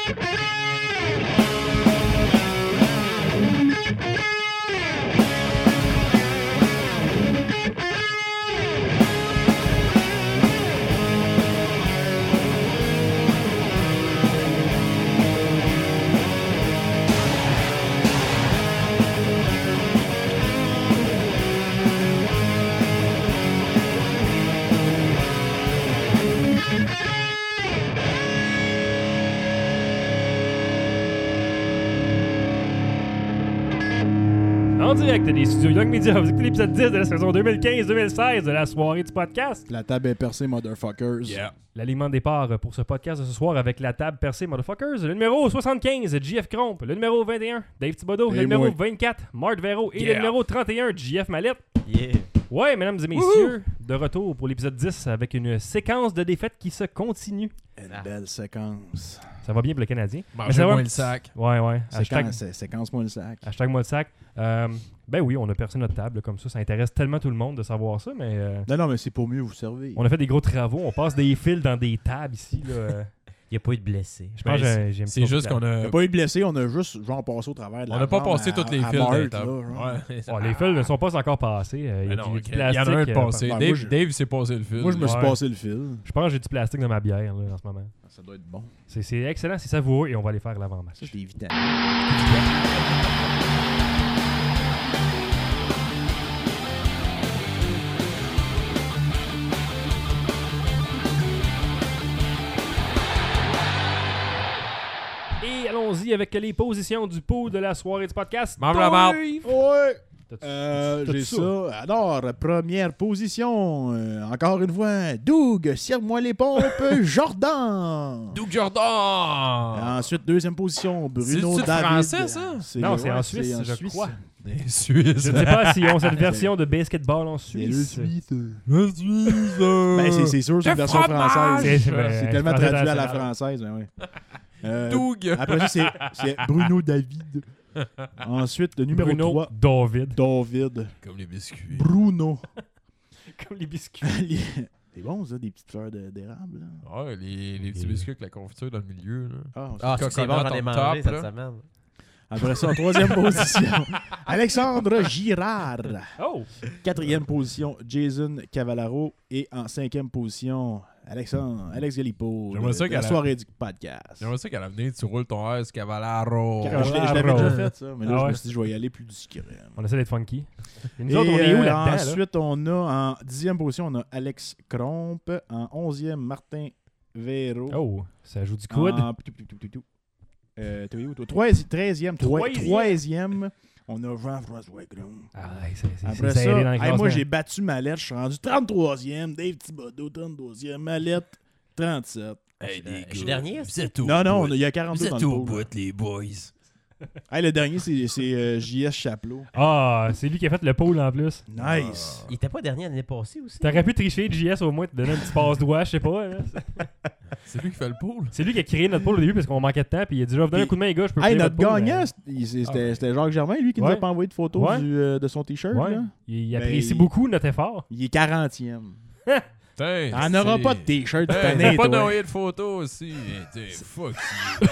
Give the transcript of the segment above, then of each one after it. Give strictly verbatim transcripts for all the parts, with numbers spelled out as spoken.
En direct des studios Young Media, vous écoutez l'épisode dix de la saison deux mille quinze deux mille seize de la soirée du podcast. La table est percée, motherfuckers. Yeah. L'alignement de départ pour ce podcast de ce soir avec la table percée, motherfuckers. Le numéro soixante-quinze, J F Cromp. Le numéro vingt et un, Dave Thibodeau. Et le numéro moi. vingt-quatre, Marc Véro. Et Yeah. le numéro trente et un, J F Mallette. Yeah. Ouais, mesdames et messieurs, de retour pour l'épisode dix avec une séquence de défaites qui se continue. Une Ah. belle séquence. Ça va bien pour le Canadien. Mais ça Mangez va- moins le sac. Ouais, ouais. Hashtag, Séquence, c'est- séquence-moi le sac. hashtag moi le sac. Euh, ben oui, on a percé notre table comme ça. Ça intéresse tellement tout le monde de savoir ça, mais... euh, Non, non, mais c'est pour mieux vous servir. On a fait des gros travaux, on passe des fils dans des tables ici. Là. euh. Il n'y a pas eu de blessés. Je pense que Ben, j'ai- j'ai un petit C'est peu juste de qu'on Il n'y a. a pas eu de blessés, on a juste genre passé au travers de la On n'a pas jambe passé à- toutes les à fils dans Marthe, les tables. là, genre. Ouais. Oh, les fils ne sont pas encore passés. euh, Il y Mais a non, du, ok. du Il y en plastique. a un de euh, passé. par- Dave, moi, je- Dave s'est passé le fil. Moi, je me suis Ouais. passé le fil. Je pense que j'ai du plastique dans ma bière là, en ce moment. Ça doit être bon. C'est, c'est excellent, c'est savoureux et on va aller faire l'avant-match. Ça, c'est des vitamines. Et allons-y avec les positions du pot de la soirée du podcast. Marbre la marbre. Dave! Ouais! T'as-tu- Euh, t'as-tu j'ai ça. Alors, première position. euh, encore une fois, Doug, serre-moi les pompes, Jordan. Doug Jordan. Ensuite, deuxième position, Bruno C'est-tu David. français, ça? C'est- Non, c'est ouais, en Suisse, en je Suisse. crois. Les Suisses. Je ne sais pas s'ils ont cette version de basketball en C'est le Suisse. Suisse. Les Suisses. Ben, c'est, c'est sûr, c'est une Le version fromage. française. C'est- C'est, ben, tellement français traduit à la national. française. Ben, ouais. Euh, Doug. Après ça, c'est, c'est Bruno David. Ensuite, le numéro Bruno trois, David. David. Comme les biscuits. Bruno. Comme les biscuits. C'est bon, ça, des petites fleurs de, d'érable. Là. Ouais, les, les petits Et- biscuits avec la confiture dans le milieu. Là. Ah, on Ah, Coconut c'est bon, j'en ai on mangé top, cette là. semaine. Après ça, en troisième position, Alexandre Girard. Oh! Quatrième position, Jason Cavallaro. Et en cinquième position, Alexandre, Alex Galipo. J'aimerais ça de la qu'à la- soirée du podcast. J'aimerais ça qu'à l'avenir, tu roules ton air Cavallaro. Je l'ai- je l'avais Cavallaro. déjà fait, ça. Mais là, Ah je ouais? me suis dit, je vais y aller plus discret. On essaie d'être funky. Et nous Et, autres, on est où euh, là-dedans? là? Ensuite, on a en dixième position, on a Alex Cromp. En onzième, Martin Véro. Oh, ça joue du coude. En... Euh, t'es où, toi? Troisi- treizième, troi- Troisième. Troisième, on a Jean-François Grom. Ah, ouais, c'est, c'est, Après c'est serré ça, dans le hey, moi classement. j'ai battu Mallette, je suis rendu trente-troisième, Dave Thibodeau trente-deuxième, Mallette trente-sept. Hey, Euh, je suis dernier, Vous êtes au Non, non, bout. on a- il y a quarante-deux Vous dans êtes le au pool. bout, les boys. Hey, le dernier, c'est, c'est euh, J S Chapelot. Ah, c'est lui qui a fait le pôle en plus. Nice. Il était pas dernier l'année passée aussi? T'aurais pu tricher J S au moins, te donner un petit passe-doigt, je sais pas. là. C'est lui qui fait le pool. C'est lui qui a créé notre pôle au début parce qu'on manquait de temps. Puis il a dit, je vais vous donner un coup de main, les gars, je peux Hey, créer notre votre pôle, gagnant, mais- c'était, il- c'était, Ah. c'était Jacques Germain, lui, qui nous Ouais. a pas envoyé de photos Ouais. du, euh, de son t-shirt. Ouais. Là. Il, il Ben, apprécie il- beaucoup notre effort. Il est quarantième. Putain, On n'aura c'est- pas de t-shirt cette Hey, année, t'as pas toi. envoyé de photos aussi. T'es fuck you.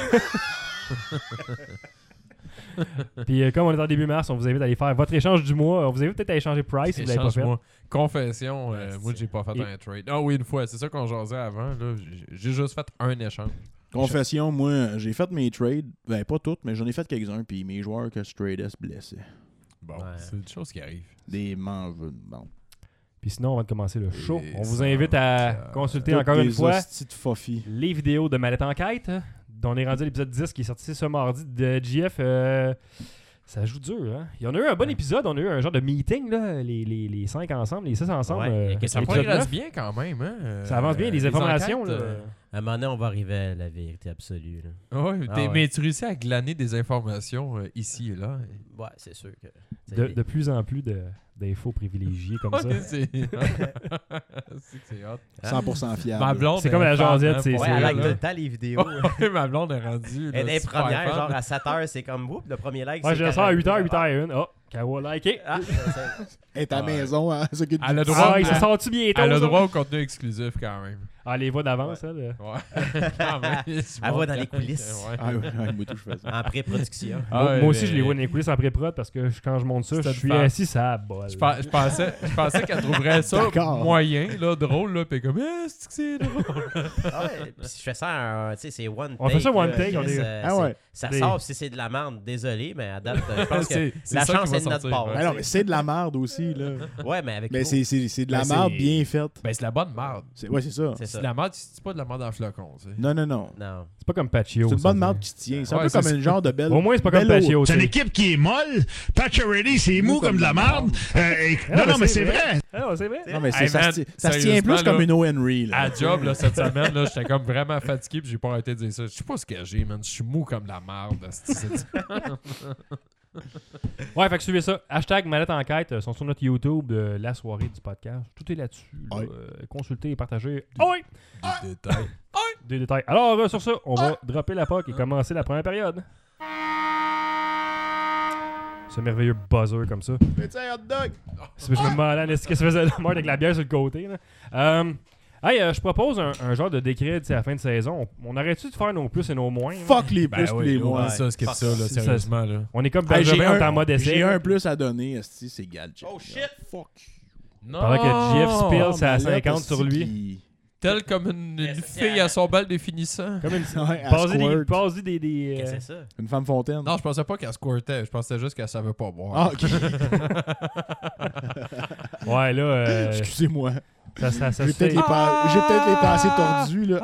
Puis euh, comme on est en début mars, on vous invite à aller faire votre échange du mois. On vous invite peut-être à échanger Price si vous l'avez pas fait. Échange-moi. Confession, euh, Ouais, moi c'est- j'ai pas fait Et- un trade. Ah oui, une fois, c'est ça qu'on jasait avant. Là. J'ai- J'ai juste fait un échange. Confession, moi, j'ai fait mes trades. Ben, pas toutes, mais j'en ai fait quelques-uns. Puis mes joueurs que je tradais se blessaient. Bon, Ouais. c'est une chose qui arrive. Des mangeux. Bon. Puis sinon, avant de commencer le show, Et on vous ça, invite à euh, consulter Toutes encore une des fois hosties de fofis. les vidéos de Mallette Enquête, hein, dont on est rendu à l'épisode dix qui est sorti ce mardi de J F. euh, ça joue dur, hein? Il y en a eu un bon épisode, on a eu un genre de meeting, là, les, les, les cinq ensemble, les six ensemble. Ouais, euh, et que Ça l'épisode progresse neuf. bien quand même. Hein? euh, Ça avance bien, les informations. enquêtes, là. euh, À un moment donné, on va arriver à la vérité absolue. Là. Ouais, Ah t'es- ouais. mais tu réussis à glaner des informations euh, ici et là. Ouais, c'est sûr que... De, de plus en plus de, d'infos privilégiées comme ça. Ouais, c'est c'est que c'est hot. cent pour cent fiable. Ma blonde C'est comme est la fan, jasette, hein, c'est- pour Ouais, c'est elle elle, like là. tout là. le temps les vidéos. Ouais, ma blonde est rendue. là, Elle est super première, fan. genre à sept heures, c'est comme whoop, le premier like. Ouais, c'est je le sors à huit heures, huit quarante. heures et une. Oh, Kawa a liké. Ah, ça- Elle est à la Ouais. maison, hein, s'occupe Elle a du- droit- Ah, il elle- se sort-tu bientôt? Elle a ça? droit au contenu exclusif quand même. Ah, les voix d'avance, hein, là. Ouais. Ah, mais, Elle va dans les coulisses. Ouais. Ah, ouais, ouais, moi, tout, je fais ça. En pré-production. Ah, moi, ouais, moi aussi, mais- je les vois dans les coulisses en pré-prod parce que je- quand je monte ça, C'était je suis une farce. assis ça bol. Je, pa- je pensais, je pensais qu'elle trouverait ça D'accord. moyen, là, drôle, là, pis comme, eh, c'est que c'est drôle. Ah ouais, pis si je fais ça, en- tu sais, c'est one take. On fait ça one là, take, on Chris, est- euh, Ah c'est- ouais. Ça Des- sort si c'est de la merde, désolé, mais à date, je pense que C'est- c'est la ça chance qui va est de notre sortir, part. ouais. Ben non, mais c'est de la merde aussi, là. Ouais, mais avec Mais l'eau, c'est, c'est, c'est de la Ben, merde c'est- bien faite. Ben, c'est la bonne merde. C'est, ouais, c'est ça. c'est C'est ça. de la merde, c'est pas de la merde en flocon, tu sais. Non, non, non. Non. C'est pas comme Paccio. C'est une ça, bonne merde qui tient. C'est un Ouais, peu c'est comme ça. un genre de belle. Au moins, c'est pas comme belle Paccio. C'est tu une sais. équipe qui est molle. Pacioretty, c'est mou comme de la marde. Euh, et- Ah, non, mais non, mais c'est c'est vrai. vrai. Ah non, c'est vrai. Non, mais c'est, Hey, ça, man, se, ça se tient sérieusement, plus comme là, une O. Henry. Là. À job, là, cette semaine, là, j'étais comme vraiment fatigué, puis j'ai pas arrêté de dire ça. Je sais pas ce que j'ai, man. Je suis mou comme de la merde. c'est- c'est- Ouais, fait que suivez ça. Hashtag Mallette Enquête euh, sont sur notre YouTube, euh, la soirée du podcast. Tout est là-dessus. là. Ouais. Euh, consultez et partagez. Ah oui! Des détails. Des détails. Alors, euh, sur ça, on va dropper la P O C et commencer la première période. Ce merveilleux buzzer comme ça. Fais-tu un hot dog? C'est- Je me demandais qu'est-ce que ça faisait la mort avec la bière sur le côté. Là. Euh, hey, euh, je propose un, un genre de décret à la fin de saison. On, on arrête-tu de faire nos plus et nos moins? hein? Fuck les Ben plus oui, pis les là, moins. oublie ça, skip Fuck ça, là, ça. sérieusement, là. On est comme Hey, j'ai, Benjamin, on est en un, mode essai. j'ai là. un plus à donner, esti, c'est Galcheck. Oh shit! Fuck. Non! Pendant que Jeff spill Ah, c'est à mais là, cinquante esti, sur lui. qui- Tel comme une, une Est-ce fille que- à son bal définissant. Comme une Ouais, à passe des, squirt. passe des, des, Qu'est-ce euh, que c'est ça? Une femme fontaine. Non, je pensais pas qu'elle squirtait. Je pensais juste qu'elle savait pas boire. Ah, ok. Ouais, là, euh, Excusez-moi. ça, ça, ça J'ai se peut-être, fait- les, pa- j'ai peut-être les pensées tordues, là.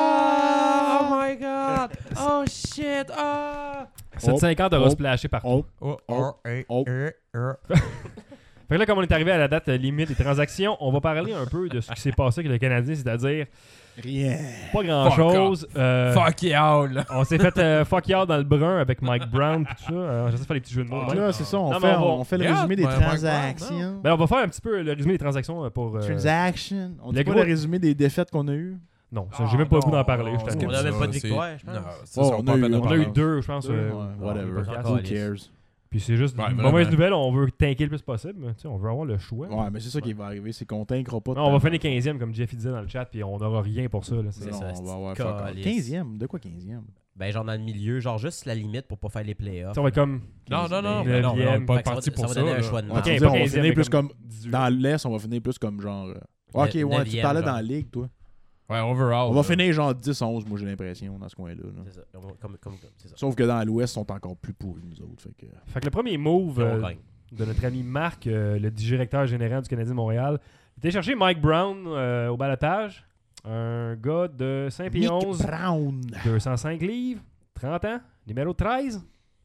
Ah! Oh my god! Oh shit! Ah! sept cinquante aura Oh. splashé partout. Oh, Oh, Oh. oh, eh, Oh. eh, eh. Fait que là, comme on est arrivé à la date euh, limite des transactions, on va parler un peu de ce qui s'est passé avec le Canadien, c'est-à-dire rien. pas grand-chose. Euh, Fuck you, là! On s'est fait euh, fuck y'all dans le brun avec Mike Brown et tout ça. Euh, J'essaie de faire les petits jeux de mots. Donc même. là, c'est ça, on, Non, fait, mais on va- on fait le Regarde, résumé des ben, Mike Brown, transactions. Ben, on va faire un petit peu le résumé des transactions euh, pour... euh, Transaction. On dit le pas gros- le résumé des défaites qu'on a eues. Non, ça, j'ai même pas le goût d'en parler. je non, t'avoue. On a même pas de victoire, je pense. Non, c'est Oh, ça, on pas a eu- peine de On a parler. eu deux, je pense. Deux, euh, ouais, dans whatever. le podcast. Who Encore cares? Puis c'est juste Ouais, une vraiment. mauvaise nouvelle, on veut tanker le plus possible. Mais, tu sais, on veut avoir le choix. Ouais, mais c'est ça qui va arriver, c'est qu'on t'aincra pas. de Non, on va temps. finir quinzième comme Jeff disait dans le chat, puis on n'aura rien pour ça. Là, c'est- C'est Non, ça, on va avoir c'est fuck all. calice. quinzième? De quoi quinzième? Ben, genre dans le milieu, genre juste la limite pour pas faire les Tu playoffs. sais, on va être comme... Non, non, non, Le mais non, mais on est neuvième. pas Fait que ça parti va- pour ça ça. va donner un là. choix de Ouais, marque. tu Ok, veux pas dire, on va quinzième, finir mais plus comme comme. dix-huit. Dans l'Est, on va finir plus comme genre. euh, Ne- Ok, ouais, tu neuvième, parlais genre. dans la ligue, toi. Ouais, overall. On va là. finir genre dix onze, moi j'ai l'impression, dans ce coin-là. là. C'est ça. Comme, comme, comme, comme- c'est ça. Sauf que dans l'Ouest, ils sont encore plus pourris, nous autres. Fait que... Fait que le premier move Puis on euh, gagne. de notre ami Marc, euh, le directeur général du Canadien de Montréal, il était chercher Mike Brown euh, au balotage. Un gars de cinq pieds Nick onze, Brown. deux cent cinq livres, trente ans, numéro treize.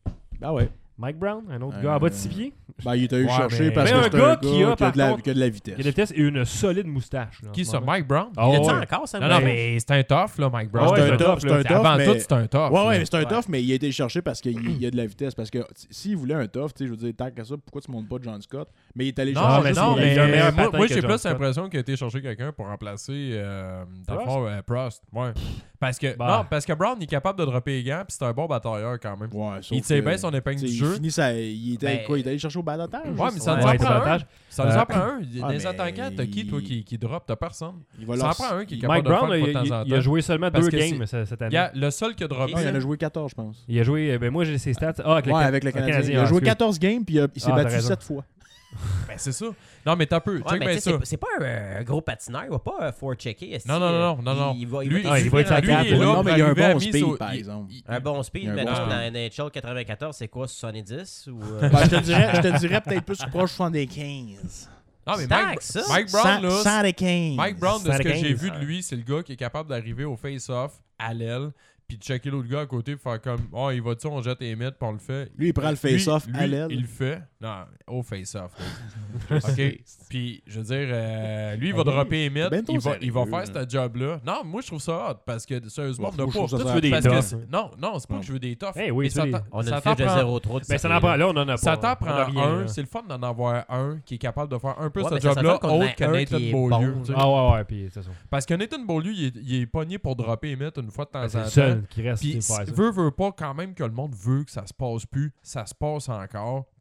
Ah ouais. Mike Brown, un autre Euh, gars en bas de six pieds. Ben, il t'a eu Ouais, cherché mais- parce Mais que un c'est gars un qui gars a, qui a par de la, contre, qui a de la vitesse. Il a des tests et une solide moustache. là, en Qui ce ça, moment. Mike Brown? Ah Il est-tu ouais. encore, ça? Non, non, Mike? mais c'est un tough, là, Mike Brown. Ah ouais, c'est c'est un un tough, tough, c'est là. un tough, Avant mais... tout, c'est un tough. Ouais, ouais, là. mais c'est un Ouais. tough, mais il a été cherché parce qu'il il y a de la vitesse. Parce que t- s'il voulait un tough, tu sais, je veux dire, tant que ça, pourquoi tu montes pas John Scott? Mais il est allé Non, chercher mais mais juste non, les- il y a un mais meilleur moi, patin moi que j'ai John plus Scott. l'impression qu'il a été chercher quelqu'un pour remplacer euh, dans le Prost? fond, euh, Prost. Ouais. Parce que, Bah. non, parce que Brown il est capable de dropper les gants, puis c'est un bon batailleur quand même. Ouais, sauf Il tire que, bien son épingle tu sais, du il jeu. finit sa- il était Ben, quoi? Il est allé chercher au balotage? Ouais, mais ça Ouais, nous en il était prend un. balotage. Ça nous Euh, en prend un. ah, Des mais attaquants, t'as qui, toi, il- qui, qui drop? T'as personne. Il va Ça en leur- prend un qui est il- capable Mike de le Brown, faire là, une il, fois de temps en il- il a temps. joué seulement Parce deux que games ce- cette année. Il y a le seul qui a droppé. Ah, il en a joué quatorze, je pense. Il a joué, ben moi j'ai ses stats. Ah, avec le, Ouais, Ca- avec le le Canadien. Il ah, a joué excuse. quatorze games, puis il, a- il s'est Ah, t'as battu raison. sept fois. Ben, c'est ça. Non, mais t'as peu. Ouais, Check mais bien tu sais, ça. c'est- c'est pas un, un gros patineur, il va pas euh, forechecker. est-ce Non, que, non, euh, non, non, non. Il, il va, il Lui, va, ah, il va être sa lui, carte, il est là. là. Non, mais il y a un arriver à bon mise speed, au- par il- exemple. il- Un bon Il y a speed, un mais bon non, speed. dans N H L quatre-vingt-quatorze, c'est quoi, soixante-dix? Ou, euh, Ben, je te dirais, je te dirais peut-être plus proche soixante-quinze. Non, mais Stack, Mike, ça. Mike Brown, là. soixante-quinze. Mike Brown, de ce que soixante-quinze. j'ai vu de lui, c'est le gars qui est capable d'arriver au face-off, à l'aile, puis de checker l'autre gars à côté, pour faire comme, oh, il va-tu, on jette les mètres, puis on le fait. Lui, il prend le Lui- face-off lui, à l'aile. Il le fait. Non, au face-off. là. OK? Puis, je veux dire, euh, lui, il va Ben, dropper les mythes. ben trop Il va, il va sérieux, faire là. ce job-là. Non, moi, je trouve ça hot parce que, sérieusement, Bon, on n'a moi, je pas. trouve ça Toi, tu ça- veux des Parce que toughs. c'est- non, non, c'est pas Non. que je veux des toughs. Eh oui, mais tu ça veux t'en- des- on a ça une t'en fiche de prend- zéro trois de Ben, ça série, n'en prend. là. Là, on en a pas. Ça t'en On a prend rien, un. là. C'est le fun d'en avoir un qui est capable de faire un peu Ouais, ce mais ça serait job-là le fun qu'on autre ait que un Nathan qui est Beaulieu. bon, tu sais. Ah ouais, ouais, puis c'est ça. Parce que Nathan Beaulieu, il est, il est pogné pour dropper et mettre une fois de temps en Ben, C'est temps. le seul qui reste Puis, pour faire ça. veut, veut pas quand même que le monde veut que ça se passe plus, ça se passe encore.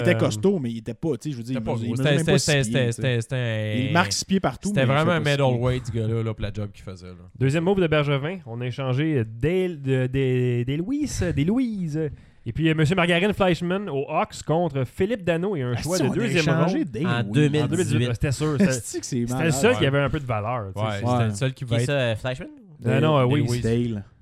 était euh, costaud, mais il était pas, tu sais, je veux dire, C'était pas il gros. mesurait C'était même pas c'était- six pieds, c'était- tu sais. c'était- c'était Il un- marque six pieds partout. C'était mais il vraiment fait un pas six pieds. middleweight, ce gars-là, là, pour la job qu'il faisait. Là. Deuxième move de Bergevin, on a échangé Dale, de, de- des Louise, des Louise. Et puis euh, M. Margarine Fleischmann au Hawks contre Philippe Dano et un Asti, choix de on a deuxième échangé ronde. Dale En Louise. deux mille En deux mille dix-huit, c'était sûr. C'était Asti que c'est c'était le malade. seul ouais. qui avait un peu de valeur. tu sais. Ouais, C'est- c'était le seul qui Qui va est être. ça, euh, Fleischmann? Euh, non, euh, Dale oui, Louise. Dale.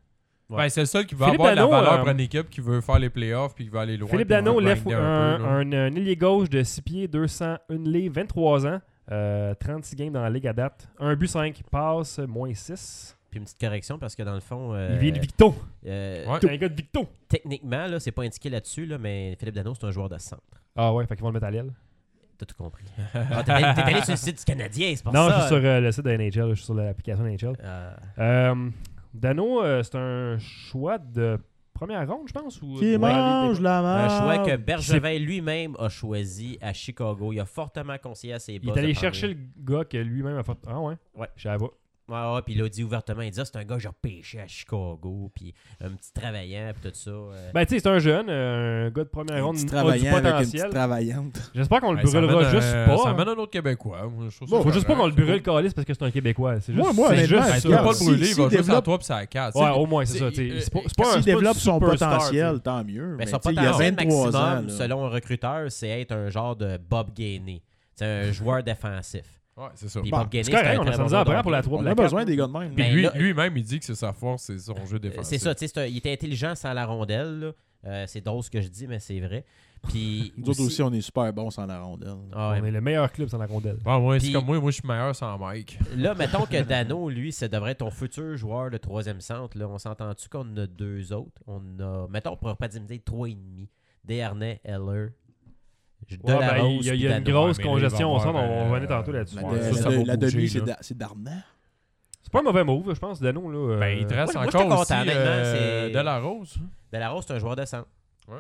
Ouais. Ben, c'est le seul qui va Philippe avoir Danault, la valeur euh, pour une équipe qui veut faire les playoffs puis qui veut aller loin. Philippe puis qui va Danault, lève grinder un, un peu, là. un, un ailier gauche de six pieds, deux cent un livres, vingt-trois ans, euh, trente-six games dans la ligue à date, un but, cinq passes, moins six. Puis une petite correction parce que dans le fond. Euh, Il vient de Victo. euh, Ouais. C'est un gars de Victo. Techniquement, là, c'est pas indiqué là-dessus, là, mais Philippe Danault, c'est un joueur de centre. Ah ouais, fait qu'ils vont le mettre à l'aile. T'as tout compris. Ah, t'es, allé, t'es allé sur le site du Canadien, c'est pour Non, ça. je suis sur euh, le site de N H L, je suis sur l'application N H L. Euh, Euh, Dano, euh, c'est un choix de première ronde, je pense. Ou, Qui Ouais, mange les- la un marde. choix que Bergevin lui-même a choisi à Chicago. Il a fortement conseillé à ses Il boss. est allé de prendre chercher le gars que lui-même a fait. Ah ouais? Ouais. Je savais pas. Ouais, ouais, puis il a dit ouvertement, il dit ah, c'est un gars que j'ai repêché à Chicago, puis un petit travaillant, puis tout ça. euh. Ben, tu sais, c'est un jeune, euh, un gars de première Un ronde, petit a du travaillant avec une potentiel. petite travaillante. J'espère qu'on le Ouais, ça brûlera amène, juste euh, pas. Ça hein. amène un autre Québécois. Moi, je trouve ça Faut juste pas correct. qu'on le brûle le calice parce que c'est un Québécois. C'est juste, Moi, moi, c'est honnêtement, juste Ben, ça. tu peux pas le Si- brûler, il s'il va juste à développe- toi puis ça casse. Ouais, au moins, c'est c'est- ça. tu sais. euh, C'est pas, c'est pas un S'il c'est pas développe le son superstar, potentiel, tu sais. tant mieux. Mais Mais son tu sais, il y a potentiel vingt-trois maximum, ans. là. selon un recruteur, c'est être un genre de Bob Gainey. C'est un joueur défensif. Ouais, c'est ça. Puis Bon, Bob Gainey, C'est correct, un on très a bon ça joueur après de pour la hockey. trois. On a besoin des gars de même. Mais Puis lui, là- lui-même, il dit que c'est sa force, c'est son jeu Euh, défensif. C'est ça, tu sais, c'est un- il était intelligent sans la rondelle. là. Euh, c'est drôle ce que je dis, mais c'est vrai. Puis Nous autres aussi, on est super bons sans la rondelle. Ah ouais. On est le meilleur club sans la rondelle. Ouais, ouais, c'est Puis- comme moi, moi je suis meilleur sans Mike. Là, mettons que Dano, lui, ça devrait être ton futur joueur de troisième centre. Là. On s'entend-tu qu'on en a deux autres? On a, mettons, on pourrait pas dire trois et demi. Desharnais, Heller, de Ouais, la ben, Rose. il y a, il puis y a une Dano. grosse Ouais, mais là, congestion il au va centre, avoir, on va revenir euh, tantôt là-dessus. La, Ouais, de- ça, la ça de- va la bouger, demi, c'est là. Da- c'est Darnand. C'est pas un mauvais move, je pense, Dano. Là, euh, Ben, il te reste moi, moi, encore j'étais aussi content, honnêtement, euh, c'est- de la Rose. De la Rose, c'est un joueur de centre.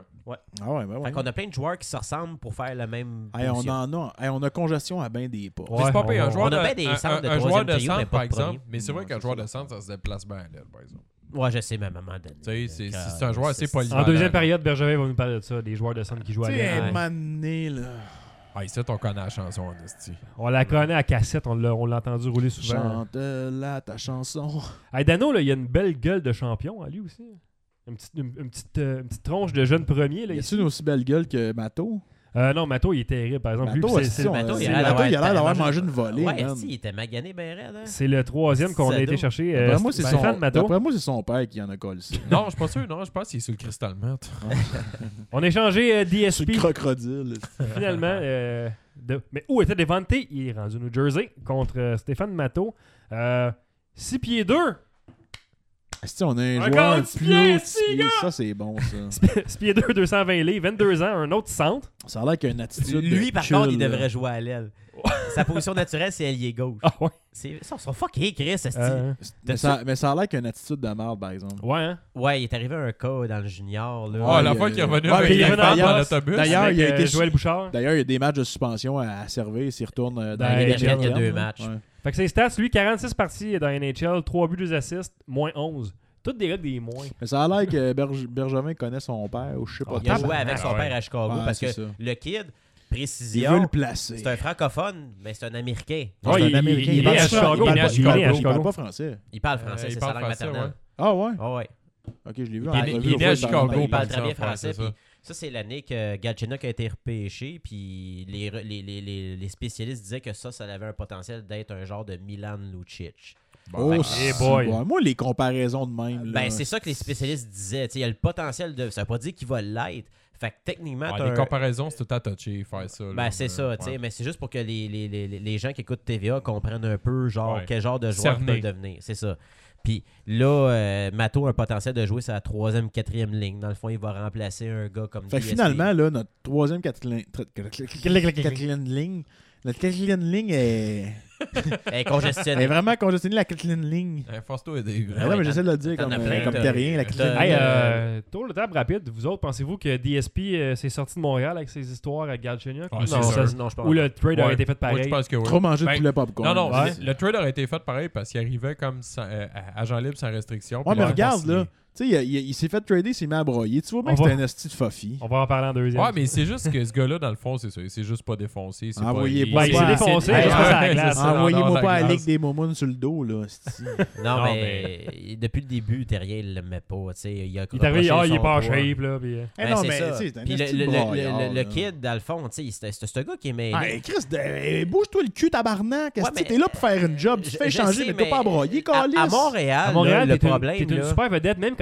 Ah ouais, ben Fait ouais. qu'on a plein de joueurs qui se ressemblent pour faire la même Hey, on position. en a, hey, on a congestion à bien des pas. Ouais, c'est pas on pire, un va- joueur on de, a bien des un- centres de un- un joueur troisième de trio, mais centre, pas par de premier. exemple. Mais c'est vrai Non, qu'un c'est joueur ça. de centre, ça se déplace bien à l'aile, par exemple. Ouais, je sais, mais à un moment donné. Tu sais, c'est- euh, c'est un joueur assez c'est- polyvalent. En deuxième période, Bergevin va nous parler de ça, des joueurs de centre qui jouent à Tu l'aile. sais, Ouais. mané, là. Ah, ici, on connaît la chanson, en esti. On la connaît à cassette, on l'a on l'a entendu rouler souvent. Chante-la ta chanson. Hey, Dano, là, il a une belle gueule de champion à lui aussi. Une petite, une, une petite, euh, une petite tronche de jeune premier. Là, Y ici. a-tu une aussi belle gueule que Mato? Euh, non, Mato, il est terrible, par exemple. Lui, Mato, c'est- esti, c'est on- Mato, c'est- il a l'air Mato, il a l'air d'avoir d'avoir mangé une volée. Ouais, man. si, il était magané bien raide. Hein? c'est le troisième qu'on a Sado. été chercher. euh, D'après moi, c'est Stéphane son, Mato. d'après moi, c'est son père qui en a collé. Non, je suis pas sûr. Non, je pense qu'il est sur le Crystal Meth. On a échangé euh, D S C'est P le crocodile. finalement. euh, de- Mais où était Devante? Il est rendu au New Jersey contre euh, Stéphane Mato. Euh, six pieds deux. Esti, on a un Encore joueur du plus pied, haut, si, gars! Ça, c'est bon, ça. six pieds deux, deux cent vingt livres, vingt-deux ans, un autre centre. Ça a l'air qu'il y a une attitude Lui, de par chill, contre, il là. devrait jouer à l'aile. Sa position naturelle, c'est ailier gauche. Ah ouais. C'est... Ça, on sera fucké, Chris. esti. Euh, Mais ça, mais ça a l'air qu'il y a une attitude de merde, par exemple. ouais, hein? Ouais, il est arrivé un cas dans le junior. Là. Ah, la il- fois qu'il est revenu Ouais, avec mais les il est femmes revenu dans en l'autobus. D'ailleurs, Avec, il a euh, été- Joël Bouchard. D'ailleurs, il y a des matchs de suspension à, à servir. Il s'y retourne euh, dans Dans les la N H L, il y a deux là. matchs. Ouais. Fait que ses stats, lui, quarante-six parties dans N H L, trois buts, deux assists, moins onze. Toutes des gars que des moins. Mais ça a l'air que Berge- Bergevin connaît son père ou je sais pas. Ah, Il a trop. joué avec son Ah, ouais. père à Chicago Ouais, parce que c'est ça. le kid, Il précision, veut le placer. c'est un francophone, mais c'est un Américain. Non, Ouais, c'est il- un Américain. il est parle à pas- Chicago, il parle il est pas- à il Chicago. parle Il est à pas- il Chicago. parle pas français. Il parle Euh, français, il c'est parle sa langue français, maternelle. Ah ouais? Ah ouais. Ok, je l'ai vu. Il en est- entrevue il est au né à fois, Chicago, parle- Il parle par très bien exemple, ouais, français. c'est ça. Puis ça, c'est l'année que Galchenyuk a été repêché. Puis les, re- les, les, les, les spécialistes disaient que ça, ça avait un potentiel d'être un genre de Milan Lucic. Oh, Hey, si, boy. boy. Moi, les comparaisons de même. là, Ben, c'est ça que les spécialistes disaient. Tu sais, il y a le potentiel de. Ça veut pas dire qu'il va l'être. Fait que techniquement, Ouais, t'as les un- comparaisons, c'est tout à toucher, faire ça. là, Ben, c'est mais, ça, tu sais, ouais. mais c'est juste pour que les, les, les, les gens qui écoutent T V A comprennent un peu, genre, Ouais. quel genre de joueur ils Cerner. peuvent devenir. C'est ça. Puis là, euh, Mato a un potentiel de jouer sur la troisième, quatrième ligne. Dans le fond, il va remplacer un gars comme Fait que D S P. finalement, là, notre troisième, quatrième quatrième ligne, notre quatrième ligne est, Elle est elle est congestionnée. vraiment congestionnée, la quatrième ligne. Eh, force-toi aider. Ah ouais, mais j'essaie de le dire T'en comme, as euh, plein, comme t'as- terrien, la quatrième t'as- Hey, ligne. euh, tour de table rapide. Vous autres, pensez-vous que D S P euh, s'est sorti de Montréal avec ses histoires avec Galchenyuk? Ah, Ou c'est non, sûr. ça- non, je pense Ou le trade Ouais. aurait été fait Moi, pareil? je pense que oui. Trop manger de Ben, poulet popcorn. Non, non, Ouais. le, le trade aurait été fait pareil parce qu'il arrivait comme sans- euh, à- agent libre sans restriction. Ouais, puis mais là, regarde, signé. là. Tu sais, il, il- il s'est fait trader, il s'est mis à broyer. Tu vois bien On que va- c'est un esti de fofi. On va en parler en deuxième. Ouais, mais c'est juste que ce gars-là, dans le fond, c'est ça. Il s'est juste pas défoncé. c'est Envoyez pas, pas- il s'est défoncé, il est juste pas sur la Ouais, glace. c'est ça, Envoyez-moi dans la pas à la glace. Ligue des Momounes sur le dos, là. esti. Non, Non, mais, depuis le début, Terrien, il l'aimait pas. Tu sais, il a Il est arrivé, reproché ah, il est son pas en poids. shape, là. Puis, euh, Eh Ben, non, c'est mais ça. tu sais, c'est un Puis le, esti le, de le- braillard, le- le là. kid, dans le fond, tu sais, c'est c'est ce gars qui est mêlé. Hey, Chris, de- bouge-toi le cul, tabarnak. Qu'est-ce Ouais, que mais- t'es là pour faire une job? Tu te Je- fais je changer, sais, mais t'as pas à broyer, à, calice. à Montréal, à Montréal, là, le t'es une- problème, t'es une là, super vedette, même quand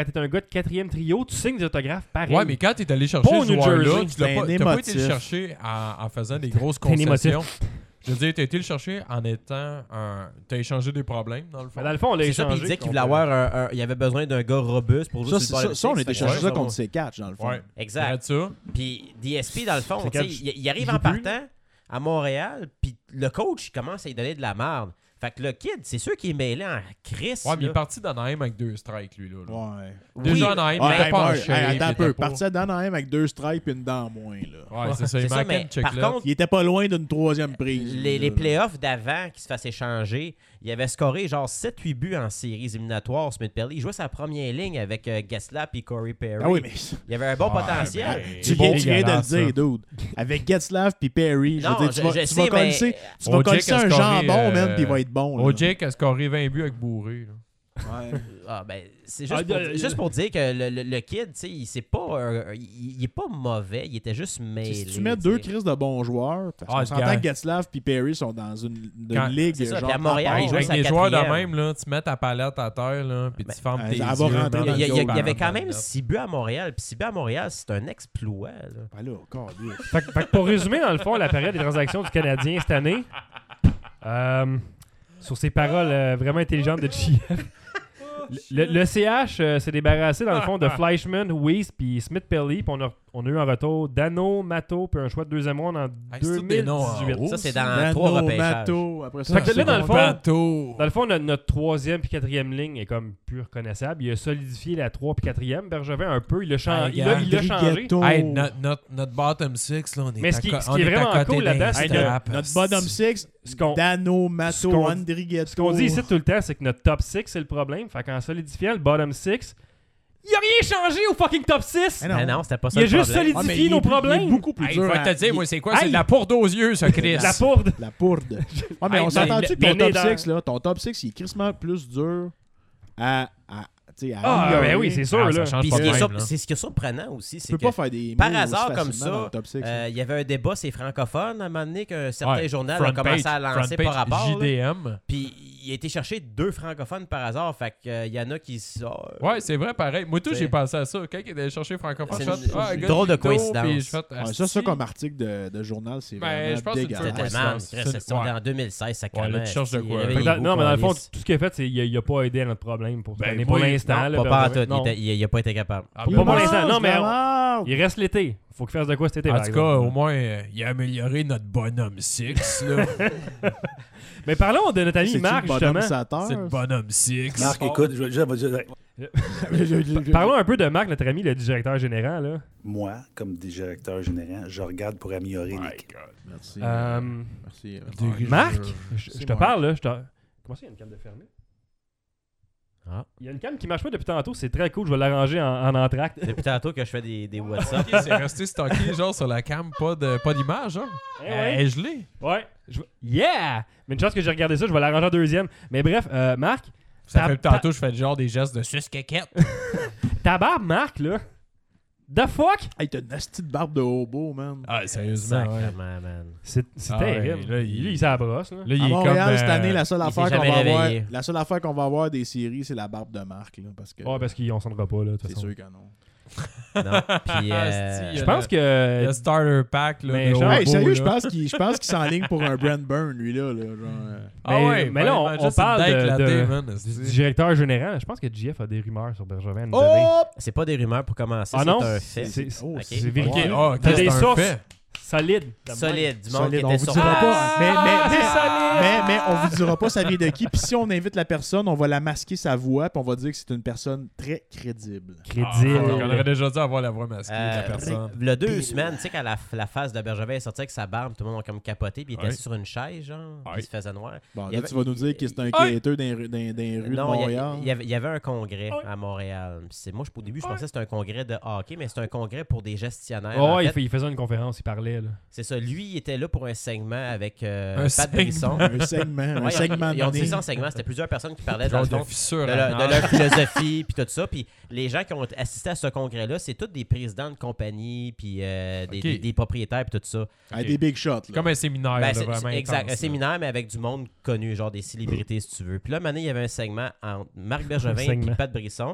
t'es un gars de quatrième trio, tu signes des autographes pareil. Ouais, mais quand t'es allé chercher Pas au ce New joueur-là, Jersey, tu c'est l'as un pas, t'as pas été le émotif. chercher en, en faisant des grosses C'est un émotif. concessions. Je veux dire, t'as été le chercher en étant un... T'as échangé des problèmes, dans le fond. Mais dans le fond, on l'a C'est ça, puis il échangé. disait qu'il contre- voulait avoir un, un- il avait besoin d'un gars robuste pour jouer Ça, sur c'est- le ça, bottom ça, on six, était fait que- chercher ça Ouais. contre C quatre, dans le fond. Ouais. Exact. Arrête ça. Puis D S P, dans le fond, C'est tu sais, quand il, il arrive il en joue plus, partant à Montréal, puis le coach, il commence à lui donner de la merde. Fait que le kid, c'est sûr qu'il est mêlé en Chris. Ouais, mais il est là. parti d'Anaheim avec deux strikes, lui, là. là. Ouais. Déjà, Oui, Anaheim, Ah, il était hey, pas en Mark, shape, hey, attends il un était peu. pas- Parti à Anaheim avec deux stripes et une dent en moins. Là. Ouais, c'est ça. C'est Il ça, manquait mais une par checklist. contre, Il était pas loin d'une troisième prise. Les, les là. playoffs d'avant qui se fassent échanger, il avait scoré genre sept huit buts en séries éliminatoires, Smith Perry. Il jouait sa première ligne avec euh, Getzlaf et Corey Perry. Ah oui, mais Il avait un bon Ouais, potentiel. mais- tu C'est viens, bon, tu viens de le dégueulasse, dire, ça. dude. Avec Getzlaf puis Perry, je veux Non, dire, tu je- vas, je tu sais, vas mais- coller, tu vas O J coller qui a un scoré, jambon, euh, man, puis il va être bon. O là. J a scoré vingt buts avec Bourré. là. Ouais. Ah, ben, c'est Ah, juste, pour, euh, juste pour dire que le, le, le kid, tu sais, il, c'est pas, euh, il, il est pas mauvais, il était juste mêlé. Si tu mets tu deux sais. crises de bons joueurs, parce Ah, qu'on le s'entend gars. que Getzlaf puis Perry sont dans une, une Quand- ligue c'est ça, genre puis à Montréal, à il part. jouait Avec sa des joueurs de quatrième. même, là, tu mets ta palette à terre, là, puis Ben, tu fermes elle- tes elle va yeux. rentrer man, dans Il y, a- il y a- le il y avait goal, quand par même la six buts à Montréal, puis six buts à Montréal, c'est un exploit. Là. Ben là, câlisse. Fait, que- fait que pour résumer, dans le fond, la période des transactions du Canadien cette année, euh, sur ces paroles euh, vraiment intelligentes de G F, le, le C H euh, s'est débarrassé, dans le fond, de Fleischmann, Weiss puis Smith-Pelly, puis on a, on a eu en retour Dano, Mato, puis un choix de deuxième round en Hey, c'est tous des noms en deux mille dix-huit. haut. Ça, c'est dans Dano, trois repêchages. Mato, après ça. Fait que là, dans le fond, Bateau. Dans le fond, notre, notre troisième puis quatrième ligne est comme plus reconnaissable. Il a solidifié la trois puis quatrième. Bergevin un peu, il l'a chan- Hey, il a- il l'a changé. Driguetto. Hey, notre, notre, notre bottom six, là, on est Mais ce à qui- co- ce on qui est à vraiment côté cool là-dedans, d'un c'est Hey, que strap. notre bottom six, Ce qu'on Dano, ce Mato, qu'on- Andrighetto. ce qu'on dit ici tout le temps, c'est que notre top six, c'est le problème. Fait qu'en solidifiant le bottom six, il a rien changé au fucking top six. Eh Mais non, c'était pas ça Il a le juste problème. Ah, mais solidifié il est nos plus- il est problèmes. beaucoup plus Hey, dur. je vais à- te dire, moi, c'est quoi? Hey! C'est de la pourde aux yeux, ça, Chris. La pourde. La pourde. Ah, mais Hey, on mais s'entend-tu le- que ton le nez top dans- six, là, ton top six, il est crissement plus dur à, à, tu sais, à Ah, améliorer. ben oui, c'est sûr. Ah, ça là. change Puis pas ce de qui est même, sur- là. c'est ce qui est surprenant aussi, Tu c'est peux que pas faire des par moves aussi hasard comme facilement dans ça, le top six. euh, il y avait un débat, c'est francophone, à un moment donné, qu'un certain Ouais, journal front a commencé page, à lancer front par page rapport. J là. D M. Puis il a été chercher deux francophones par hasard. Fait qu'il y en a qui. s- ah, Ouais, c'est vrai, pareil. Moi, tout, T'sais. j'ai pensé à ça. Quand il est allé chercher francophone, C'est je une- fais, ah, une gars drôle de Vito, coïncidence. puis je fais, Ouais, ça, asti. ça, comme article de, de journal, c'est Ben, vraiment je pense que c'est une dégueulasse. C'était Ouais, tellement. c'est- C'était c'est- ouais. en deux mille seize, ça Ouais, là, tu cherches de quoi. Fait que dans- non, mais dans le fond, tout ce qu'il a fait, c'est qu'il n'a pas aidé à notre problème pour, cette Ben, année, pour oui, l'instant. Non, là, pas, pas en Bergevin. tout. Non. Il, était- il- il a pas été capable. Ah, Pas ben, pour l'instant, non, mais de on- merde. Il reste l'été. Faut qu'il fasse de quoi cet été. En par tout cas, exemple. au moins, euh, il a amélioré notre bonhomme six. là. Mais parlons de notre ami C'est-tu Marc, le bottom justement. sateur? C'est le bonhomme six. Marc, écoute, je, je, je- Je- je- je- Parlons un peu de Marc, notre ami, le directeur général. Là. moi, comme directeur général, je regarde pour améliorer l'équipe. Merci. Euh, Merci. Dirige- Marc, je, je te moi. parle, là. Je te... Comment ça, il y a une cam de fermée? Ah. Il y a une cam qui marche pas depuis tantôt. C'est très cool. Je vais l'arranger en, en entracte. Depuis tantôt que je fais des, des WhatsApp. Ok, c'est resté stocké genre sur la cam, pas de pas d'image, hein? Eh Elle ouais. est gelée. Ouais. Je... Yeah! Mais une chance que j'ai regardé ça, je vais l'arranger en deuxième. Mais bref, euh, Marc, Ça Ta- fait tantôt, je fais genre des gestes de sus-caquette. ta barbe, Marc, là. The fuck? Hey, t'as une nasty de barbe de hobo, man. Ah, sérieusement, ouais. Sacrément, man. C'est c'est Ah terrible. ouais, là, il- Lui, il s'en brosse. Là. Là, il À est Montréal, comme, cette euh, année, la seule il affaire s'est qu'on jamais va avoir, réveillé. la seule affaire qu'on va avoir des séries, c'est la barbe de Marc, là, parce que Ouais, parce qu'on s'en pas, là, de toute c'est façon. sûr que non. Non. Puis, euh, Asti, Je pense Le que... starter pack, là. Mais de genre- Hey, Hobo, sérieux, là. je pense qu'il je pense qu'il s'enligne pour un Brand Burn, lui, là. là genre, euh. Ah Mais- ouais, mais là, on- imagine, on c'est parle dingue de- éclaté, de- man, du asti. directeur général. Je pense que J F a des rumeurs sur Bergevin. à nous donner. Oh! c'est pas des rumeurs pour commencer, Ah non? c'est un fait. C'est c'est- Oh, c'est ok. vérifié. Ok, ah, ok, T'as c'est des un sources fait. solides. Solide, du monde Solide, qui on était vous sur dira place. pas. Mais, mais, mais, solide! mais, mais on vous dira pas ça vient de qui. Puis si on invite la personne, on va la masquer sa voix, puis on va dire que c'est une personne très crédible. Crédible. Ah, on aurait déjà dû avoir la voix masquée de la Euh, personne. Il y a deux semaines, tu sais, quand la, la face de Bergevin est sortie avec sa barbe, tout le monde a comme capoté, puis il était Ouais. assis sur une chaise, genre, puis Ouais. il se faisait noir. Bon, Il y là, avait- tu vas nous dire que c'est un Ouais. quêteur dans, dans, dans les rues de Non, il y a- Montréal. il y, avait, il y avait un congrès Ouais. à Montréal. Puis c'est- moi, je- au début, je pensais que c'était un congrès de hockey, mais c'est un congrès pour des gestionnaires. Oh, En il, fait, fait- il faisait une conférence, il parlait. Là. c'est ça. Lui, il était là pour un segment avec euh, Un Pat segment. Brisson. Un segment, un Ouais, segment ils ont dit donné. ça en segment. C'était plusieurs personnes qui parlaient dans le Genre de fond fissure de leur, de anale. leur philosophie, puis tout ça. Puis les gens qui ont assisté à ce congrès-là, c'est tous des présidents de compagnie, puis euh, des, Ok. des- des propriétaires, puis tout ça. Ah, des big shots. Là. Comme un séminaire, Ben, là, c'est- vraiment c'est- exact, intense, un là. séminaire, mais avec du monde connu, genre des célébrités, si tu veux. Puis là, maintenant, il y avait un segment entre Marc Bergevin segment. et Pat Brisson.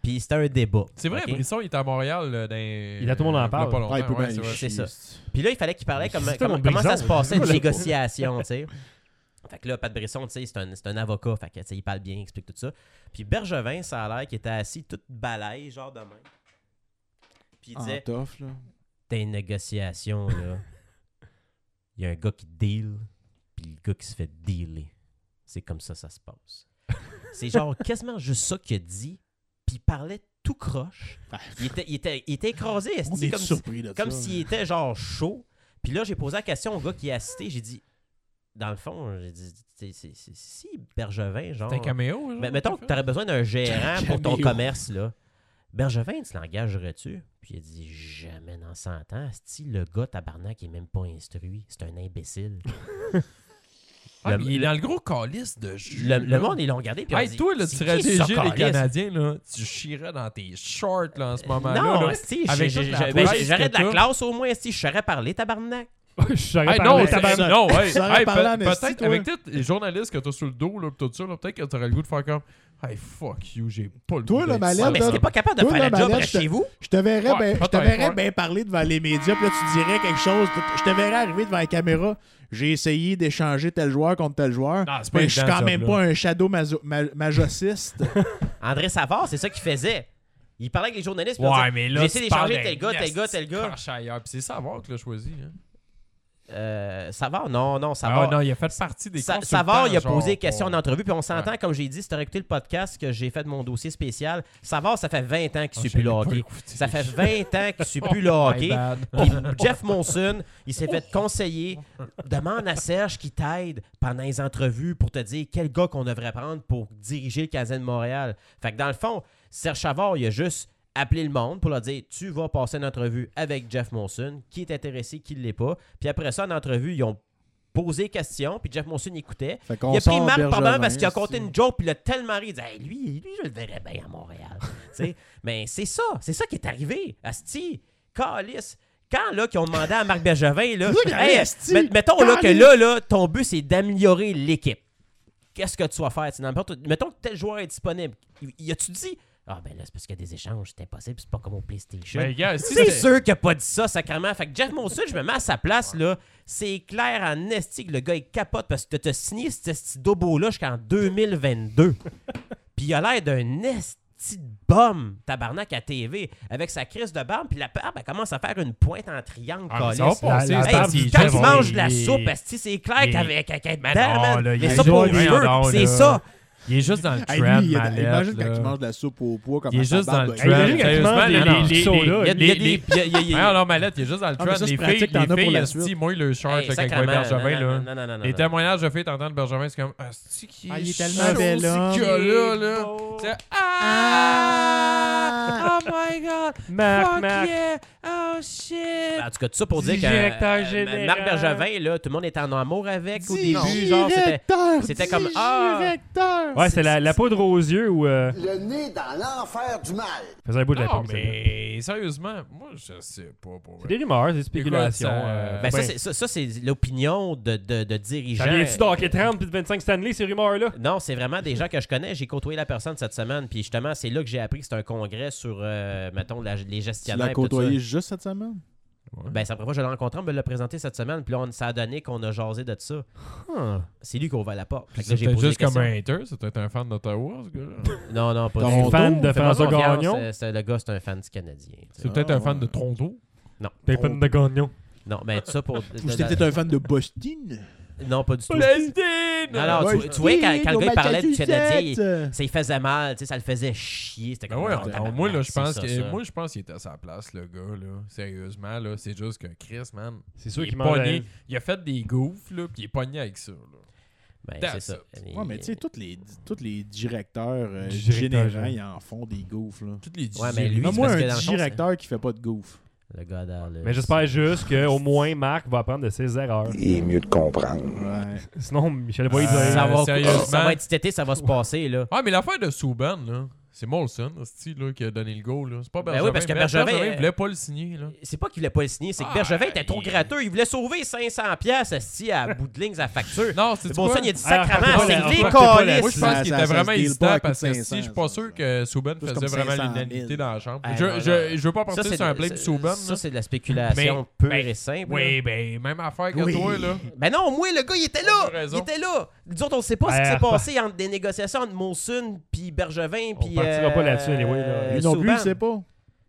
Puis c'était un débat. C'est vrai, ok? Brisson, il était à Montréal. Là, dans... Il a tout le monde en parle. Pas longtemps, Ouais, il peut ouais, bien c'est vrai. C'est chier. ça. Puis là, il fallait qu'il parlait comme, C'est comment, mon comment ça Brisson. se passait, une Je l'ai pas. négociation, tu sais. Fait que là, Pat Brisson, tu sais, c'est un, c'est un avocat, fait que, tu sais, il parle bien, il explique tout ça. Puis Bergevin, ça a l'air qu'il était assis tout balaye, genre de même. Puis il En disait, tough, là. t'as une négociation, là. Il y a un gars qui deal, puis le gars qui se fait dealer. C'est comme ça ça se passe. C'est genre quasiment juste ça qu'il a dit, puis il parlait tout croche. Il était, il était, il était écrasé, On esti, est comme, surpris de comme ça. s'il était genre chaud. Puis là, j'ai posé la question au gars qui a assisté, j'ai dit, dans le fond, j'ai dit, c'est, c'est, c'est, si Bergevin, genre... C'était un caméo, genre, Mais mettons que tu aurais besoin d'un gérant pour ton Caméo. commerce, là. Bergevin, tu l'engagerais-tu? Puis il a dit, jamais dans cent ans. Si le gars, tabarnak, il est même pas instruit. C'est un imbécile. Ah, Le- mais il est le- dans le gros calice de jus. Le, le monde, ils l'ont regardé. Puis ils ont Hey, dit, toi, là, tu c'est serais qui D ça, G des câlisse? Canadiens, là, tu chierais dans tes shorts là, en ce moment-là. Non, là. esti, Avec j'ai- toute j'ai- la j'ai- ben, presse j'aurais que de la t'as. classe au moins, esti, je saurais parler, tabarnak. Je saurais Hey, parler, non, tabarnak. c'est- non, hey, Ça aurait hey, parlé pe- en esti, peut-être toi. avec tous les journalistes que t'as sur le dos, là, pis tout ça, là, peut-être que t'aurais le goût de faire comme hey, fuck you, j'ai pas le Toi, goût le d'être malade, ça. Ouais, mais là, si t'es pas capable de toi, faire là, la job, Manette, reste je te- chez vous. Je te verrais Ouais, bien je te peut-être, verrais ouais. bien parler devant les médias, puis là, tu dirais quelque chose. Je te verrais arriver devant la caméra. J'ai essayé d'échanger tel joueur contre tel joueur. Non, c'est pas Mais je suis évident, quand ce même job-là. pas un shadow maso- ma- majociste. André Savard, c'est ça qu'il faisait. Il parlait avec les journalistes. puis il Ouais, disait, mais là, j'ai essayé tu parles d'échanger d'un tel gars, tel gars, tel esti gars. crache ailleurs, pis c'est Savard qui l'a choisi. Hein. Euh, Savard, non, non, Ah Savard. non, il a fait partie des Sa- consultants, Savard, il a genre, posé des questions en pour- entrevue, puis on s'entend, Ouais. comme j'ai dit, si tu as écouté le podcast que j'ai fait de mon dossier spécial, Savard, ça fait vingt ans qu'il Ah, suit je plus le l'ai pas hockey. écouté. Ça fait vingt ans qu'il suit plus le My hockey. bad. Puis Jeff Monson, il s'est fait conseiller. Demande à Serge qui t'aide pendant les entrevues pour te dire quel gars qu'on devrait prendre pour diriger le Canadien de Montréal. Fait que dans le fond, Serge Chavard, il a juste appelé le monde pour leur dire tu vas passer une entrevue avec Jeff Monson, qui est intéressé, qui ne l'est pas. Puis après ça, en entrevue, ils ont posé des questions, puis Jeff Monson écoutait. Fait qu'on Il a pris sort Marc Bergevin, probablement parce qu'il a esti. compté une joke, puis il a tellement ri. Il dit hey, lui, lui, je le verrais bien à Montréal. Tu sais, mais c'est ça, c'est ça qui est arrivé. Asti, Calice. Quand là, qu'ils ont demandé à Marc Bergevin, là, C'est ça qui arrive, hey, asti. met- mettons là, que Calice. là, là, ton but, c'est d'améliorer l'équipe. Qu'est-ce que tu vas faire? Tu sais, n'importe- Mettons que tel joueur est disponible. Y, y a-tu dit ah, ben là, c'est parce qu'il y a des échanges, c'est impossible, c'est pas comme au PlayStation. Ben, gars, si C'est c'était- sûr qu'il n'a pas dit ça, sacrément. Fait que Jeff Monson, je me mets à sa place, là. C'est clair en esti que le gars, il capote parce que tu as signé cet esti dobo-là jusqu'en deux mille vingt-deux. Puis il a l'air d'un esti de bum, tabarnak, à T V, avec sa crise de barbe. Puis la barbe, elle commence à faire une pointe en triangle, Ah, mais ça va câlisse. passer, La- la c'est Hey, barbe, parti. il quand est il bon, mange de la il- soupe, esti, c'est clair il- qu'avec avec être Mais dedans, non, man. là, il Mais est ça pour juste- les voyons cheveux, donc, c'est là. ça. Il est juste dans le Hey, trend, lui, il est- Mallette, imagine quand là. il mange de la soupe au pois comme Il est sa juste dans barbe, le il- trend. imagine quand il Sérieusement, mange les- les- les- les les- sodas. Il y a, il y a les- des... les- il y a- il y a- il y a- Ah non, Mallette, il est juste dans le Ah, mais trend. ça, c'est Les pratique, filles, t'en les as pour filles, la esti, suite. moi, le short, Hey, là, quand il voit sacrément, Bergevin, non, là. non, non, non, non, Les non. témoignages de filles, t'entends Bergevin, c'est comme asti qui Ah, il est chaud, tellement bel ce homme. gars-là, là. C'est ah, oh my god, Marc, fuck Marc. yeah, oh shit. En tout cas, tout ça pour dire que Directeur euh, général. Marc Bergevin, là, tout le monde était en amour avec au Directeur, début. Genre, c'était, c'était comme ah, Directeur! Ouais, c'est la, la poudre aux yeux où euh, Le nez dans l'enfer du mal. faisait un bout de la Non, pomme. celle-là. mais sérieusement, moi, je sais pas pour C'est vrai. des rumeurs, des spéculations. Écoute, ça- euh, ben, ça, ben, c'est, ça, ça, c'est l'opinion de, de, de dirigeants. ça vient-tu de Hockey trente puis de vingt-cinq Stanley, ces rumeurs-là? Non, c'est vraiment des gens que je connais. J'ai côtoyé la personne cette semaine, puis justement, c'est là que j'ai appris que c'est un congrès sur, euh, mettons, la- les Tu gestionnaires. l'as puis tout ça. côtoyé juste cette semaine? Ben, c'est la première fois que je l'ai rencontré, on me l'a présenté cette semaine, puis là, on, ça a donné qu'on a jasé de ça. Hum. C'est lui qui a ouvert la porte. Fait que là, C'est j'ai peut-être posé juste des comme un questions. hater, c'est peut-être un fan d'Ottawa, ce gars-là. Non, non, pas Ton du tout. fan de Fais-moi François confiance, Gagnon? euh, c'est- le gars, c'est un fan du Canadien. tu sais. C'est peut-être Ah, un fan ouais. de Toronto. T'es fan de Gagnon. Non, mais tout ça pour. Ou c'était peut-être un fan de Boston? Non, pas du tout. Palestine! Non, non, tu, tu vois, quand, quand le gars il parlait du Canadien, il- ça lui faisait mal, tu sais, ça le faisait chier. C'était Ben comme ouais, ah, on- tabarnak, moi, là, je c'est pense ça, que, ça. moi, je pense qu'il était à sa place, le gars, là. Sérieusement, là. C'est juste que Chris, man. C'est sûr il, qu'il est mange. pogné, il a fait des goofs, là, puis il est pogné avec ça, là. Ben, That's c'est ça. it. Ouais, mais tu sais, tous les, tous les directeurs euh, Directeur généraux, général. ils en font des gaufes, là. Toutes les Ouais, mais lui, Mais c'est moi, parce que un dans le fond, directeur qui fait pas de gaufes. Le gars dans le. Mais j'espère juste qu'au moins Marc va apprendre de ses erreurs. Il est mieux de comprendre. Ouais. Sinon, Michel va y Euh, dire. Ça va, sérieusement. ça va être cet été, ça va se passer, là. Ah, mais l'affaire de Souban, là, C'est Molson, ce là, qui a donné le go. Là. C'est pas Ben Bergevin. oui, parce que Mais Bergevin, Bergevin euh, voulait pas le signer. Là. C'est pas qu'il voulait pas le signer, c'est que Ah, Bergevin était trop il- gratteux. Il voulait sauver cinq cents piastres asti, à bout de ligne sa facture. Non, c'est Bon, quoi? ça, il a dit Alors, sacrement, partez c'est pas là- les partez pas calices. là-dessus. Moi, je Ça- pense ça- qu'il ça était se vraiment deal pas hésitant avec parce que cinq si cents, je suis pas ça, sûr ça. que Subban Plus faisait comme vraiment cinq cent mille. l'unanimité dans la chambre. Ah, je, non, je, non. je veux pas Ça, partir c'est sur un de- blame ça- Subban. Ça, là. c'est de la spéculation Mais- pure ben, et simple. Oui, ben, même affaire que Oui. toi, là. Ben non, moi, le gars, il était T'as là. raison. Il était là. Nous autres, on sait pas ce qui Ben, s'est pas- passé entre des négociations entre Molson puis Bergevin On puis partira pas euh, là-dessus, anyway, là. Lui non plus, Subban. il sait pas.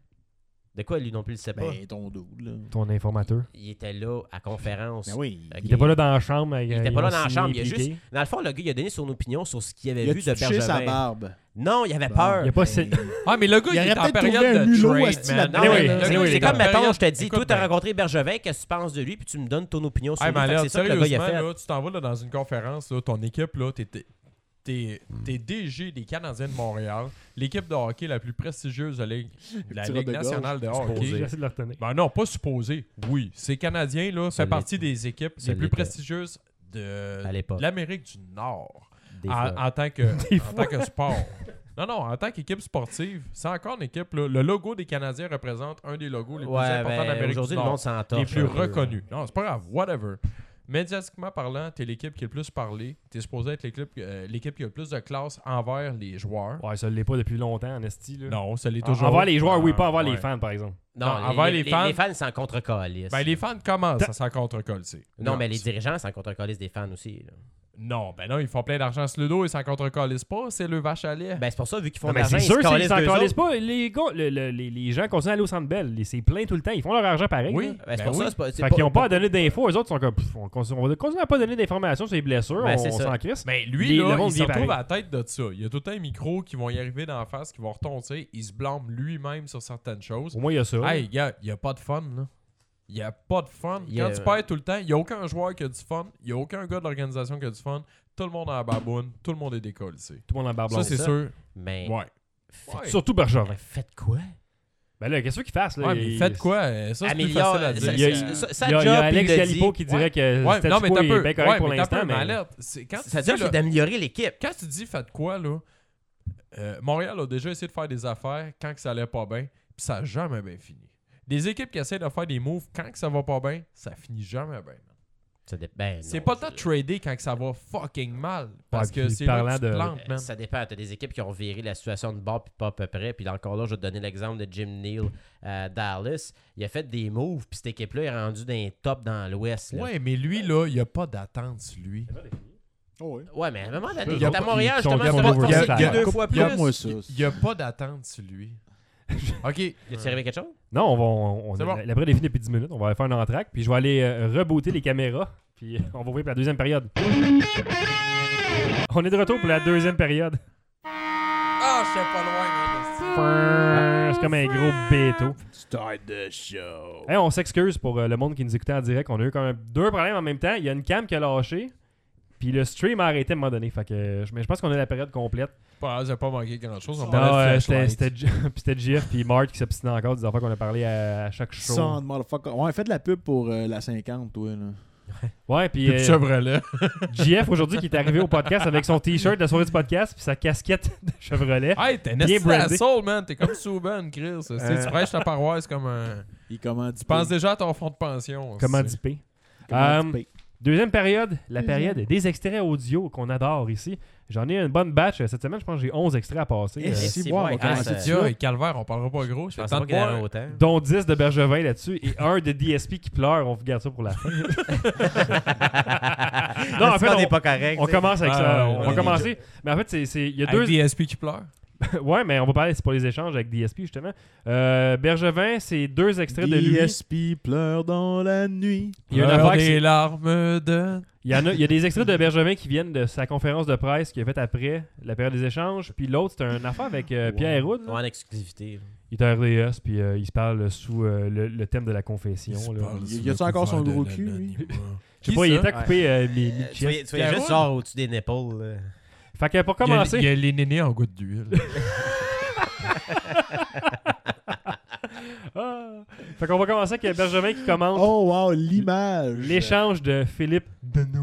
De quoi, lui non plus, il sait pas? Ben, ton dos, là. Ton informateur. Il était là à conférence. Ben oui. Ok. Il était pas là dans la chambre. Il était pas là dans la chambre. Il a juste... Dans le fond, le gars, il a donné son opinion sur ce qu'il avait Il a vu de touché sa Bergevin. barbe. Non, il avait Bon. peur. Il y a pas... Ben, Ah, mais le gars, Il il, aurait est en peut-être trouvé période un de mulot trade, asti man. là-dedans. Non, Eh mais oui, c'est- eh c'est oui, comme, les mettons, périodes- je te dis, Écoute toi, t'as bien. rencontré Bergevin, qu'est-ce que tu penses de lui, puis tu me donnes ton opinion sur Hey, lui. Fait que Malade, c'est ça que le gars, il sérieusement, a fait. là, tu t'en vas là, dans une conférence, là, ton équipe, là, t'es, t'es, t'es, t'es D G des Canadiens de Montréal, l'équipe de hockey la plus prestigieuse de la Ligue, de la Tireur Ligue de gorge. nationale de hockey. J'essaie de le retenir. Ben non, pas supposé. Oui, ces Canadiens là Ça fait partie des équipes Ça les plus l'était. prestigieuses de, À l'époque. de l'Amérique du Nord Des en, fois. en tant que, en tant que sport. Non, non, en tant qu'équipe sportive, c'est encore une équipe. Là, le logo des Canadiens représente un des logos les plus Ouais, importants ben, d'Amérique du aujourd'hui, le Nord. monde s'en Les torche plus un peu, là. reconnus. Non, c'est pas grave, whatever. Médiatiquement parlant, t'es l'équipe qui a le plus parlé. T'es supposé être l'équipe, euh, l'équipe qui a le plus de classe envers les joueurs. Ouais, ça l'est pas depuis longtemps, en esti. Là. Non, ça l'est En- toujours. Envers les joueurs, oui, Ah, pas envers ouais. les fans, par exemple. Non, Non, les, envers les, les les- fans- les fans, c'est en contre-calice. Ben, les fans commencent à s'en contre-coller. Non, mais les dirigeants, c'est en contre-calice des fans aussi. là. Non, ben non, ils font plein d'argent sur le dos et s'en contre-calissent pas, c'est le vache à lait. Ben, c'est pour ça, vu qu'ils font Non, de mais l'argent, c'est ils sûr se qu'ils calissent s'en d'eux calissent autres. pas. Les, gars, le- le- les, les gens continuent à aller au Centre Bell. Les- C'est plein tout le temps. Ils font leur argent pareil. Oui. là. Ben, c'est Ben pour oui. ça, c'est pas... c'est Fait qu'ils n'ont pas à donner d'infos. Eux autres sont comme, pff, on, continue, on va continuer à pas donner d'informations sur les blessures. Ben, on c'est on ça. s'en crisse. Mais lui, Les- là, le monde il se vient retrouve pareil. à la tête de ça. Il y a tout le temps un micro qui vont y arriver dans la face, qui vont retomber. Il se blâme lui-même sur certaines choses. Au moins, il y a ça. Hey, gars, il n'y a pas de fun, là. Il n'y a pas de fun. Il y a- Quand tu perds tout le temps, il n'y a aucun joueur qui a du fun. Il n'y a aucun gars de l'organisation qui a du fun. Tout le monde a la baboune. Tout le monde est décollé. Tout le monde en barbe Ça, blonde. c'est ça. sûr. Mais Ouais. faites- Ouais. Surtout Bergevin. faites quoi? Ben là, qu'est-ce qu'il fasse? Là? Ouais, mais Il- faites quoi? euh, Ça, c'est plus Améliore- facile à ça- dire. Il y a- ça- ça- ça Il y a, il y a job, Alex il l'a Galipo dit. qui dirait que Ouais, c'était non, mais t'as est peu. bien correct Ouais, pour mais t'as l'instant. peu, mais Mais alerte. C'est- Quand tu Ça dis, veut dire là, c'est d'améliorer l'équipe. quand tu dis faites quoi, là, euh, Montréal a déjà essayé de faire des affaires quand que ça allait pas bien, puis ça n'a jamais bien fini. Des équipes qui essaient de faire des moves quand que ça va pas bien, ça finit jamais bien. Ça dé- ben, C'est non, pas le temps je- de trader quand que ça va fucking mal. Parce Ouais, que puis c'est là parlant que tu te de- plantes, man. Ça dépend. T'as des équipes qui ont viré la situation de bord puis pas à peu près. Puis là, encore là, je vais te donner l'exemple de Jim Neal à Dallas. Il a fait des moves, puis cette équipe-là est rendue d'un top dans l'Ouest. là. Ouais, mais lui, là, il n'y a pas d'attente sur lui. Oh, oui. Ouais, mais à un moment donné, Il il y a est à pas- Montréal, ils sont justement, tu bien vas te over forcer the le top. cul deux fois plus. Garde-moi ça. Il n'y a pas d'attente sur lui. OK. Y a-tu arrivé quelque chose? non, on va, on, on C'est a- bon. la preuve est finie depuis dix minutes. On va aller faire un entraque. Puis je vais aller euh, rebooter les caméras. Puis on va ouvrir pour la deuxième période. On est de retour pour la deuxième période. Ah, je suis pas loin, man. C'est comme un gros béto. Start the show. Hey, on s'excuse pour euh, le monde qui nous écoutait en direct. On a eu quand même deux problèmes en même temps. Il y a une cam qui a lâché. Puis le stream a arrêté à un moment donné. Fait que, euh, je- mais je pense qu'on a la période complète. Pas, j'ai pas manqué grand-chose. On Non, parlait de euh, c'était flashlight. c'était J- puis c'était J F puis Mark qui s'obstinait encore des affaires qu'on a parlé à, à chaque show. Son motherfucker. Ouais, faites de la pub pour euh, la cinquante, toi, là. Ouais, puis Puis euh, Chevrolet. J F aujourd'hui qui est arrivé au podcast avec son t-shirt de la soirée du podcast puis sa casquette de Chevrolet. Hey, t'es Bien un brandé. soul, man. T'es comme Souben, Chris. Tu sais, Euh. Tu prêches ta paroisse comme un... Il commande. Tu penses déjà à ton fonds de pension. Comment aussi. dipper. Euh, Deuxième période, la période des extraits audio qu'on adore ici. J'en ai une bonne batch. Cette semaine, je pense que j'ai onze extraits à passer. Eh, euh, si, c'est bon, on va bon, commencer ah, dessus. Dia et Calvaire, on parlera pas gros. Je Je pensais pas qu'il y en avait autant. dont dix de Bergevin là-dessus et un de D S P qui pleure. On vous garde ça pour la fin. non, en fait, on on, n'est pas correct. on tu sais. commence avec Ah, ça. ouais, On ouais, va ouais. commencer. Mais en fait, c'est, c'est- il y a Avec deux... D S P qui pleure. ouais, mais on va parler, c'est pas les échanges avec D S P, justement. Euh, Bergevin, c'est deux extraits de lui. D S P pleure dans la nuit. Il y a une Pleure affaire qui des c'est- larmes de... Il y, en a, il y a des extraits de Bergevin qui viennent de sa conférence de presse qu'il a faite après la période des échanges. Puis l'autre, c'est une affaire avec euh, Pierre Héroud. là. Ouais, en exclusivité. Il est à R D S, puis euh, il se parle sous euh, le, le thème de la confession. là. Y a-tu encore son gros cul, lui? Je sais pas, il ça? était à couper euh, mes, mes Euh, Tu chest. voyais- tu voyais Pierre juste Roux? genre au-dessus des nipples. là. Fait que pour Il y, a, commencer... il y a les nénés en goutte d'huile. Ah! Fait qu'on va commencer avec Bergevin qui commente Oh, wow, l'image. l'échange de Philippe Deneau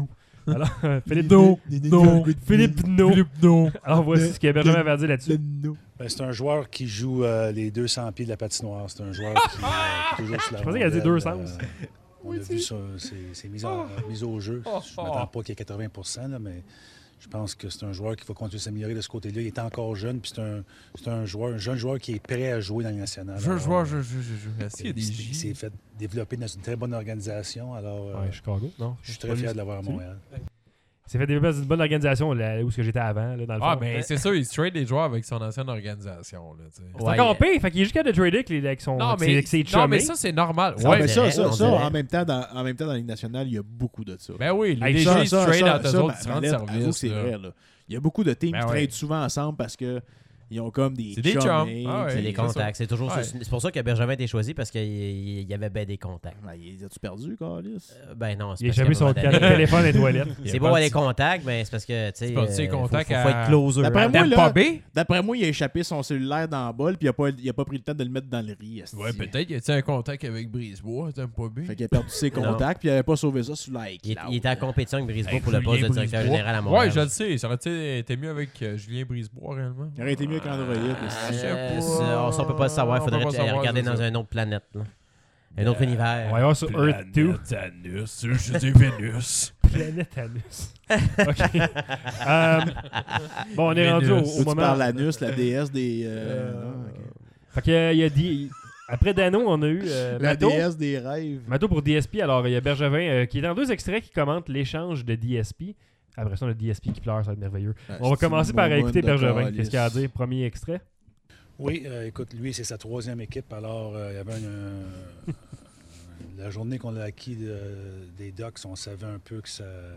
Alors, euh, Philippe No, no, Philippe No. Philippe No. Alors, voici ce que Benjamin avait à dire là-dessus. Ben, c'est un joueur qui joue euh, les deux cents pieds de la patinoire. C'est un joueur qui, euh, qui est toujours sur la Je pensais qu'il a dit rondelle, deux sens. euh, on a vu ça, c'est, c'est mis, en, mis au jeu. Je ne m'attends pas qu'il y ait quatre-vingts pour cent, là, mais je pense que c'est un joueur qui va continuer à s'améliorer de ce côté-là. Il est encore jeune, puis c'est un, c'est un, joueur, un jeune joueur qui est prêt à jouer dans la nationale. Je Alors, joueur, je je je je. Est-ce qu'il y a des il, il s'est J? fait développer dans une très bonne organisation. Alors, euh, Ouais, Chicago, non? je suis très fier de l'avoir à C'est- Montréal. C'est fait développer dans une bonne organisation là, où ce que j'étais avant, là, dans le fond. Ah, ben c'est ça, il se trade des joueurs avec son ancienne organisation. Là, tu sais. C'est Ouais, encore euh, pire, fait qu'il est jusqu'à de trader avec, les- avec son Non, avec ses- mais, avec ses non, mais chummés. ça, c'est normal. Ah, Ouais, ben ça, dirait, ça, on ça, dirait. en même temps, dans, en même temps, dans la Ligue nationale, il y a beaucoup de ça. ben oui, les Hey, D G ça, ils se ça, trade ça, entre eux ça, autres ma- différents Mallette, avoue que services. c'est là. vrai, là. Il y a beaucoup de teams Ben qui ouais. tradent souvent ensemble parce que ils ont comme des C'est des chums, chums. et- Ah ouais. C'est des c'est contacts. C'est toujours Ouais. ça. C'est pour ça que Benjamin a été choisi parce qu'il il y avait ben des contacts. Ben, il- as-tu perdu, Carlis? Euh, Ben non, c'est Il a parce qu'à échappé un son moment donné, téléphone et toilette. C'est beau avoir des contacts, mais c'est parce que, tu sais, C'est pas- c'est euh, contact faut, faut, à- faut être closer. D'après hein. moi, Tampa là- Bay? D'après moi, il a échappé son cellulaire dans la balle puis il a pas, il a pas pris le temps de le mettre dans le riz. esti. Ouais, peut-être. Y a-t-il un contact avec Brisebois, Tampa Bay? Fait qu'il a perdu ses Non. contacts puis il avait pas sauvé ça sur like. Il, est- il était en compétition avec Brisebois Avec pour le poste de Julien directeur Brisebois. général à Montréal. Ouais, je le sais. Ça aurait été mieux avec euh, Julien Brisebois, réellement. Il aurait été mieux qu'Android. Euh, Je sais pas. ça, ça, on peut pas le savoir. Il On peut faudrait pas t- savoir, regarder c'est dans ça. une autre planète. Là. Un autre univers. On va y voir sur Earth deux. Anus, je dis Vénus. Planète Anus. OK. Euh, bon, on est rendu au, Vénus. au Tu moment. parles l'anus, la déesse des... euh, Euh, ah, ok. Fait qu'il y a, il y a dit. Après Dano, on a eu euh, La Mato. déesse des rêves. Mato pour D S P. Alors, il y a Bergevin euh, qui est dans deux extraits qui commente l'échange de D S P. Après ça, on a D S P qui pleure, ça va être merveilleux. Ah, On va c'est commencer une par bonbonne écouter de Bergevin. calice. Qu'est-ce qu'il a à dire? Premier extrait. Oui, euh, écoute, lui, c'est sa troisième équipe. Alors, euh, il y avait une, euh, la journée qu'on a acquis de- des Ducks, on savait un peu que ça. euh,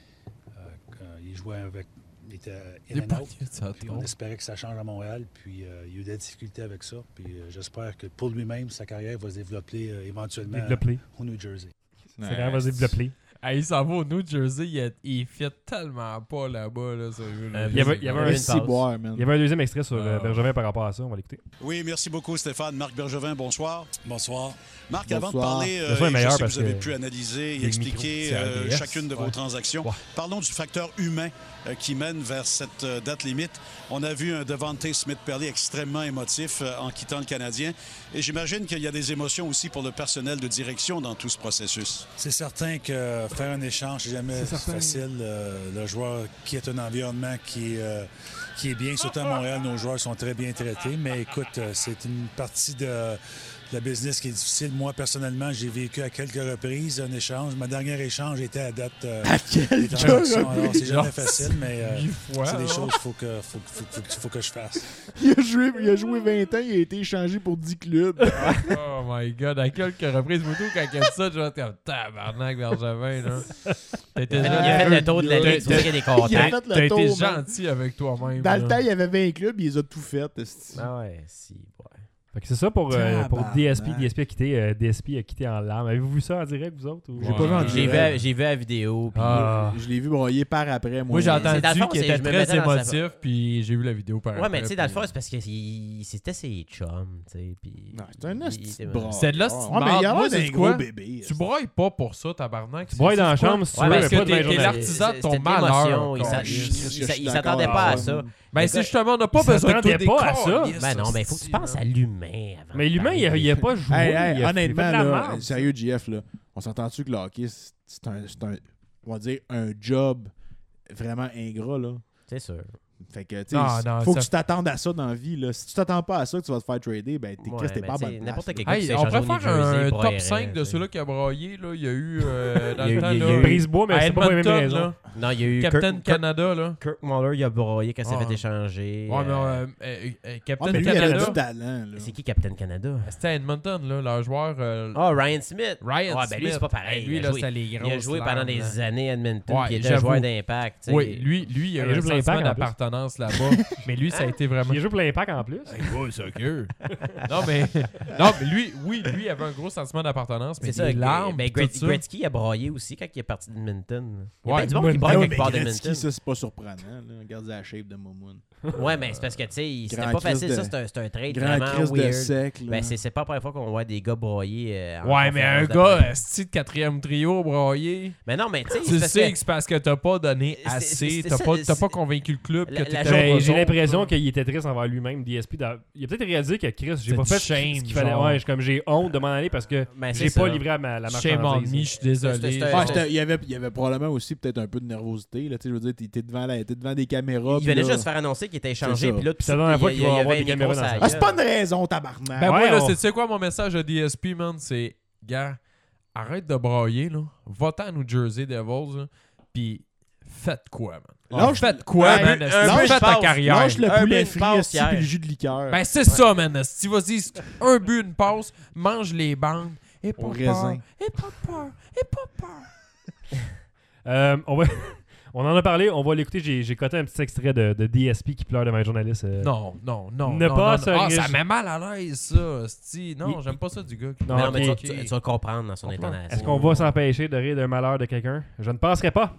qu'il jouait avec. Il était in and out. Puis on espérait que ça change à Montréal. Puis euh, il y a eu des difficultés avec ça. Puis euh, j'espère que pour lui-même, sa carrière va se développer euh, éventuellement Développer. au New Jersey. C'est quand même vas-y développer. Hey, il s'en va au New Jersey, il, est- il fit tellement pas là-bas, là, sérieux. là. Euh, Il y avait- il y avait une un passe. ciboire, man. Il y avait un deuxième extrait sur euh, Ah. Bergevin par rapport à ça. On va l'écouter. Oui, merci beaucoup Stéphane. Marc Bergevin, bonsoir. Bonsoir. Marc, avant de Bonsoir. parler, euh, Le son est et meilleur je sais que parce vous avez que pu analyser et les expliquer micros, c'est euh, A D S. chacune de Ouais. vos transactions, Ouais. parlons du facteur humain euh, qui mène vers cette euh, date limite. On a vu un Devante Smith-Pelly extrêmement émotif euh, en quittant le Canadien. Et j'imagine qu'il y a des émotions aussi pour le personnel de direction dans tout ce processus. C'est certain que faire un échange, c'est jamais facile. Euh, le joueur qui est un environnement qui est, euh, qui est bien, surtout à Montréal, nos joueurs sont très bien traités. Mais écoute, euh, c'est une partie de, de la business qui est difficile. Moi, personnellement, j'ai vécu à quelques reprises un échange. Ma dernière échange était à date euh, À des quelques transactions. Alors, c'est reprises. jamais facile, mais euh, Huit fois, c'est des là. choses qu'il faut que, faut, faut, faut, faut que je fasse. Il a, joué, il a joué vingt ans, il a été échangé pour dix clubs. Oh my god, à quelques reprises, surtout quand il a dit ça, je vais être comme tabarnak, Bergevin, là. T'étais Il a là, fait le tour de la ligue, c'est pour ça qu'il y a des Il a contacts. fait T'as le été tour, man. gentil avec toi-même. Dans le là. temps, il y avait vingt clubs, il les a tout fait. esti. Ah ouais, si, ouais. Fait que c'est ça pour, euh, pour Tabarnak. D S P. D S P a quitté, euh, D S P a quitté en larmes. Avez-vous vu ça en direct, vous autres? ou- J'ai Ouais. pas vu en J'ai vu, direct. à- j'ai vu la vidéo. Puis Ah. Je l'ai vu broyer par après, moi. Moi, j'ai C'est- dans le entendu fond, qu'il c'est- était je me très mettais dans sa- émotif, puis j'ai vu la vidéo par Ouais, après, mais tu sais, dans le puis- fond, c'est parce que il- c'était ses chums, tu sais. Puis. Non, c'est un il- hostie il de était- bras. C'est de l'hostie de Ouais, mais il a marde. l'air Moi, d'un c'est gros quoi? bébé. Tu brailles pas pour ça, tabarnak. Tu bois dans la C'est quoi? chambre si tu Ouais, veux, mais mais parce pas que de t'es- main t'es journaliste. l'artisan de ton C'était malheur. l'émotion, il s'a- Câlisse. il- il Je s'a- suis il d'accord s'attendait avec pas à ça. ça. Ben, c'est justement, on n'a pas Il besoin de tout s'attendait pas à ça. décoller, Ben non, ben il faut que tu penses à l'humain avant. Mais de l'humain, il a, parler. il a pas joué. Hey, hey, il a- il a honnêtement, fait de la là, merde. sérieux, J F, là, on s'entend-tu que le hockey, c'est c'est un, c'est un, on va dire, un job vraiment ingrat, là? C'est sûr. Fait que, tu Non, sais, non, faut ça- que tu t'attendes à ça dans la vie, là. Si tu t'attends pas à ça que tu vas te faire trader, ben, t'es Ouais, Chris, t'es mais pas à tu sais, bonne place. n'importe là. quel gars qui Hey, s'est on échangé pourrait au New faire Jersey un pour top R R, cinq de tu sais. ceux-là qui a braillé. Là. Il y a eu euh, dans Il y a le eu- temps, il y a là, eu- Brisebois, mais à c'est pas pour les mêmes Edmonton, raisons. là. Non, il y a eu Captain Kirk, Kirk, Canada. Là. Kirk Muller, il a broyé quand il s'est Ah. fait échanger. Ouais, mais euh, euh, euh, euh, Ah, Captain mais lui, il avait Canada, du talent, là. C'est qui Captain Canada? c'était à Edmonton, là, leur joueur. euh, Ah, Ryan Smith. Ryan Ouais, ben lui, Smith. c'est pas pareil. Hey, lui, il a là, joué, c'était les il a grosses joué pendant larmes, des là. années à Edmonton, Ouais, puis il était un j'avoue. joueur d'impact. tu sais. Oui, lui, lui, il a Il a eu un joué pour sentiment l'Impact, en plus. d'appartenance là-bas. Mais lui, ça a été vraiment. Il joue pour l'impact en plus. Ouais, c'est que. non, mais, non, mais lui, oui, lui avait un gros sentiment d'appartenance, mais C'est ça. les larmes, Ben, tout Gret- ça. Gretzky a braillé aussi quand il est parti d'Edmonton. Il y a Ouais, bien du monde qui Edmonton. braille Ah quand ouais, il mais part Gretzky, d'Edmonton. ça, c'est pas surprenant, là. Regarde la shape de Momoun. Ouais, mais c'est parce que, tu sais, c'était Grand pas Christ facile. de- Ça, c'est un, c'est un trade Grand vraiment crise de weird. sec. Là. Ben, c'est, c'est pas la première fois qu'on voit des gars broyer. euh, en Ouais, mais un conférence de gars, presse. style de quatrième trio, broyé. Mais non, mais tu sais, Tu c'est parce sais que que c'est parce que t'as pas donné C'est- assez, c'est- t'as c'est pas, ça, t'as pas c'est- convaincu le club que la- t'étais la Ben, eux j'ai autres, l'impression là. qu'il était triste envers lui-même, D S P. dans- Il a peut-être réalisé que Chris, j'ai C'est pas du fait shame, ce qu'il fallait. genre. Ouais, je- comme j'ai honte de m'en aller parce que Ben, c'est j'ai ça. pas livré à ma, la Shame on marchandise. me, je suis désolé. C'est- c'est- Ouais, c'est- c'était- il y avait, il y avait probablement aussi peut-être un peu de nervosité. Là, tu sais, je veux dire, t'es devant, la- t'es devant des caméras. il puis venait là- juste faire annoncer qu'il était échangé. C'est ça. Puis là, Puis c'est la dernière fois il y qu'il a- va il y avoir avait des un caméras micro dans sur sa la Ah, c'est pas gueule. une raison, tabarnak. Ben Ouais, moi, là, on- c'est tu sais quoi mon message à D S P, man? C'est, gars, arrête de brailler, là. Va-t'en à New Jersey Devils, là. Puis faites quoi, man? Lâche- faites quoi, Ouais, man? un- Esti, un peu faites de ta passe. carrière. Lâche le Un poulet but, une frit passe esti, hier. puis le jus de liqueur. Ben c'est ça, man. Esti, vas-y, c'est un but, une passe, mange les bandes. Et pas Au peur. raisin. Et pas peur. Et pas peur. Euh, on, va... on en a parlé, on va l'écouter. J'ai, j'ai coté un petit extrait de, de D S P qui pleure devant un journaliste. euh. Non, non, non. Ne non, pas non, se non. Ah, riche- ça met mal à l'aise, ça. Esti. Non, Il- j'aime pas ça du gars. qui- Non, Mais non, mais tu, ok. tu- tu vas comprendre dans son Comprends. intonation. Est-ce qu'on va s'empêcher de rire d'un malheur de quelqu'un? Je ne penserais pas.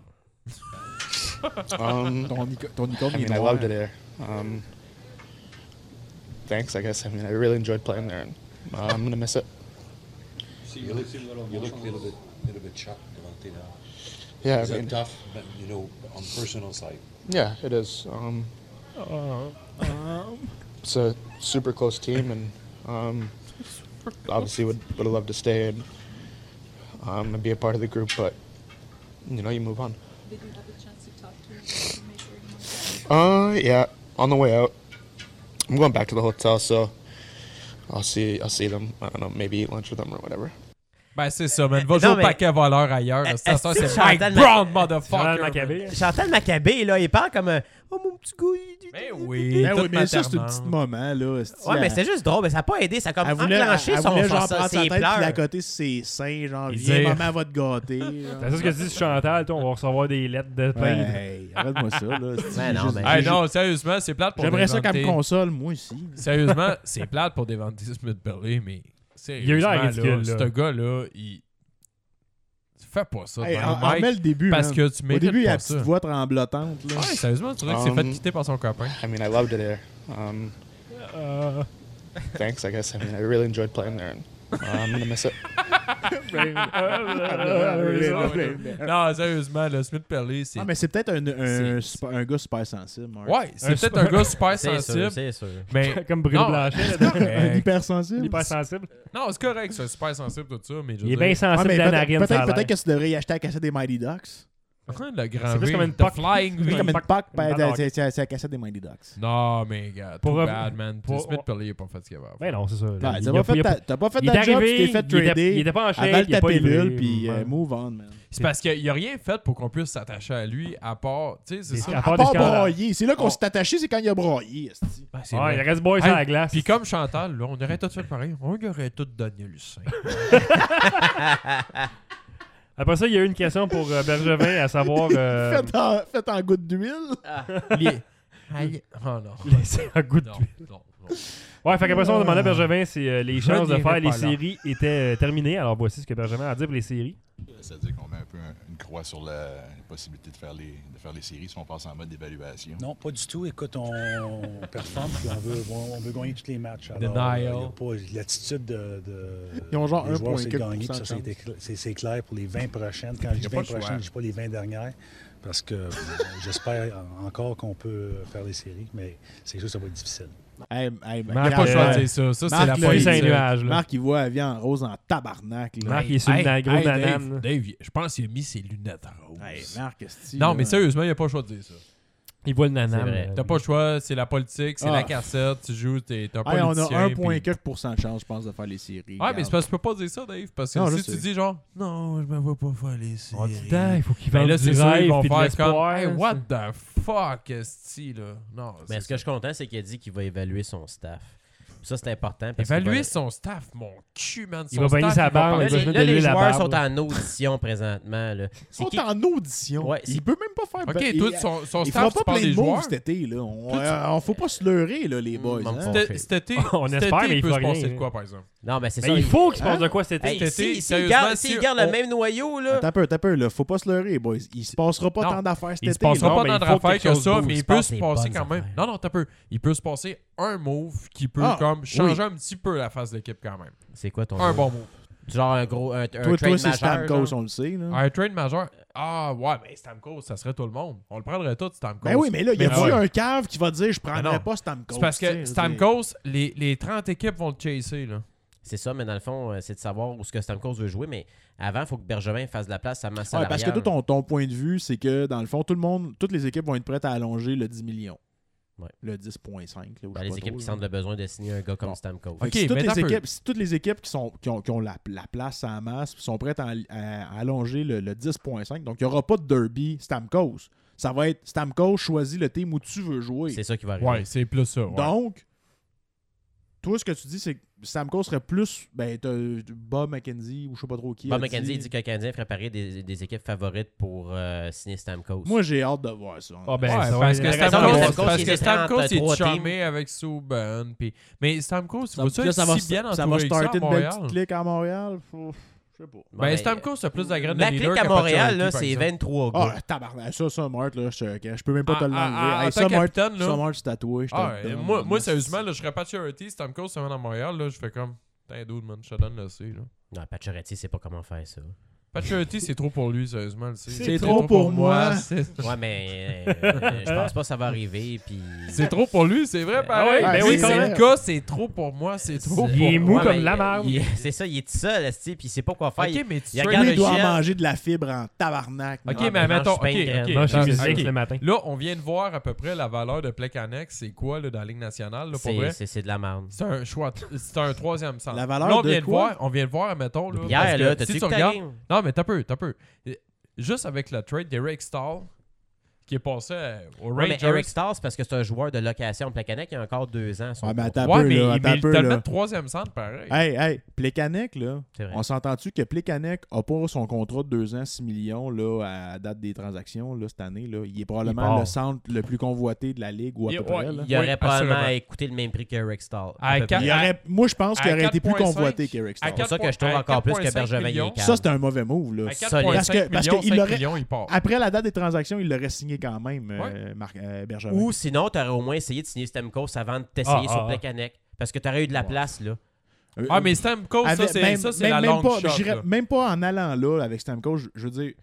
Um, Ton, ico- ton icône I est mean, I noir. loved it there. Um, thanks, I guess. I mean, I really enjoyed playing there, and uh, I'm gonna miss it. You look, you look a little bit, little bit shocked, Devontae. Now. Yeah, Is I that mean, tough? But you know, on personal side. yeah, it is. Um, it's a super close team, and um, obviously would would have loved to stay and um, and be a part of the group, but you know, you move on. Did you have a chance to talk to him to make sure he knows? Uh, yeah. On the way out, I'm going back to the hotel, so I'll see. I'll see them. I don't know. Maybe eat lunch with them or whatever. Ben c'est ça, man. Va Non, jouer au mais- paquet voleur ailleurs. Est-ce Ça, que ça, c'est c'est Mike Chantal Brown, Chantal motherfucker. Maccabé. Chantal Maccabé, là, il parle comme un Oh mon petit gars. il- Ben oui. Ben oui, toute mais ça, c'est un maternelle. petit moment, là. esti, Ouais, mais elle- c'est juste drôle, mais ça n'a pas aidé. Ça a comme Elle voulait, enclenché elle son, voulait genre son- prendre sa ses tête puis la pleurs. côté sur ses seins, genre, Et viens, dire- maman va te gâter. genre. C'est ça ce que tu dis sur Chantal, toi, on va recevoir des lettres de pain. Ouais, hey, arrête-moi ça, là. esti, Ben non, juste- mais- Hey, j'ai- non, sérieusement, c'est plate pour J'aimerais ça qu'elle me Devontae. console, moi aussi. Sérieusement, c'est plate pour Devontae Smith-Pelly, mais Il a eu l'air sérieusement, ridicule, là, là. ce gars-là, il... Fais pas ça Hey, devant en, le en mic, mets le début, parce man. que tu Au mérites début, il y a pas la petite ça. voix tremblotante, là. Ouais, sérieusement, tu dirais qu'il s'est Um, fait quitter par son copain. I mean, I loved it there. Um, Euh, thanks, I guess. I mean, I really enjoyed playing there, and uh, I'm gonna miss it. Non, sérieusement, le Smith-Pelly, c'est... Ah, mais c'est peut-être un, un, C'est- super- un gars super sensible, Mark. Ouais, c'est Un peut-être super- un gars super C'est sûr, sensible, c'est sûr. mais... Comme Bruno Non, Blanchet. c'est là, Un correct. hypersensible. hyper sensible. Non, c'est correct, c'est super sensible, tout ça, mais je veux Il est dire- bien Ouais, sensible mais de la peut-être narine. ça a peut-être l'air. peut-être que tu devrais y acheter la cassette des Mighty Ducks. Le grand C'est plus V, comme une the poc- Flying C'est V. comme une Puck- puck, Ah, ben, non, c'est c'est- c'est la cassette des Mighty Ducks. Non, mais gars, Pour too rev- bad, man. pour- Smith-Pelly est pas fatigué. Ben non, c'est ça. là. Ben, Il T'as a pas fait il a ta- t'as pas fait il est ta job, arrivé, tu t'es fait il était- trader. il était pas en shape, Avale il a ta pas livré. pilule, puis euh, Ouais. move on, man. C'est parce qu'il a rien fait pour qu'on puisse s'attacher à lui, à part... Tu sais, c'est Des- ça. à À part part des scandales. brailler. C'est là qu'on Oh. s'est attaché, c'est quand il a braillé, esti. Ben, c'est Ouais, vrai. il reste boys Hey, sur la glace. Puis comme Chantal, là, on aurait tout fait pareil. On aurait tout donné le sein. Après ça, il y a eu une question pour euh, Bergevin, à savoir... euh, Faites en, faites en goutte d'huile. Les... Aïe. Oh non. laisser un goût de Non, tuile. non, non. Ouais, fait qu'après ça, on demandait à Bergevin si euh, les Je chances de n'irai faire les pas là. séries étaient euh, terminées. Alors voici ce que Bergevin a dit pour les séries. C'est-à-dire qu'on met un peu un- une croix sur la, la possibilité de faire, les, de faire les séries si on passe en mode d'évaluation. Non, pas du tout. Écoute, on performe puis on veut, on veut gagner tous les matchs. Alors, Denial. il n'y a pas l'attitude de, de. Ils ont genre des un joueurs, point c'est de quatre gagner. pour puis cent Ça, de c'est écla- c'est c'est clair pour les vingt prochaines. Quand je Y dis a pas vingt le choix. prochaines, je ne dis pas les vingt dernières. Parce que euh, j'espère encore qu'on peut faire les séries, mais c'est juste que ça va être difficile. Hey, hey, Marc, Il Marc, a pas le choix euh, de dire ça. Ça, c'est Marc, la là, C'est politique. un nuage. Là. Marc, il voit la vie en rose en tabarnak. Là. Marc, il est sur une grosse hey, nanane. Dave, Dave, je pense qu'il a mis ses lunettes roses. Hey, Marc, esti, non, là. mais sérieusement, il n'y a pas le choix de dire ça. Il voit le nanan. C'est vrai. euh, T'as pas le choix, c'est la politique, c'est Ah. la cassette, tu joues, t'es t'es un Hey, on politicien. a un virgule puis- quatre pour cent de chance, je pense, de faire les séries. Ouais, Regarde. mais c'est parce que tu peux pas dire ça, Dave. Parce que Non, je si sais. tu dis genre, non, je me vois pas faire les séries. On dit, Putain, il faut qu'il Ben vende là, du c'est sûr, ils rêve vont puis de faire l'espoir. comme, hey, là, what c'est- the fuck, esti, là. Non, Mais c'est ce que je suis content, c'est qu'il a dit qu'il va évaluer son staff. Ça, c'est important. Parce Évaluer va... son staff, mon cul, man. Il va baigner sa barbe. Là, il va les, se mettre là, de les l'huile à joueurs barbe, sont là. en audition présentement. Là. Ils sont qui... en audition. Ouais, il peut même pas faire... OK, il, tout son, son il staff, fera tu pas parles plein des de moves joueurs. cet été. Là. On, Tout- euh, on faut pas se leurrer, là, les boys. Mm, hein. bon. Cet cet été, On cet espère, été, mais il il peut faut se passer rien. de quoi, par exemple? Non, mais c'est Ben, ça. il faut qu'il se Hein? passe de quoi cet été. Hey, Cet si, été, si, sérieusement, garde, si s'il garde on- le même noyau, là. Attends un peu, attends un peu. Là. Faut pas se leurrer, boys. Il se passera pas Non, tant d'affaires cet Il se été. passera là. Non, pas mais tant il faut d'affaires quelque que chose ça, bouge. mais Il il se peut passe se des passer bonnes quand même. affaires. Non, non, t'as peu. Il peut se passer un move qui peut Ah, comme changer oui. un petit peu la face de l'équipe quand même. C'est quoi ton Un jeu? bon move. Genre un gros un, un Toi, trade toi c'est majeur. Stamkos, genre. on le sait. Là. Un trade majeur. Ah, ouais, mais Stamkos, ça serait tout le monde. On le prendrait tout, Stamkos. Ben oui, mais là, il y a Mais pas ouais. un cave qui va dire je Mais prendrais non. pas Stamkos. C'est parce tu sais, que je veux Stamkos, les, les trente équipes vont le chasser, là. C'est ça, mais dans le fond, euh, c'est de savoir où ce que Stamkos veut jouer. Mais avant, il faut que Bergevin fasse de la place à masse Ouais, salariale. parce que toi, ton, ton point de vue, c'est que dans le fond, tout le monde, toutes les équipes vont être prêtes à allonger le dix millions. Ouais. Le dix virgule cinq. Là, ou Ben, je sais les pas équipes trop, qui là. sentent le besoin de signer un gars comme Bon. Stamkos. Fait que Ok, si, toutes mais les t'as peu. équipes, si toutes les équipes qui, sont, qui, ont, qui ont la, la place à la masse sont prêtes à, à- à allonger le, le dix virgule cinq, donc il n'y aura pas de derby Stamkos. Ça va être Stamkos choisit le team où tu veux jouer. C'est ça qui va arriver. Ouais, c'est plus ça. Ouais. Donc, toi, ce que tu dis, c'est que Stamkos serait plus. Ben, t'as Bob McKenzie ou je sais pas trop qui. Bob a McKenzie dit- dit que le Canadien ferait parier des, des équipes favorites pour euh, signer Stamkos. Moi, j'ai hâte de voir ça. Ah, ben, Ouais, ça va parce être que intéressant Stamkos, de voir Stamkos, ça. parce il que est Stamkos est trente-trois charmé avec Subban. Puis... Mais Stamkos, il Ça, va-tu là, être ça va, si bien ça va entouré que ça à starter une belle Montréal? petite clique à Montréal. Faut- Je sais pas. Ben, Stamkos a plus de graines de La leader clique à qu'à Montréal, Pacioretty, là, par c'est exemple. vingt-trois gars. Ah, tabarnak. Ça, ça, Marthe, là, je, je peux même pas te Ah, l'enlever. ah, ah, Hey, en ça, tant Marthe, capitaine, là. ça, Marthe, c'est tatoué. je te Ah, le euh, donne. moi, moi, sérieusement, là, je serais Pacioretty, Stamkos, ça vient à Montréal, là, je fais comme, t'es dude, man, je te donne le C, là. Non, Pacioretty, c'est pas comment faire ça. Pacioretty, c'est trop pour lui, sérieusement, le C. C'est trop pour moi. c'est- Ouais, mais euh, je pense pas que ça va arriver. Puis... C'est trop pour lui, c'est vrai, pareil. Ah ouais, ben Lui, oui, c'est quand le même. gars, c'est trop pour moi, c'est trop Il pour est mou moi. comme mais, la euh, merde. il- C'est ça, il est tout seul, esti, puis il sait pas quoi faire. Ok, mais tu il trades- regarde Lui, le il doit chien. manger de la fibre en tabarnak. Ok, Ah, mais ben, mettons, mange pain ok, de graines. ok. Moi, je suis Attends, musique ok. le matin. Là, on vient de voir à peu près la valeur de Plekanec, c'est quoi là, dans la Ligue nationale, là, pour C'est- vrai? C'est c'est de la merde. C'est un choix, c'est un troisième centre. La valeur là, on de vient de quoi? voir, on vient de voir, mettons, là, Hier, parce que là, t'as-tu si tu écouté la regardes, game? non, mais t'as peu, t'as peu. Juste avec le trade d'Eric Stahl, qui est passé euh, aux Ouais, mais Rangers. Eric Starr, c'est parce que c'est un joueur de location. Plekanec, il a encore deux ans. son Ouais, mais contrat. attends un Ouais, peu, mais, là, mais attends un il peu, te le là. met troisième centre, pareil. Hey, hey, Plekanec, là, C'est vrai. on s'entend-tu que Plekanec a pas son contrat de deux ans, six millions, là, à date des transactions, là, cette année, là. Il est Il probablement part. le centre le plus convoité de la Ligue, ou à Il- peu près, ouais, là. Il aurait Oui, probablement assurément. écouté le même prix qu'Eric Starr. À à peu quatre- près. Il aurait, moi, je pense qu'il à aurait été plus quatre virgule cinq, convoité qu'Eric à Starr. pour ça que je trouve à encore plus que 4,5 Bergevin, il est millions. calme. Ça, c'est un mauvais move, là. À solide. quatre virgule Parce que- cinq parce millions, qu'il cinq l'aurait- millions, il part. Après la date des transactions, il l'aurait signé quand même, euh, Marc, euh, Bergevin. Ou sinon, tu aurais au moins essayé de signer Stamkos avant de t'essayer Ah, sur ah, ah. Plekanec. Parce que tu aurais eu de la place, là. Euh, Ah, mais Stamkos, ça, avec- c'est même- ça, c'est même- la même longue pas, shot. j'irais là. même pas en allant là avec Stamkos, je, je veux dire,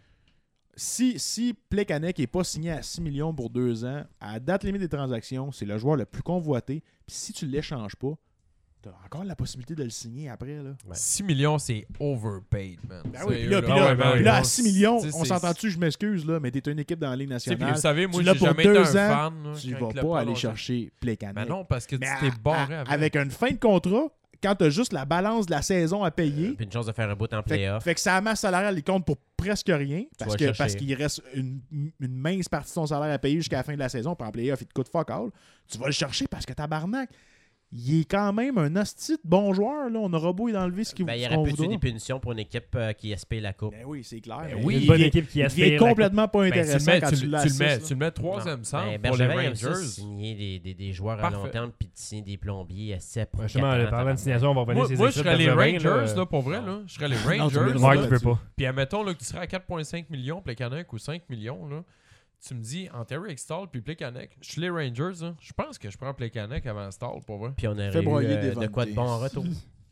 si, si Plekanec n'est pas signé à six millions pour deux ans, à la date limite des transactions, c'est le joueur le plus convoité. Puis si tu ne l'échanges pas, tu as encore la possibilité de le signer après. Là. six millions, c'est overpaid, man. Ben oui, C'est- puis là, puis Ah là, ouais, ben puis oui. là, à six millions, Tu sais, on c'est- s'entend-tu, je m'excuse, là, mais tu es une équipe dans la Ligue Tu sais, puis nationale. vous savez, moi, Tu l'as j'ai pour jamais été deux un ans, fan. là, tu quand vas il l'a pas aller prolongé. chercher Plekanec. Ben non, parce que tu Mais t'es à- barré à- avant. avec une fin de contrat, quand tu as juste la balance de la saison à payer, Puis une chance de faire un bout en fait, playoff. fait que sa masse salariale, il compte pour presque rien. Parce vas que chercher. parce qu'il reste une, une mince partie de son salaire à payer jusqu'à la fin de la saison. Puis en playoff, il te coûte fuck all. Tu vas le chercher parce que tabarnak, il est quand même un hostie de bon joueur. Là. On aura beau y enlever ce qu'il Ben, il ce aurait qu'on pu tuer voudra. des punitions pour une équipe euh, qui espère la coupe. Ben oui, c'est clair. Ben Mais oui, il une bonne vient- équipe qui il aspire vient la- complètement pas Ben, tu intéressant le mets, quand tu, tu le- l'as tu le mets, assistes, tu le mets troisième Ben, centre pour les Bergevin aime ça, Rangers. signer des, des, des joueurs Parfait. à long terme puis de signer des plombiers à sept pour Justement, quatre ans, parlant de tabarnak. signation, on va revenir Moi, sur moi, les je équipes serais les Bergevin, Rangers, là. là, pour vrai. là. Je serais les Non, tu Rangers. m'énerves Ouais, tu peux pas. Puis admettons là, que tu serais à quatre virgule cinq millions, Plekanec, ou cinq millions, là, tu me dis, entre Eric Stahl puis Plekanec, je suis les Rangers, là, je pense que je prends Plekanec avant Stahl, pour vrai. Puis on aurait Fais eu broyer euh, Devante. de quoi de bon en retour.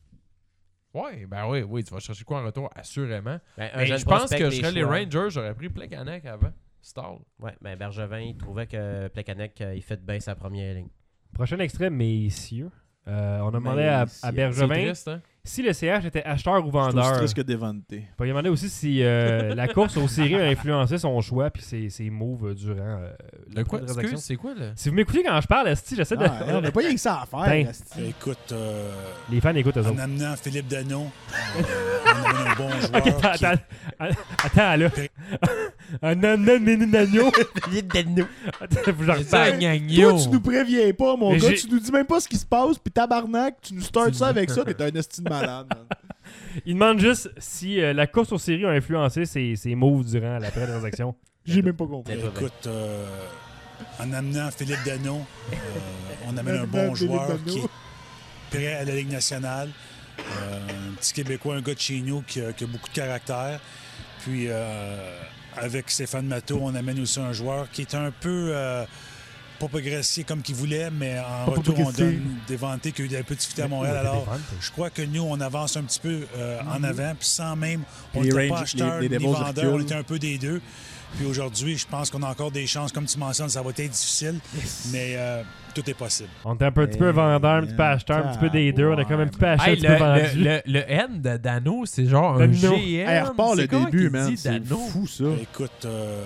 Ouais, ben oui, oui, tu vas chercher quoi en retour, assurément. Ben, un Mais jeune je pense prospect que des je serais les choix. Rangers, j'aurais pris Plekanec avant Stahl. Ouais, ben Bergevin, il trouvait que Plekanec, euh, il fait bien sa première ligne. Prochain extrait, messieurs. Euh, on a demandé à, à Messieurs. C'est Bergevin triste, hein? si le C H était acheteur ou C'est aussi vendeur. triste que Devante. On peut lui demander aussi si euh, la course aux séries a influencé son choix puis ses, ses moves durant euh, la Le quoi, transaction. excuse, c'est quoi, là? Si vous m'écoutez quand je parle, esti, j'essaie de... Ah, on n'a pas rien que ça à faire. Ben. esti. Écoute, euh, Les fans écoutent eux en autres. amenant Philippe Dano, euh, on a un bon joueur. Ok, attends, qui- attends, attends, là. Un ananan Philippe Dano. Attends, faut que je C'est ça, reparle. Gagnon. Toi, tu nous préviens pas, mon Mais gars. j'ai- Tu nous dis même pas ce qui se passe, puis tabarnak, tu nous starts ça avec ça, t'es un esti de malade, man. Il demande juste si euh, la course aux séries a influencé ses, ses moves durant la pré-transaction. J'ai même pas compris. Écoute, euh, en amenant Philippe Dano, euh, on amène un En bon amenant Philippe joueur Dano. qui est prêt à la Ligue nationale. Euh, un petit Québécois, un gars de chez nous qui a, qui a beaucoup de caractère. Puis euh, avec Stéphane Matteau, on amène aussi un joueur qui est un peu euh, pas progressé comme qu'il voulait, mais en Pas retour, on progressé. donne Devante qui a eu un peu de difficulté à Montréal. Alors, je crois que nous, on avance un petit peu euh, en avant, puis sans même, on Les n'était pas Rangers- acheteur les- les ni Devils vendeur, on reculent. était un peu des deux. Puis aujourd'hui, je pense qu'on a encore des chances, comme tu mentionnes, ça va être difficile, mais euh, tout est possible. On était un peu, un petit peu vendeur, un petit peu acheteur, un petit peu des deux. On a quand même un petit peu acheté, un Hey, petit peu le, vendu. le, le, le N de Dano, c'est genre Dano. un G N. Hey, repart le C'est comment début, qu'il man. dit, C'est Dano? fou, ça. Écoute, euh,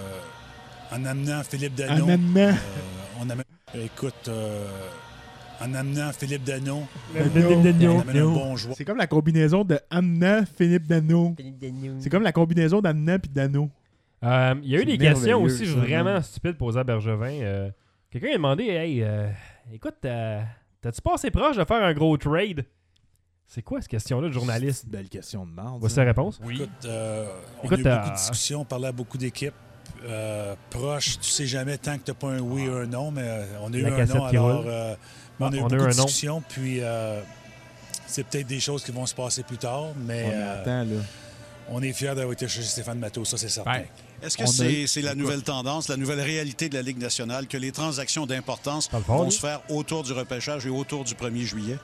en amenant Philippe En Dano, amenant. euh, on amène, écoute, euh, en amenant Philippe Dano, Dano. on amène un bon joueur. C'est comme la combinaison de Amna, Philippe Dano. C'est comme la combinaison d'Amna puis Dano. Euh, Il y a eu C'est des questions merveilleux, aussi ça, vraiment man. stupides posées à Bergevin. Euh, Quelqu'un a demandé Hey, euh, écoute, euh, t'as-tu passé proche de faire un gros trade? C'est quoi cette question-là, le journaliste? Belle question de merde. Voici ça. la réponse. Oui. Écoute, euh, on Écoute, a eu euh, beaucoup de discussions, on parlait à beaucoup d'équipes. Euh, proche, tu sais jamais tant que tu n'as pas un oui ou un non, mais euh, on a eu La un cassette non, qui alors roule. euh, on Ah, a eu on a beaucoup eu de un non. discussions, puis euh, c'est peut-être des choses qui vont se passer plus tard, mais, Ouais, mais euh, attends, là. on est fiers d'avoir été chercher Stéphane Matteau, ça c'est certain. Ben, Est-ce que On a c'est eu- c'est la nouvelle tendance, la nouvelle réalité de la Ligue nationale, que les transactions d'importance Parle fort, vont lui. se faire autour du repêchage et autour du premier juillet?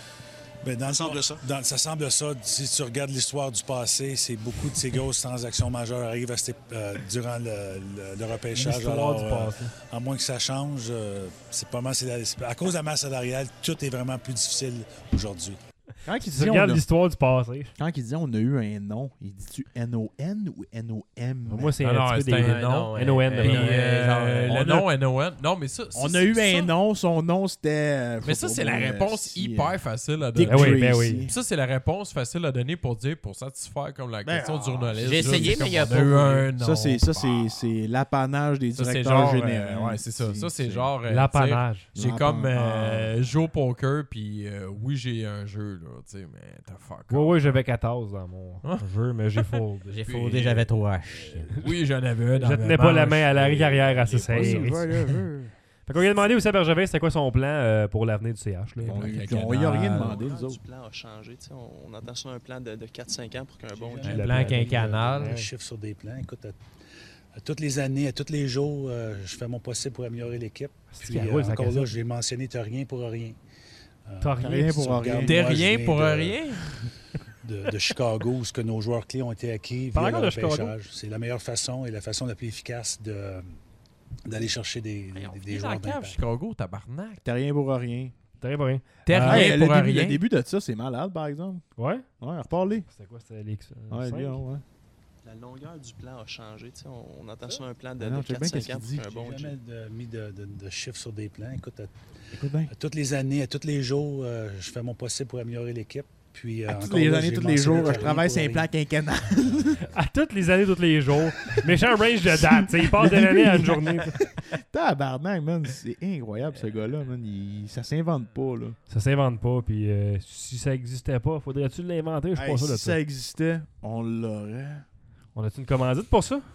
Ben, dans Ça le- semble ça. dans- ça semble ça. Si tu regardes l'histoire du passé, c'est beaucoup de ces grosses transactions majeures arrivent à cette- euh, durant le, le- le repêchage. L'histoire Alors, du euh, passé. à moins que ça change, euh, c'est pas mal. c'est la- c'est- à cause de la masse salariale, tout est vraiment plus difficile aujourd'hui. Quand il Tu disait on regardes a- l'histoire du passé. quand il disait on a eu un nom, il dit-tu N O N ou N O M? Moi, c'est Non, un non, petit peu c'est des un nom. N O N. Euh, Puis, non, euh, genre, le on a- nom N O N. Non, mais ça. On c'est- a eu ça- un nom, son nom c'était. euh, Mais faut ça, pas c'est la moi, réponse si, hyper euh, facile à Dick donner. Ah oui, ben Tracy. oui. Ça, c'est la réponse facile à donner pour dire, pour satisfaire comme la Ben, question ah, du journaliste. j'ai Là, essayé, c'est mais il y a comme, pas on eu voulu. un nom. Ça, c'est, ça, bah. c'est, c'est l'apanage des Ça, c'est directeurs genre. généraux. euh, ouais, c'est ça. Ça, c'est genre. euh, L'apanage. tu sais, J'ai L'apanage. comme euh, joué au poker, puis euh, oui, j'ai un jeu, là, tu sais, mais t'as fuck. Oui, off. oui, j'avais quatorze dans mon Ah. jeu, mais j'ai fold. J'ai Puis, foldé, j'avais trop hache. Oui, j'en avais un dans Je ma tenais pas la manche, main à la mais carrière à j'ai ses pas serres. ça. Fait qu'on lui a demandé aussi à Bergevin c'était quoi son plan euh, pour l'avenir du C H. Là. On, Avec on, un y a rien canal. demandé, Le nous plan autres. du plan a changé. tu sais, On, on entend sur un plan de, de quatre cinq ans pour qu'un bon J'ai Le jamais plan regardé quinquennal. Le, le chiffre sur des plans. Écoute, à, à toutes les années, à tous les jours, euh, je fais mon possible pour améliorer l'équipe. C'est Puis, qu'il euh, roule, sa encore cassette. là, je l'ai mentionné, tu n'as rien pour rien. Euh, T'as T'as rien. rien si pour tu rien. regardes, T'es moi, je rien viens pour de- rien? de, de Chicago, où ce que nos joueurs clés ont été acquis Parle via encore le de Chicago. repêchage. C'est la meilleure façon et la façon la plus efficace de, d'aller chercher des, des, des- des joueurs dans la cave, d'impact. Chicago, tabarnak. T'as rien pour rien. T'as rien pour rien. T'es Ah, rien Hey, pour le, début, rien. le début de ça, c'est malade, par exemple. Ouais? Ouais, reparle-les. C'était quoi? C'était l'X Ouais, cinq? lui, ouais. La longueur du plan a changé. tu sais, On, on entend sur un plan de, Ah non, de check bien quatre cinq qu'est-ce ans qu'il pour dit. qu'un bon J'ai G. jamais de- mis de, de- de chiffres sur des plans. Écoute, à, Écoute bien. à toutes les années, à tous les jours, euh, je fais mon possible pour améliorer l'équipe. Puis, euh, À toutes encore les là, années, j'ai tous les mentionné jours, que je rien travaille pour sur un rien. plan quinquennal. À toutes les années, tous les jours. Méchant range de date. t'sais, Il passe d'une année à une journée. Tabarnak, man. C'est incroyable, ce gars-là, man. Il- ça s'invente pas, là. Ça s'invente pas. Puis euh, si ça existait pas, faudrait-tu l'inventer? Je suis Hey, pas sûr de si ça. ça existait, on l'aurait. On a-tu une commandite pour ça?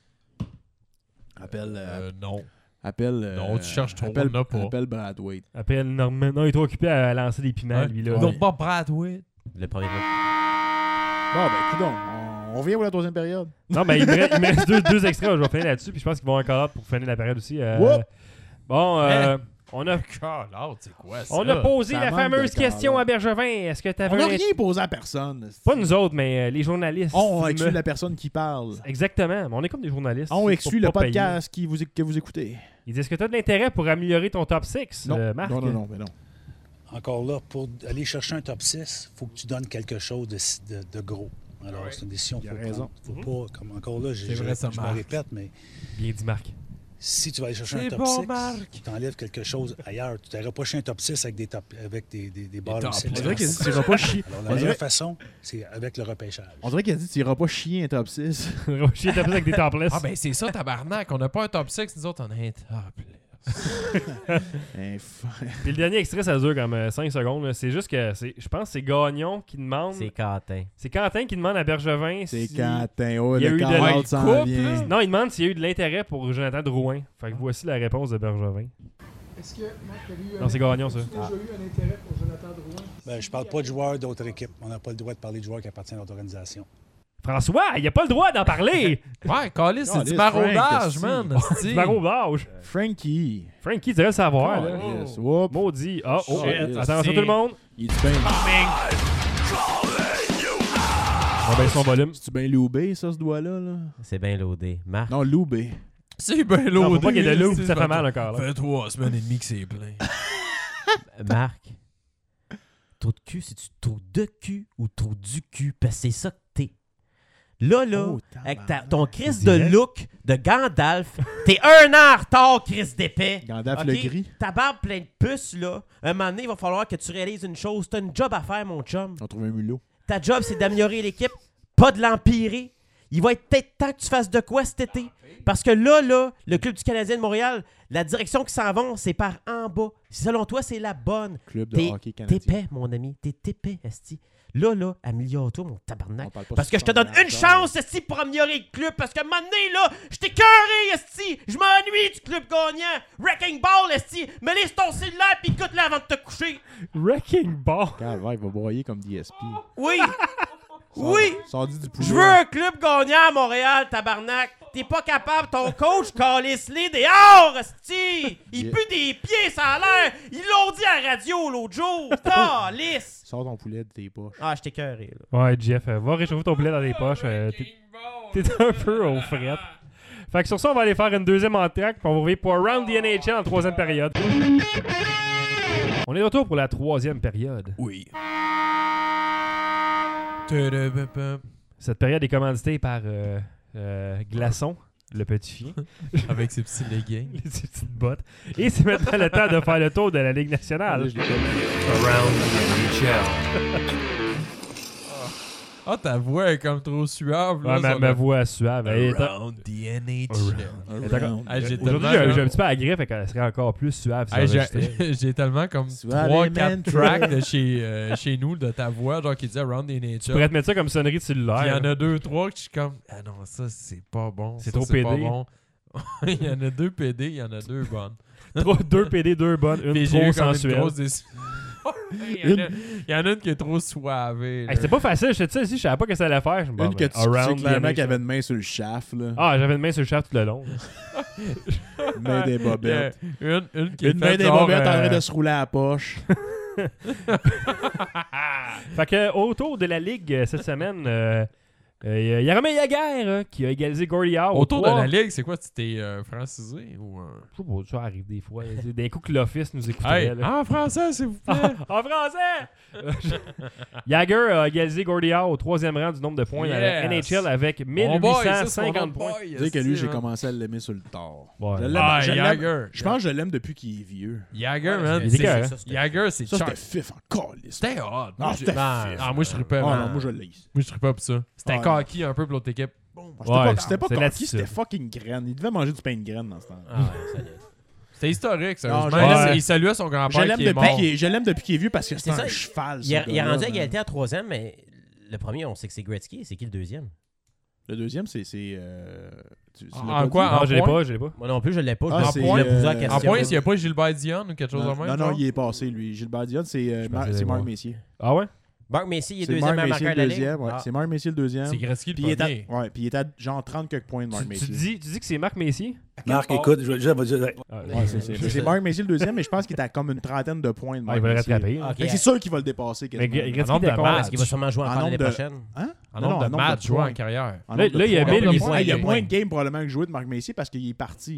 Appelle. euh, Euh, non. appelle. euh, Non, tu cherches trop, appelle, on n'a pas. Appelle Brad Wade. Appelle Norman. Non, il est trop occupé à lancer des piments, Ouais. lui. là. Non, pas Brad Witt. Le premier mot. Bon, ben, écoute, on, on revient pour la troisième période. Non, mais il me reste, il me reste deux, deux extraits. Je vais finir là-dessus. Puis je pense qu'ils vont encore hâte pour finir la période aussi. Euh, Whoop! bon, euh, on a. Call-out, c'est quoi ça? On a posé Ça la manque fameuse de question call-out. à Bergevin. Est-ce que tu On avais n'a un... rien posé à personne. Pas nous autres, mais euh, les journalistes. On me- exclut la personne qui parle. Exactement. Mais on est comme des journalistes. On Faut exclut pas le payer. podcast qui vous, que vous écoutez. Il dit est-ce que tu as de l'intérêt pour améliorer ton top six, Non, euh, Marc? non, non, non, mais non. Encore là, pour aller chercher un top six, il faut que tu donnes quelque chose de, de- de gros. Alors, c'est une décision Il qu'il a faut raison. prendre. Faut pas, comme encore là, j'ai- C'est je, vrai, ça je me marche. répète, mais Bien dit, Marc. Si tu vas aller chercher C'est un top bon, six, Marc. tu t'enlèves quelque chose ailleurs. Tu t'aurais pas chier un top six avec des, top, avec des, des, des bottom top six. On dirait qu'il a dit tu iras pas chier. Alors, On la dirait- meilleure façon, c'est avec le repêchage. On dirait qu'il a dit tu iras pas chier un top six. Chier tapis avec des topless. Ah, ben c'est ça, tabarnak. On n'a pas un top six, nous autres, on a un topless. Hein, f- Puis le dernier extrait, ça dure comme euh, cinq secondes. là. C'est juste que c'est, je pense que c'est Gagnon qui demande. C'est Quentin. C'est Quentin qui demande à Bergevin C'est si... Quentin. Oh, il y a le eu de call-out la s'en coupe, vient. là. Non, il demande s'il y a eu de l'intérêt pour Jonathan Drouin. Fait que voici la réponse de Bergevin. Est-ce que, Marc, t'as eu Non, c'est Gagnon, ça. As-tu déjà eu un intérêt pour Jonathan Drouin? Ben, je parle pas de joueurs d'autres équipes. On n'a pas le droit de parler de joueurs qui appartiennent à notre organisation. François, il a pas le droit d'en parler! Ouais, Calis, c'est Calisse, du maraudage, Frank, man. C'est du maraudage. Frankie. Frankie, tu devrais le savoir, là. Yes. Whoop. Maudit. Ah, oh, Shit. attention tout le monde. Il est bien. On baisse son volume. C'est-tu bien loubé, ça, ce doigt-là? Là? C'est bien loadé. Marc. Non, loubé. C'est bien Non, faut lourd. pas qu'il y ait de loup, ça fait mal encore. Là. Fait trois semaines et demie que c'est plein. Marc. Trou de cul, c'est-tu trou de cul ou trou du cul? Parce que c'est ça que t'es. Là, là, Oh, avec ta- ton Chris C'est de direct. look de Gandalf, t'es un an en retard, Chris d'épais. Gandalf Ok? le gris. Ta barbe pleine de puces, là, un moment donné, il va falloir que tu réalises une chose. T'as une job à faire, mon chum. On trouve un mulot. Ta job, c'est d'améliorer l'équipe, pas de l'empirer. Il va être peut-être temps que tu fasses de quoi cet été. Parce que là, là, le Club du Canadien de Montréal, la direction qui s'en va, c'est par en bas. Si selon toi, c'est la bonne. Club de T'es hockey canadien. épais, mon ami. T'es épais, esti. Là, là, améliore-toi, mon tabarnak. On parle pas Parce que je te donne super une bien, chance, esti, pour améliorer le club. Parce que un moment donné, là, je t'ai cœuré, esti. Je m'ennuie du club gagnant. Wrecking Ball, esti. Mais laisse ton cellulaire pis écoute-la avant de te coucher. Wrecking Ball. Calvaire, il va broyer comme D S P. Oui. Oui. Sorti du poulet. Je veux un club gagnant à Montréal, tabarnak. T'es pas capable, ton coach, calisse-les dehors, esti. Il Yeah. pue des pieds, ça a l'air. Ils l'ont dit à la radio l'autre jour. Calisse. Sors ton poulet de tes poches. Ah, je t'ai cœuré, là. Ouais, Jeff, euh, va réchauffer ton poulet dans les poches. euh, t'es, t'es un peu au fret. Fait que sur ça, on va aller faire une deuxième entraque, puis on va revenir pour Around the N H L en troisième période. On est de retour pour la troisième période. Oui. Cette période est commanditée par euh, euh, Glaçon, le petit chien. Avec ses petits leggings. Les petites bottes. Et c'est maintenant le temps de faire le tour de la Ligue nationale. Je l'ai pas vu. Around the N H L. Ah, ta voix est comme trop suave. Là, Ouais, ma, sur ma le- voix est suave. Elle est- Around the N H L. elle est encore- Ah, j'ai Aujourd'hui, tellement j'ai comme- j'ai un petit peu à la griffe, fait qu'elle serait encore plus suave. si Hey, j'ai- j'enregistrais. J'ai tellement comme Suave trois et quatre mental. tracks de chez, euh, chez nous de ta voix, genre qui dit Around the N H L. Tu pourrais te mettre ça comme sonnerie de cellulaire. Puis il y en a deux, trois que je suis comme ah non, ça c'est pas bon. C'est ça, trop pas P D. bon. Il y en a deux P D, il y en a deux bonnes. Trop- deux P D, deux bonnes, une Puis j'ai trop eu comme une sensuelle. grosse déçu- il, y en a, il y en a une qui est trop soivée. Hey, c'était pas facile, je te dis, si je savais pas ce que ça allait faire. Je me dis, Une bon, que ben, tu sais Around the clairement N H L. qu'il avait une main sur le shaft. Là. Ah, j'avais une main sur le shaft tout le long. Une main des bobettes. Il y a Une, une qui est Une main faite des genre, bobettes en euh, train de se rouler à la poche. Fait que autour de la Ligue euh, cette semaine, euh, euh, il y a Jaromir Jagr euh, qui a égalisé Gordie Howe. au Autour de trois. la ligue, c'est quoi? Tu t'es euh, francisé ou... euh? Je sais pas, ça arrive des fois. C'est Des coups que l'Office nous écouterait. Hey, là. en français, s'il vous plaît! En français! Jagr a égalisé Gordie Howe au troisième rang du nombre de points dans la N Yes. H L avec Mon boy, mille huit ça, cent c'est mon cinquante autre points. boy, Tu sais que lui, esti, j'ai hein. commencé à l'aimer sur le tard. Ouais. Je l'aime- Ah, je l'aime- Jagr. Je pense que je l'aime depuis qu'il est vieux. Jagger, man. il c'est- était carré, ça, c'était- Jagger, c'est Ça, Chuck. c'était fif encore. C'était hot. Non, Moi, c'était j'ai- Ben, fif. Ah, moi, je trippais, Ah man. non, moi, je l'ai. Moi, je trippais pas pour ça. C'était Ah, cocky un peu pour l'autre équipe. C'était Ouais, pas, c'était pas c'est cocky, l'attitude. c'était fucking graine. Il devait manger du pain de graine dans ce temps. Ah, ouais, ça y est. C'était historique, Non, sérieusement. je Il- l'aime. Il saluait son Je grand-père l'aime qui est depuis mort. qu'il est, je l'aime depuis qu'il est vieux parce que c'est C'est un ça, cheval. Il a, ce il a gars-là, rendu à man. égalité à troisième, mais le premier, on sait que c'est Gretzky. C'est qui le deuxième? Le deuxième, c'est. c'est, euh, tu- tu En l'as pas quoi? dit? Non, En je l'ai point? pas, je l'ai pas. Moi non plus, je l'ai pas. Je Ah, me c'est, je me posais la euh, question. En point, s'il n'y a pas Gilbert Dion ou quelque chose Non, de même. non, non, genre? il est passé, lui. Gilbert Dion, c'est euh, Je Mar- pensais c'est Marc voir. Messier. Ah ouais? Marc Messier, il est C'est deuxième Marc à Messier marqueur le de la Ligue. deuxième. Ouais. Ah. C'est Marc Messier le deuxième. C'est Gretzky Puis le il est à, premier. ouais, puis il est à genre trente quelques points de Marc Tu, Messier. tu dis, tu dis que c'est Marc Messier? Marc, écoute, je vais déjà vous dire. Ah, Ouais, c'est, c'est, c'est Marc Messier le deuxième, mais je pense qu'il est à comme une trentaine de points de Ah, Marc il va le Messier. rattraper. Ok. Fait que c'est sûr qu'il va le dépasser. Mais quasiment. Gretzky En nombre était de con. matchs. Parce qu'il va sûrement jouer En encore l'année nombre de- prochaine. Hein? En Non, nombre non, de matchs joués points. en carrière. En Là, nombre de là, il y a points. mille huit Ah, cents il y a points. moins de games probablement que jouer de Marc Messier parce qu'il est parti.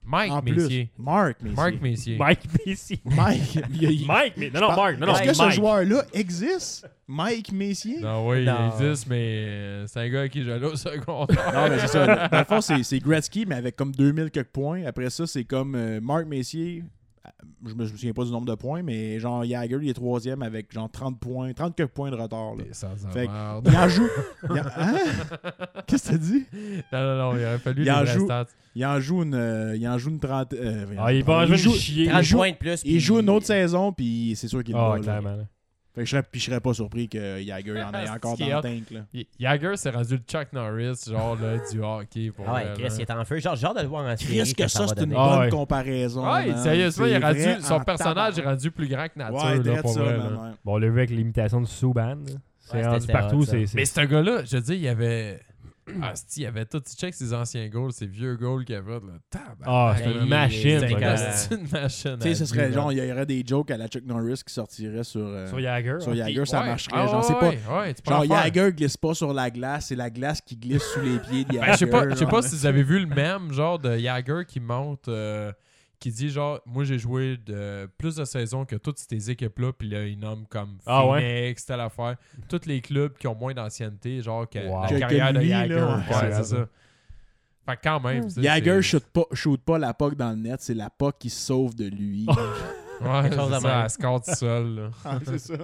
Mike en Messier. plus. Mark Messier. Mark Messier. Mike Messier. Mike. il- il- Mike, mais non, non, Mark. Non, non, Est-ce que Mike. ce joueur-là existe? Mike Messier? Non, oui, Non. il existe, mais euh, c'est un gars à qui j'allais au secondaire. Non, mais c'est ça. Dans le fond, c'est, c'est Gretzky, mais avec comme deux mille quelques points. Après ça, c'est comme euh, Mark Messier. Je me, je me souviens pas du nombre de points, mais genre Jagger, il est troisième avec genre trente points, trente quelques points de retard. Là. Ça, ça Fait que, merde. il en joue. il en- hein? Qu'est-ce que t'as dit? Non, non, non, il aurait fallu Il les en vraies joue- stat. Il en joue une, euh, il en joue une trentaine. euh, Ah, il va en jouer joue- une chier. il trente joue- points de plus. Il puis- joue une autre saison, puis c'est sûr qu'il Ah, va. là. clairement. là. Fait que je serais, puis je serais pas surpris que Jagger en ait encore Ce qui dans est le hot. tank. Là. Y- Jagger s'est rendu le Chuck Norris, genre là, du hockey. Pour Ah ouais, vrai, Chris, là. il est en feu. Genre, j'ai hâte de le voir en série. Chris, que ça, va c'est une donner. Ah bonne ouais. comparaison. Ouais, man. sérieusement, il est C'est rendu, vrai son en personnage est tabarnak. rendu plus grand que nature, Ouais, là, drette pour ça, vrai. man, là. ouais. Bon, on l'a vu avec l'imitation de Subban. là. C'est Ouais, rendu c'était partout. hot, ça. c'est, c'est... Mais ce gars-là, je veux dire, il y avait. Ah, c'ti, il y avait tout. Tu check ses anciens goals, ses vieux goals qu'il avait. Là. Tabarnak. Ah, c'est Hey, une machine. c'est ce un gars. gars- C'est une machine. Tu sais, ce à serait dire, genre, man. il y aurait des jokes à la Chuck Norris qui sortiraient sur. euh, Sur Jagger. Sur ouais. Jagger, ça Ouais. marcherait. Ah, genre, c'est ouais, pas. ouais, tu peux Genre, en faire. Jagger glisse pas sur la glace, c'est la glace qui glisse sous les pieds de Jagger. Ben, je sais pas, je sais genre. pas si vous avez vu le même genre de Jagger qui monte, euh, qui dit genre, moi j'ai joué de plus de saisons que toutes ces équipes-là, puis là il nomme comme Ah ouais? Phoenix, telle affaire. Tous les clubs qui ont moins d'ancienneté, genre que Wow. la Que- carrière que de lui, Jagger. là, Ouais, ouais, c'est c'est ça. Fait que quand même. tu sais, Jagger c'est- shoot pas, shoot pas la puck dans le net, c'est la puck qui se sauve de lui. Ouais, Quelque chose de c'est ça, même. elle se compte seule. là. Ah, c'est ça.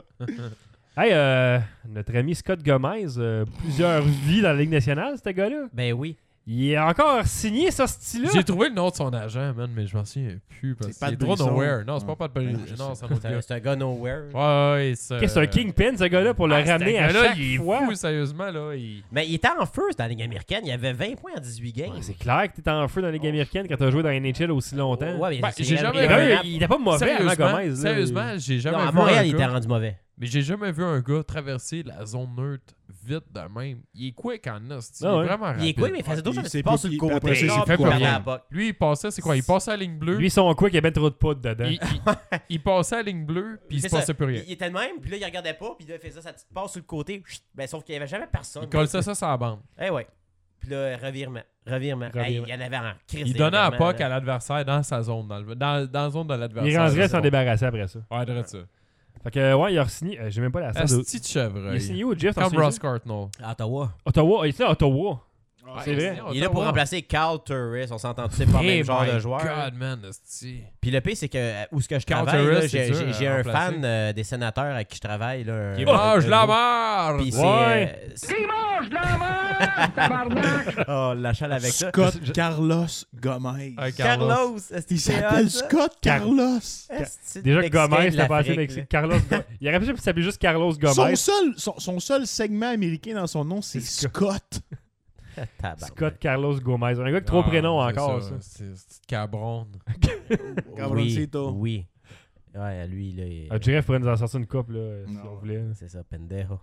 Hey, euh, notre ami Scott Gomez, euh, plusieurs vies dans la Ligue nationale, ce gars-là. Ben oui. Il est encore signé, ce style-là. J'ai trouvé le nom de son agent, man, mais je m'en souviens plus. Parce C'est qu'il est Pat trop Brisson. nowhere. Non, c'est pas Ouais. Pat Brisson. Ouais, je Non, sais. c'est un autre C'est un- gars. c'est un gars nowhere. Ouais, ouais, c'est. Qu'est-ce que c'est un kingpin, ce gars-là, pour le Ah, ramener ce à gars-là, chaque il est fois. fou, sérieusement, là. Il... Mais il était en feu dans la Ligue américaine. Il avait vingt points en dix-huit games. Ouais, c'est clair que t'es en feu dans la Ligue américaine quand t'as joué dans la N H L aussi longtemps. Ouais, mais Ben, c'est- j'ai il- jamais il- Il, était il- pas- il était pas mauvais avant Sérieusement, Gomez. là. sérieusement, j'ai jamais Non, à vu Montréal, un il était gars... rendu mauvais. Mais j'ai jamais vu un gars traverser la zone neutre vite de même. Il est quick en os. Il Ah est ouais. vraiment rapide. Il est quoi, mais il faisait Ouais, d'autres il choses. s'est Il passe sur plus- le côté. après ça, il genre, s'est puis fait il plus perdait rien. la puck. Lui, il passait, c'est quoi? Il passait à la ligne bleue. Lui, son quick, il y a bien trop de poudre dedans. il, il- il passait à la ligne bleue, puis il se C'est ça. passait plus rien. Il était le même, puis là, il regardait pas, puis là, il faisait sa petite passe sur le côté. Chut. Ben, sauf qu'il y avait jamais personne. Il collait ça sur la bande. Eh ouais. Puis là, revirement. Revirement. Revirement. Hey, il y en avait en crise. Il des donnait à revirements, puck là. à l'adversaire dans sa zone, dans, le- dans, dans la zone de l'adversaire. Il rendrait C'est s'en bon. débarrasser après ça. Ouais, de ça. Fait que, ouais, il a signé. euh, J'ai même pas la stat de. Asti de Il a chevreuil. signé où, Jeff? t'en Comme souviens-tu? Ross Cartnell. À Ottawa. Ottawa. Il est à Ottawa. Ah, c'est vrai. Il est là pour remplacer Carl Turris. On s'entend tous, c'est pas le Eh même genre my de joueur. God, man, asti. Puis le pire, c'est que euh, où ce que je Carl travaille, là, Turris, c'est j'ai dur j'ai- j'ai à un remplacer. fan euh, des sénateurs avec qui je travaille. Là, Qui un- mange un- la un- merde! Puis c'est. Ouais. euh, c'est- Qui mange de la merde, tabarnak! Oh, la chale avec ça. Scott Carlos Gomez. Ouais, Carlos. est-ce que Il c'est s'appelle hot, ça? Scott Carlos. Est-ce que Déjà, Mexicain Gomez, de c'était pas assez l'Afrique, avec Carlos Gomez. Il aurait pu s'appeler juste Carlos Son Gomez. seul, son, son seul segment américain dans son nom, c'est C'est Scott. là. Tabarnak. Scott Carlos Gomez. Un gars avec trois Ah, prénoms c'est encore, ça. C'est c'est cabron. Oui, Cabroncito. oui. Ouais, lui, là. il- Ah, Jeff pourrait nous en sortir une coupe, là, si Non. on voulait. C'est ça, pendejo.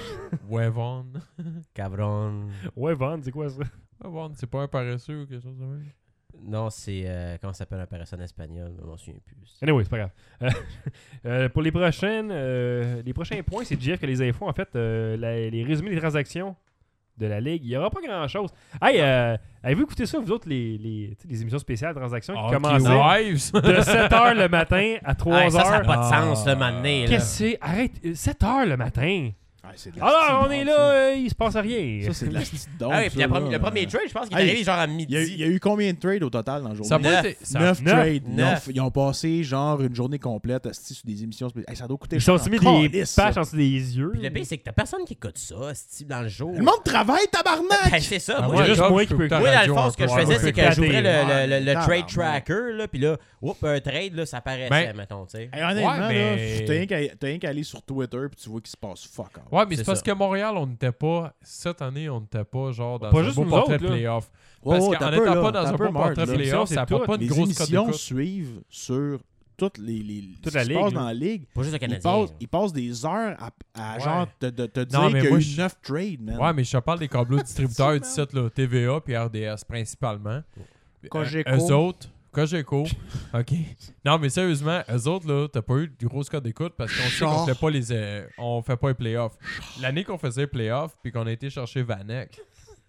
Wevon. Cabron. Ouais, Van, c'est quoi ça? Wevon, c'est pas un paresseux ou quelque chose de même? Non, c'est. Euh, comment ça s'appelle un personne espagnol? Je m'en souviens plus. Anyway, c'est pas grave. Euh, euh, pour les prochaines, euh, les prochains points, c'est Jeff qui a les infos. En fait, euh, la- les résumés des transactions de la Ligue, il n'y aura pas grand-chose. Hey, euh, avez-vous écouté ça, vous autres, les, les, tu sais, les émissions spéciales de transactions qui Hockey commençaient Wives. de sept heures le matin à trois heures? Hey, ça, ça n'a pas de Ah. sens, le matin. Qu'est-ce que c'est? Arrête, euh, sept heures le matin. Ah, c'est de la Alors, on petite est bombe, là, euh, il se passe rien. Ça, Ça, c'est de la petite Ah dompe, oui, puis la ça, première- là. le premier trade, je pense qu'il est Hey, arrivé genre à midi. Il y, a eu, il y a eu combien de trades au total dans la journée? Ça a pas Neuf. été. ça- Neuf Neuf. trades. Ils ont, Neuf. ils ont passé genre une journée complète asti, sur des émissions spéciales. Hey, ça doit coûter Ils sont cher. mis des Calisse, ça. patchs en dessous des yeux. Puis le pire, c'est que t'as personne qui écoute ça, c'est dans le jour. Le monde travaille, tabarnak! Ben, c'est ça. Ah, moi, moi, juste job, moi je qui peux peux- écouter Moi, la dans radio le fond, un ce que peu. je Ouais, faisais, ouais, c'est ouais. que j'ouvrais le, Ouais, le, le, le tabarnak. trade tracker, là, puis là, oups, un trade, là, ça apparaissait, Ben- mettons, tu sais. Hey, honnêtement, Ouais, mais- là, t'as rien qu'à- t'as rien qu'à aller sur Twitter puis tu vois qu'il se passe fuck off. Ouais, mais c'est C'est parce ça. que Montréal, on n'était pas. Cette année, on n'était pas genre dans Pas un juste beau nous portrait autres, de là. playoff. Ouais, Parce ouais, qu'en t'as n'étant peu, pas là, dans t'as un peu, beau Mark, portrait de là. playoff, c'est ça n'a pas, tout. pas de Les grosse cote émissions d'écoute. suivent sur toutes les, les Toute ce la qui se ligue, passe là. dans la ligue. Pas juste le Ils Canadien. passent, là. ils passent des heures à, à Ouais. genre te, te, te dire Non, mais qu'il y a moi, eu je- neuf trades, man. Ouais, mais je te parle des câbles distributeurs d'ici, là, T V A puis R D S principalement. Cogeco. Euh, Eux autres, Cogeco, OK. Non, mais sérieusement, eux autres, là, t'as pas eu de grosse cote d'écoute parce qu'on sait qu'on Genre. fait pas les euh, on fait pas les playoffs. L'année qu'on faisait les playoffs puis qu'on a été chercher Vanek,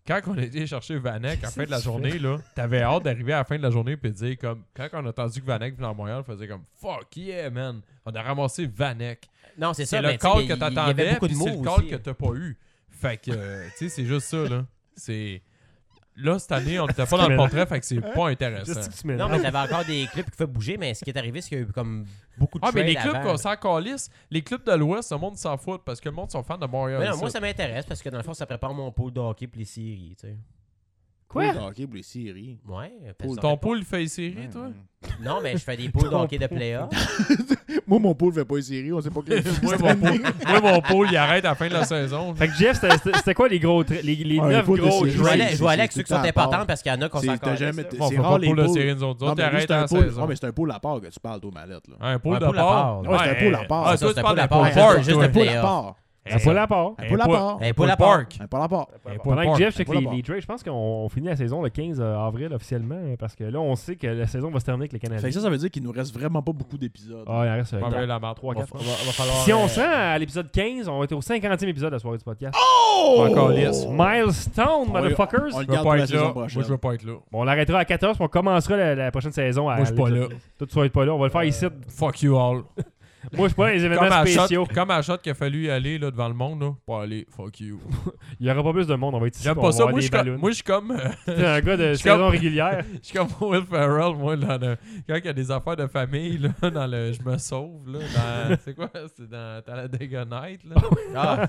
quand on a été chercher Vanek à la fin de la tu journée, là, t'avais hâte d'arriver à la fin de la journée et de dire comme quand on a entendu que Vanek venait à Montréal, on faisait comme fuck yeah man, on a ramassé Vanek. Non, c'est ça, C'est le mais call tu sais, que il y avait t'attendais, beaucoup de puis c'est le mots call aussi. que t'as pas eu. Fait que, euh, tu sais, c'est juste ça, là. C'est... Là, cette année, on était pas dans le portrait, fait que c'est pas intéressant. Non, mais t'avais encore des clubs qui pouvaient bouger, mais ce qui est arrivé, c'est qu'il y a eu comme beaucoup de Ah, mais les trades clubs avant. qu'on s'en calisse, les clubs de l'Ouest, le monde s'en fout parce que le monde sont fans de Montréal. Mais non, ici. moi, ça m'intéresse parce que dans le fond, ça prépare mon pool de hockey pour les séries, tu sais. Quoi? De hockey pour les séries. Ouais. Pool- ça Ton fait pool fait les séries, toi? pas- Non, mais je fais des pools de hockey de playoff. Moi, mon pool fait pas les séries. On sait pas quel moi, mon pool, moi, mon pool, il arrête à la fin de la saison. Fait que Jeff, c'était- c'était c'était quoi les gros tra- les, les Ouais, neuf les poules de gros série. Je vais aller, C'est- je vais aller avec c'est ceux qui tout sont le temps à importants part. parce qu'il y en a qu'on C'est- s'en t'as jamais- calisse, là. Bon, c'est faut rare pas les pour le poules. série, nous autres. Non, Autres, mais lui, arrête c'est à un la pool. saison. Non, mais c'est un pool à part que tu parles, toi, Mallette. Là. Un pool Un de pool à part. part. Ouais, c'est un pool à part. Ah, Ça, toi, c'est tu un parles pool à d'un part. pool Ça, park, c'est juste toi. de Un pool à playoff. part. Un pool à part. Un pool à part. Un pool à park. part. Un pool à part. Un pool Pendant que park. Jeff check Un pool à les, part. les trades, je pense qu'on on finit la saison le quinze avril officiellement hein, parce que là, on sait que la saison va se terminer avec les Canadiens. Fait que ça, ça veut dire qu'il nous reste vraiment pas beaucoup d'épisodes. Ah, il en reste euh, Ouais, mais quatre. la merde. trois, Va- quatre. va- va falloir, Si on euh, sent à l'épisode quinze, on va être au cinquantième épisode de la soirée du podcast. Oh! Encore lisse. Milestone, va- motherfuckers! on le Je veux garde pour pas la être saison là. prochaine. Moi, je veux pas être là. Bon, on l'arrêtera à quatorze puis on commencera la, la prochaine saison. À Moi, je suis pas l'épisode- là. Toi, tu vas être pas là. On va le faire ici. Fuck you all. Moi, je suis pas dans les Comme événements à spéciaux. shot, comme à shot qu'il a fallu y aller là, devant le monde, là, pour aller, fuck you. Il y aura pas plus de monde. On va être ici. J'aime puis pas on ça. va avoir Moi, je des suis comme- ballons. moi, je suis comme. euh, T'es un gars de je suis saison comme- régulière. Je suis comme Will Ferrell, moi, dans le- quand il y a des affaires de famille, là, dans le Je me sauve, là, dans, c'est quoi, c'est dans Talladega Night, là. Ah.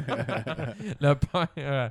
Le père... euh,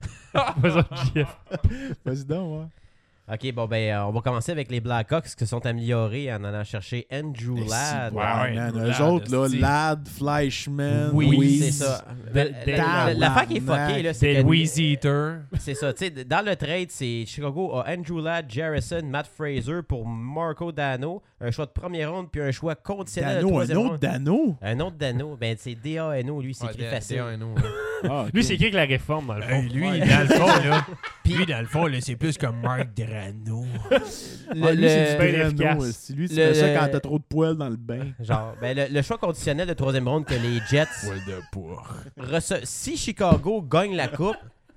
Vas-y, Jeff. Vas-y donc, ouais. OK, bon, ben, euh, on va commencer avec les Blackhawks qui se sont améliorés en allant chercher Andrew Eh, Ladd. si, Ouais, ouais, man, Ladd, eux autres, là, esti. Ladd, Fleischman, Oui, Weiss. c'est ça. De- Ben, de- la- la- L'affaire qui est fuckée, là, c'est Des que... Weez Eater. C'est ça, tu sais, dans le trade, c'est Chicago a Andrew Ladd, Jarrison, Matt Fraser pour Marco Dano, un choix de première ronde, puis un choix conditionnel de Dano, un troisième autre ronde. Dano. Un autre Dano. Ben, c'est D A N O, lui, c'est Ouais, écrit des- facile. des un autre, là. Ah, ok. Lui, c'est écrit avec la réforme, dans le fond. lui, Ouais. dans le fond, là, lui, dans le fond, là, c'est plus comme Mark Drano. Le- Ah, lui, c'est le- du bien Drano, efficace. esti. Lui, tu Le- fais ça le- quand t'as trop de poils dans le bain. Genre, ben, le, le choix conditionnel de troisième ronde que les Jets... Poil de pourre. rece- Si Chicago gagne la coupe,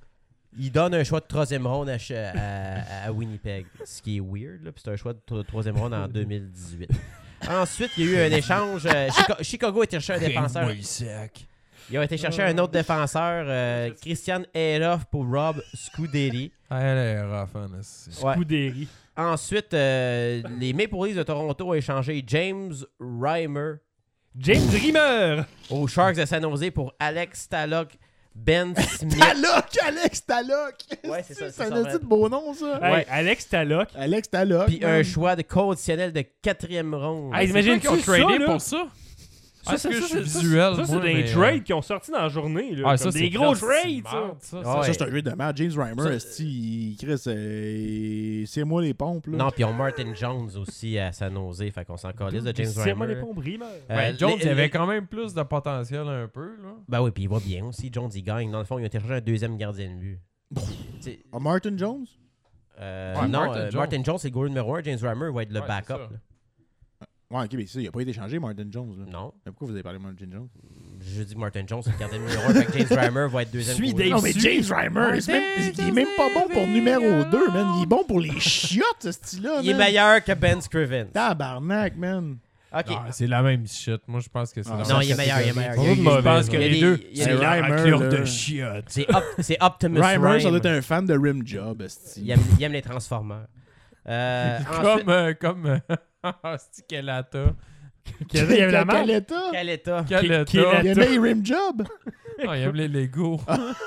il donne un choix de troisième ronde à, Ch- à- à Winnipeg. Ce qui est weird, là, puis c'est un choix de tro- troisième ronde en deux mille dix-huit. Ensuite, il y a eu un échange. euh, Chica- Chicago a été chercher un défenseur. Ils ont été chercher un autre défenseur, euh, Christian Elof pour Rob Scuderi. Ah, elle est rough, hein, esti. Ouais. Scuderi. Ensuite, euh, les Maple Leafs de Toronto ont échangé James Reimer James Rimmer. aux Sharks de San Jose pour Alex Talok, Ben Smith. Talok, Alex Talok. Ouais, c'est ça, c'est C'est ça, un ouais. esti de beau nom, ça. Hey, Ouais. Alex Talok. Alex Talok. Puis un man. choix de conditionnel de quatrième ronde. Hey, C'est imagine quoi qu'ils ont ça, tradé là? pour ça? Ça, Est-ce ça, que ça, je suis ça, visuel, Ça, c'est moi, des mais, trades qui ont sorti dans la journée. Là, Ah, comme ça, des c'est gros grave, trades, c'est ça. merde, ça. Ah ouais. Ça, c'est un jeu de merde. James Reimer, Ça- esti, il Chris, euh, c'est moi les pompes, là. Non, puis ils ont Martin Jones aussi à San Jose. Fait qu'on s'en calisse de James C'est moi Reimer. les pompes, Rimmer. Euh, Ben, Jones, les- il avait les- quand même plus de potentiel un peu, là. Ben oui, puis il va bien aussi. Jones, il gagne. Dans le fond, il a été chercher un deuxième gardien de but. C'est- Ah, Martin Jones? euh, Ouais, non, Martin euh, Jones. Martin Jones, c'est le goaler numéro un. James Reimer va être le Ouais, backup. c'est ça. là. Ouais, ok, mais ça, il a pas été échangé, Martin Jones, là. Non. Mais pourquoi vous avez parlé de Martin Jones? Je dis que Martin Jones, c'est le gardien numéro un. Fait que James Reimer va être deuxième Suis goaler. Dave Non, mais Su- James Reimer, c'est même- il est même pas bon pour numéro deux, man. Il est bon pour les chiottes, ce style-là, Il est man. meilleur que Ben Scrivens. Tabarnak, man. OK. Non, c'est la même shit. Moi, je pense que c'est Ah, la Non, même il est meilleur, il est meilleur. Pas Il y a- de il y a- Je pense mauvais, que il y a les des- deux, il y a c'est des- C'est la Reimer, raclure là. de chiottes. C'est Op- c'est Optimus Reimer, ça Prime. doit être un fan de Rim Job, esti. Il aime, il aime les Transformers. Euh, ensuite, Comme, euh, comme, euh, c'est Kelata. Il y avait la marque. Caleta. quel état? Kelata. Qui- qui- Il aimait Rim Job. Ah, il aime les Legos.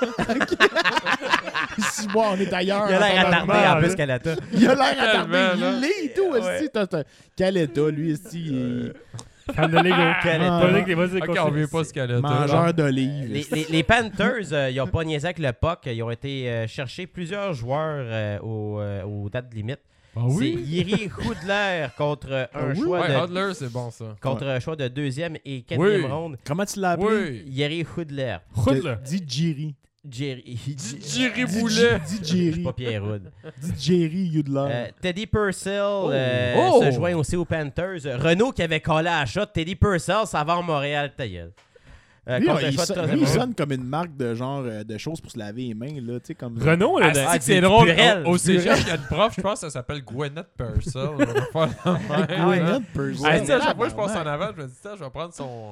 Si, bon, on est ailleurs. Il a l'air en attardé tabarnak, en plus là. qu'elle a Il a l'air attardé. Tellement, là. Il l'est et tout, esti. T'as- t'as- Caleta, lui, esti, il est Fan de Lego. Quel Ah. Vas-y, vas-y, Ok, continue. on revient pas ce Kelata. mangeur d'olives. Les, les, les Panthers, euh, ils ont pas niaisé avec le puck. Ils ont été euh, chercher plusieurs joueurs euh, aux, euh, aux dates limites. Ah C'est oui? Yiri Houdler contre euh, un Ah oui? choix Ouais, de Hodler, c'est bon, ça. contre un choix de deuxième et quatrième Oui. ronde. Comment tu l'as appelé? Oui. Yiri Houdler. Route, là. Dis Jerry. Jerry. Jerry Dis- Boulet. Dis Je suis Jerry. pas Pierre Houd. Dis Jerry Yudler. Euh, Teddy Purcell euh, Oh! se joint aussi aux Panthers. Renault qui avait collé à la shot. Teddy Purcell, ça va en Montréal, ta gueule. Euh, Lui, contre le il, choix de sonne, troisième lui, il ronde. sonne comme une marque de genre euh, de choses pour se laver les mains. Là, tu sais, comme... Renault, Ah, là, c'est Ah, que c'est du drôle. Purell. Au, au Du cégep, Purell. il y a une prof, je pense que ça s'appelle Gwyneth Purcell. on va faire la même, Gwyneth là. Purcell. Ah, tu sais, à chaque fois que je passe en avant, je me dis, tiens, je vais prendre son.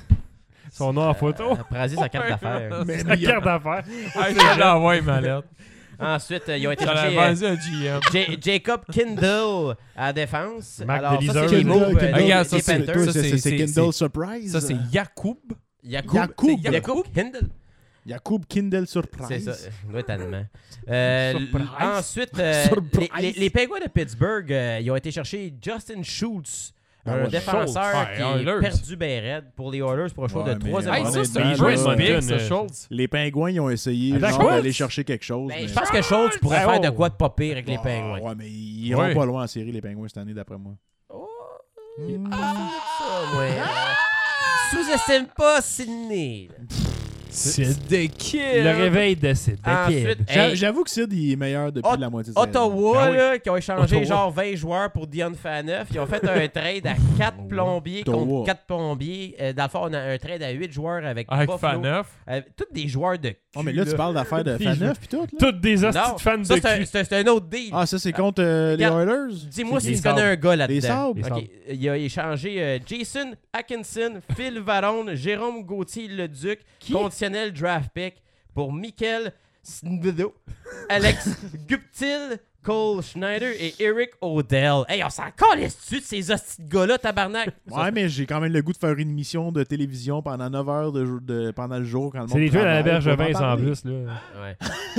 Son nom en photo. Euh, Prends-y sa carte d'affaires. Mais Sa lui, carte d'affaires. Ah, je vais l'envoyer ma lettre. Ensuite, euh, ils ont été J'en chercher avais euh, vendu un G M. Ja- Jacob Kindle à la défense. Mac Alors, de ça, c'est Leaser. les moves Kindle, euh, Kindle. Regarde, des ça, c'est- Panthers. Toi, c'est- c'est- c'est c'est- Kindle c'est- Surprise. Ça, c'est Yacoub. Yacoub. Yacoub. C'est Yacoub Kindle. Yacoub Kindle Surprise. C'est ça. Il doit être allemand. Euh, Surprise. l- ensuite, euh, Surprise. les, les, les Penguins de Pittsburgh, euh, ils ont été chercher Justin Schultz, Ah un ouais, défenseur Schultz. qui Ouais, est Oilers. perdu ben raide pour les Oilers pour un choix Ouais, de mais- troisième Hey, ronde. ça, c'est un honnêtement, Chris là, Big, Edmonton, ça, euh, Schultz. Les Pingouins, ils ont essayé Attends, genre, Schultz? d'aller chercher quelque chose. Ben, mais- je pense que Schultz pourrait Oh. faire de quoi de pas pire avec les Ah, Penguins. Ouais, mais ils iront Ouais. pas loin en série, les Pingouins, cette année, d'après moi. Oh, Hmm. ah, ça, ouais. Euh, Sous-estime pas Sydney. là. C'est des kids. Le réveil de Sid. Ensuite, J'a- hey, J'avoue que Sid, il est meilleur depuis Ot- la moitié de saison. Ottawa, Ben oui. là, qui ont échangé Ottawa. genre vingt joueurs pour Dion Phaneuf. Ils ont fait un trade à quatre plombiers Ottawa. contre quatre plombiers. Euh, dans le fond, on a un trade à huit joueurs avec Avec Buffalo. Faneuf. Euh, tous des joueurs de cul. Oh, mais là, tu parles d'affaires de Puis Faneuf pis tout, là? Toutes des hosties Non, de fans ça, de c'est un- cul. c'est un, c'est un autre deal. Ah, ça, c'est contre euh, les Regarde, Oilers? Dis-moi c'est si les tu connais Sabres. un gars Les là-dedans. Sabres? Les Ok, Sabres. Il a échangé euh, Jason Atkinson, Phil Varone, Jérôme Gauthier-Leduc, conditionnel draft pick pour Michael Snvido, Alex Guptil, Cole Schneider et Eric Odell. Hey, on s'en calisse-tu de ces hosties de gars-là, tabarnak? Ouais, mais j'ai quand même le goût de faire une émission de télévision pendant neuf heures de, jour- de- pendant le jour quand le monde C'est les tuiles à la travaille, berge faut Vince m'en en parler. plus. Là. Ouais.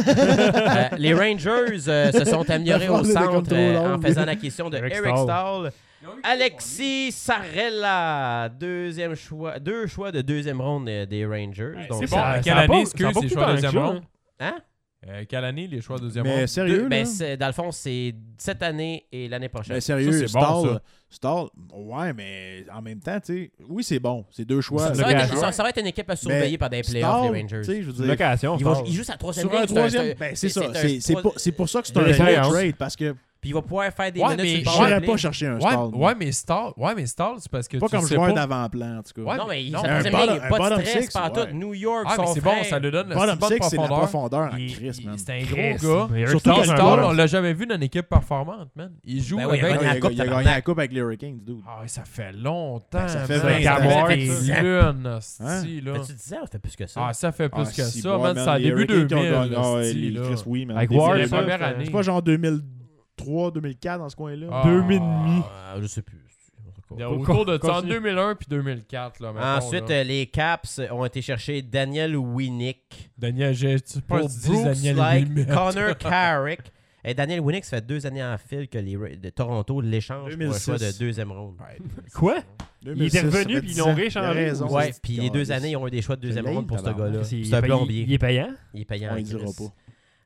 Euh, les Rangers euh, se sont améliorés au La phrase était comme centre trop euh, en longue. faisant l'acquisition de Eric Eric Stahl. Stahl. Alexis Sarella, deuxième choix, deux choix de deuxième ronde euh, des Rangers. Donc, C'est ça- bon. ça Quelle a année, pas- excuse, ça a pas les coûté choix de tant deuxième que ça, ronde? hein? Euh, quelle année, les choix de deuxième Mais ronde? sérieux, Deux- ben, là? c'est- dans le fond, c'est cette année et l'année prochaine. Mais sérieux, Ça, c'est bon, Stahl, ça. Stahl, ouais, mais en même temps, tu sais, oui, c'est bon. C'est deux choix. ça, va être, location. ça- ça va être une équipe à surveiller Mais pendant les playoffs, Stahl, les tu Rangers. sais, je veux dire, Location. Il, va, Stahl. il joue sa troisième sur un ligne, c'est un- troisième, c'est un- ben, c'est c'est ça. un C'est c'est trois- pour, c'est pour ça que c'est De un l'expérience. bon trade, parce que Puis il va pouvoir faire des Ouais, minutes mais sur le je bord je de n'irais la pas ligne. chercher un Ouais, Stahl. ouais, mais Stahl, ouais, mais Stahl, c'est parce que Pas tu comme sais joueur pas- d'avant-plan, en tout cas. Ouais, Non, mais non, sa un troisième bottom- ligne, un pas de bottom stress, six, pas ouais. tout. New York, Ah, mais son c'est bon, frère. ça lui donne la Bottom bonne six, c'est de la profondeur. profondeur en Il- Chris, il- man. C'est un Chris, gros gars. mais Eric Surtout Stahl, quand c'est un Stahl, bon Stahl, on joueur. l'a jamais vu dans une équipe performante, man. Il joue Ben oui, avec... il a gagné Il la a, coupe, il a gagné tabarnak. la coupe avec les Hurricanes, dude. Ah, ça fait longtemps. Ben, ça fait man. vingt Ça ans. fait des Ça fait lunes, Hein? hostie, là. Fais-tu dix ans ou ça fait plus que ça? Ah, ça fait plus Ah, que si, ça, boy, man. C'est en les début Hurricanes qui ont deux mille, gagné- ah, ouais, hostie, les là. Chris, oui, man. Avec Des- Ward, des- la ça, première c'est- année. C'est pas genre deux mille trois, deux mille quatre dans ce coin-là? Ah. deux mille et demi. Ah, je sais plus. Il y a Autour de ça, en Continue. deux mille un puis deux mille quatre, là, mettons, Ensuite, là. euh, les Caps ont été chercher Daniel Winnick Daniel, j'ai... Tu pour pas dit Brooks Daniel like Ouimet. Connor Carrick. Et Daniel Winnick, ça fait deux années en fil que les Ra- de Toronto l'échangent pour un choix de deuxième ronde. Quoi? Il était deux mille six, revenu ça fait puis ils dix l'ont ans. rééchangé. Il a raison. Ouais, c'est- puis les deux années, ils ont eu des choix de deuxième C'est ronde pour ce laid, gars-là. Il C'est un est payé- plombier. Il est payant? Il est payant. On en ne dira Chris. pas.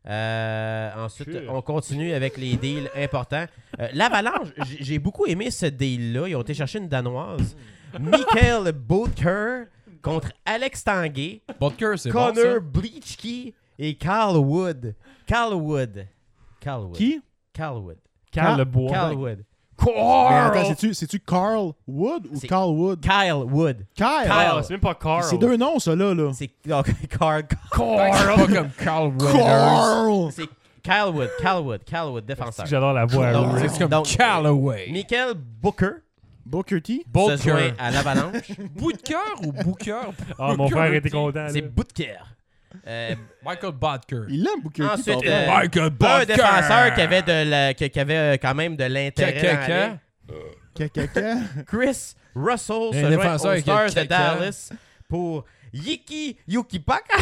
Euh, ensuite, Sure. on continue avec les deals importants. Euh, L'Avalanche, j'ai j'ai beaucoup aimé ce deal-là. Ils ont été chercher une Danoise. Michael Boudker contre Alex Tanguay, Butker, c'est bon, Connor ça. Bleachkey et Carl Wood. Carl Wood. Carl Wood. Qui? Carl Wood. Carl Lebois. Carl Wood. Mais attends, c'est-tu- c'est-tu Carl Wood ou C'est- Carl Wood? Kyle Wood. Kyle! Ah, c'est même pas Carl. C'est deux noms, ça, là. là. C'est non, Carl. C'est pas comme Carl Weathers. Carl! C'est Kyle Wood. Kyle Wood. Kyle Wood, C'est défenseur. que j'adore la voix. Donc, là. C'est comme Donc, Callaway. Michael Booker Booker T? se joint Butker. à l'Avalanche. Butker ou Booker? Ah, mon frère était content. C'est là. Bootker. Euh, Michael Butker. Il l'aime, Booker T. Ensuite, ton euh, frère. Michael un Butker. défenseur qui avait, de la, qui, qui avait euh, quand même de l'intérêt. dans la Caca. ligue. Caca. Chris Russell Un se joint défenseur aux avec Stars le de caca. Dallas pour Yiki Yukipaka.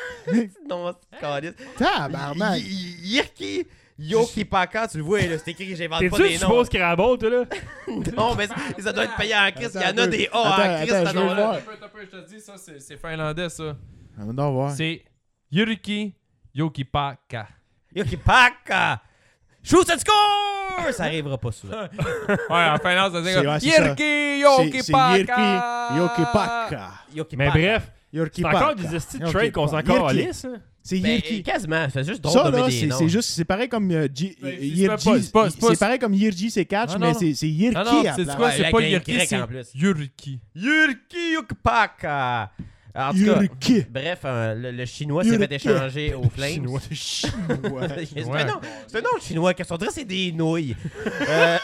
non, c'est calice. Tabarnak. Y- Yiki Yukipaka, tu le vois, là, c'est écrit, j'invente pas des T'es-tu noms. suppose Scrabble, toi, là? Non, mais ça, ça doit être payé en Chris. Il y en Attends a un des peu. A en Attends, Chris, attends, ce je veux nom-là. voir. Attends un peu, attends un peu, je te dis, ça, c'est c'est finlandais, ça. On va voir. C'est Yuriki Yokipaka. Yukipaka! Shoot and score! Ça arrivera pas souvent. Ouais, en Finlande, ça C'est- ouais, dit c'est ça. Yuriki C'est c'est Yokipaka. Yurki Yokipaka. Mais Yukipaka. bref, c'est Yurkipaka. encore des estis de Yurki trade qu'on s'en Yurki. calisse. hein. C'est Ben, Yirki. quasiment, c'est juste drôle Ça, de là, nommer c'est des noms. c'est juste, c'est pareil comme euh, G- Ben, c'est Yirji. pas- c'est pas- c'est pas- C'est pareil comme Yirji, c'est catch, Non, mais non, non. c'est c'est Yirki. Ah non, à c'est place. quoi? Ouais, C'est avec pas un Yurki, Y en c'est plus. Yuriki. Yurki Yukipaka. En tout cas, Yuriki. bref, euh, le, le chinois s'est fait Yuriki. échanger aux Flames. Chinois. Chinois. c'est, Ouais. un nom, c'est un nom chinois, qu'est-ce qu'on dirait, c'est des nouilles. euh,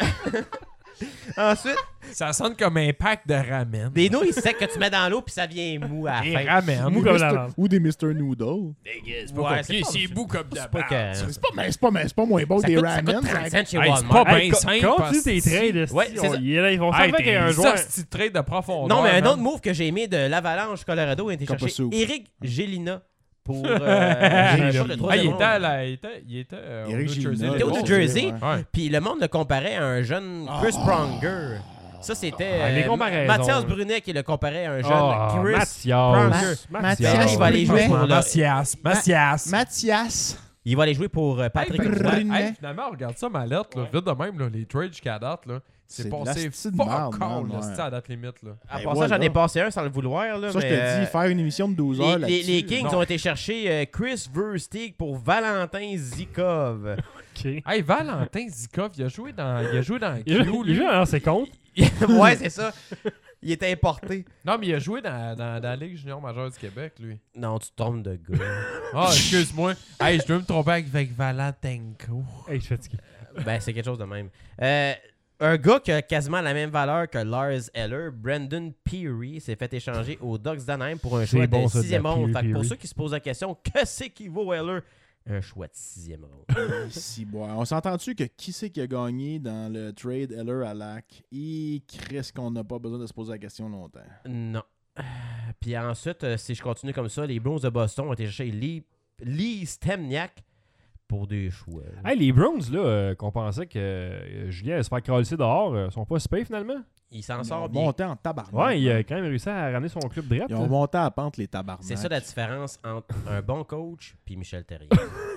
ensuite, Ça sonne comme un pack de ramen. des nouilles secs que tu mets dans l'eau puis ça vient mou à la Des fin. ramen. Mou Ou comme Mister la viande. Ou des mister Noodle. C'est pas Ouais, compliqué, c'est c'est pas- beau comme de c'est pas base. que- C'est pas, mais c'est pas, mais c'est pas moins bon Ça des coûte, ça ramen. coûte ça- trente cents chez Hey, c'est Walmart. pas Hey, ben co- simple, Quand parce tu dis tes que- trades, esti, Ouais, c'est on- ça. il y en a- ils vont Hey, s'en faire t'es un un joueur. petit trade de profondeur. Non, mais un man. autre move que j'ai aimé de l'Avalanche Colorado a été Comme chercher pas ça. Eric Gélina pour euh, je sais pas, le Ah, troisième il round. était, à la- il était, il était euh, au Eric New Gélina, Jersey. Il était au Ouais. New Jersey, Ouais. puis le monde le comparait à un jeune Chris Pronger. Ça, c'était Ah, les euh, comparaisons. Mathias Brunet qui le comparait à un jeune Oh, Chris Mathias. Pronger. Mathias. Là, il va aller jouer pour le- Mathias. Mathias. Mathias. Il va aller jouer pour euh, Patrick Hey, Roy. Brunet. Hey, finalement, regarde ça, ma lettre, là, vite de même, là, les trades jusqu'à date, là, c'est C'est de passé l'asti de fuck merde, all, man, là, ouais. c'est à date limite. Là. À Ben part ça, voilà. j'en ai passé un sans le vouloir. Là, Ça, je mais, te euh, dis, faire une émission de douze les, heures les- là-dessus. les Kings non. ont été chercher euh, Chris Versteeg pour Valentin Zikov. Ok. Hey, Valentin Zikov, il a joué dans, il a joué dans Il Q, joue, il lui. joue dans ses comptes. Ouais, c'est ça. Il était importé. Non, mais il a joué dans, dans, dans la Ligue junior majeure du Québec, lui. Non, tu te trompes de gars. Ah, excuse-moi. Hey, je dois me tromper avec, avec Valentenko. Hey, je suis fatigué. Ben, c'est quelque chose de même. Euh, un gars qui a quasiment la même valeur que Lars Eller, Brandon Peary, s'est fait échanger aux Ducks d'Anaheim pour un C'est choix bon, de ça, de sixième la ronde. Peary, Fait que pour Peary. ceux qui se posent la question, que c'est qui vaut Eller? Un choix de sixième ronde. Si, bon, on s'entend-tu que qui c'est qui a gagné dans le trade Eller à Lac? Et Chris qu'on n'a pas besoin de se poser la question longtemps. Non. Puis ensuite, euh, si je continue comme ça, les Browns de Boston ont été chercher Lee, Lee Stemniak pour des choix. Hey, les Browns, là, euh, qu'on pensait que euh, Julien allait se faire calisser dehors, euh, sont pas si payés finalement. Il s'en Ils sort ont bien. monté en tabarnak. Ouais, il a quand même réussi à ramener son club droit. Ils ont monté à la pente, les tabarnak. C'est ça la différence entre un bon coach puis Michel Terrien.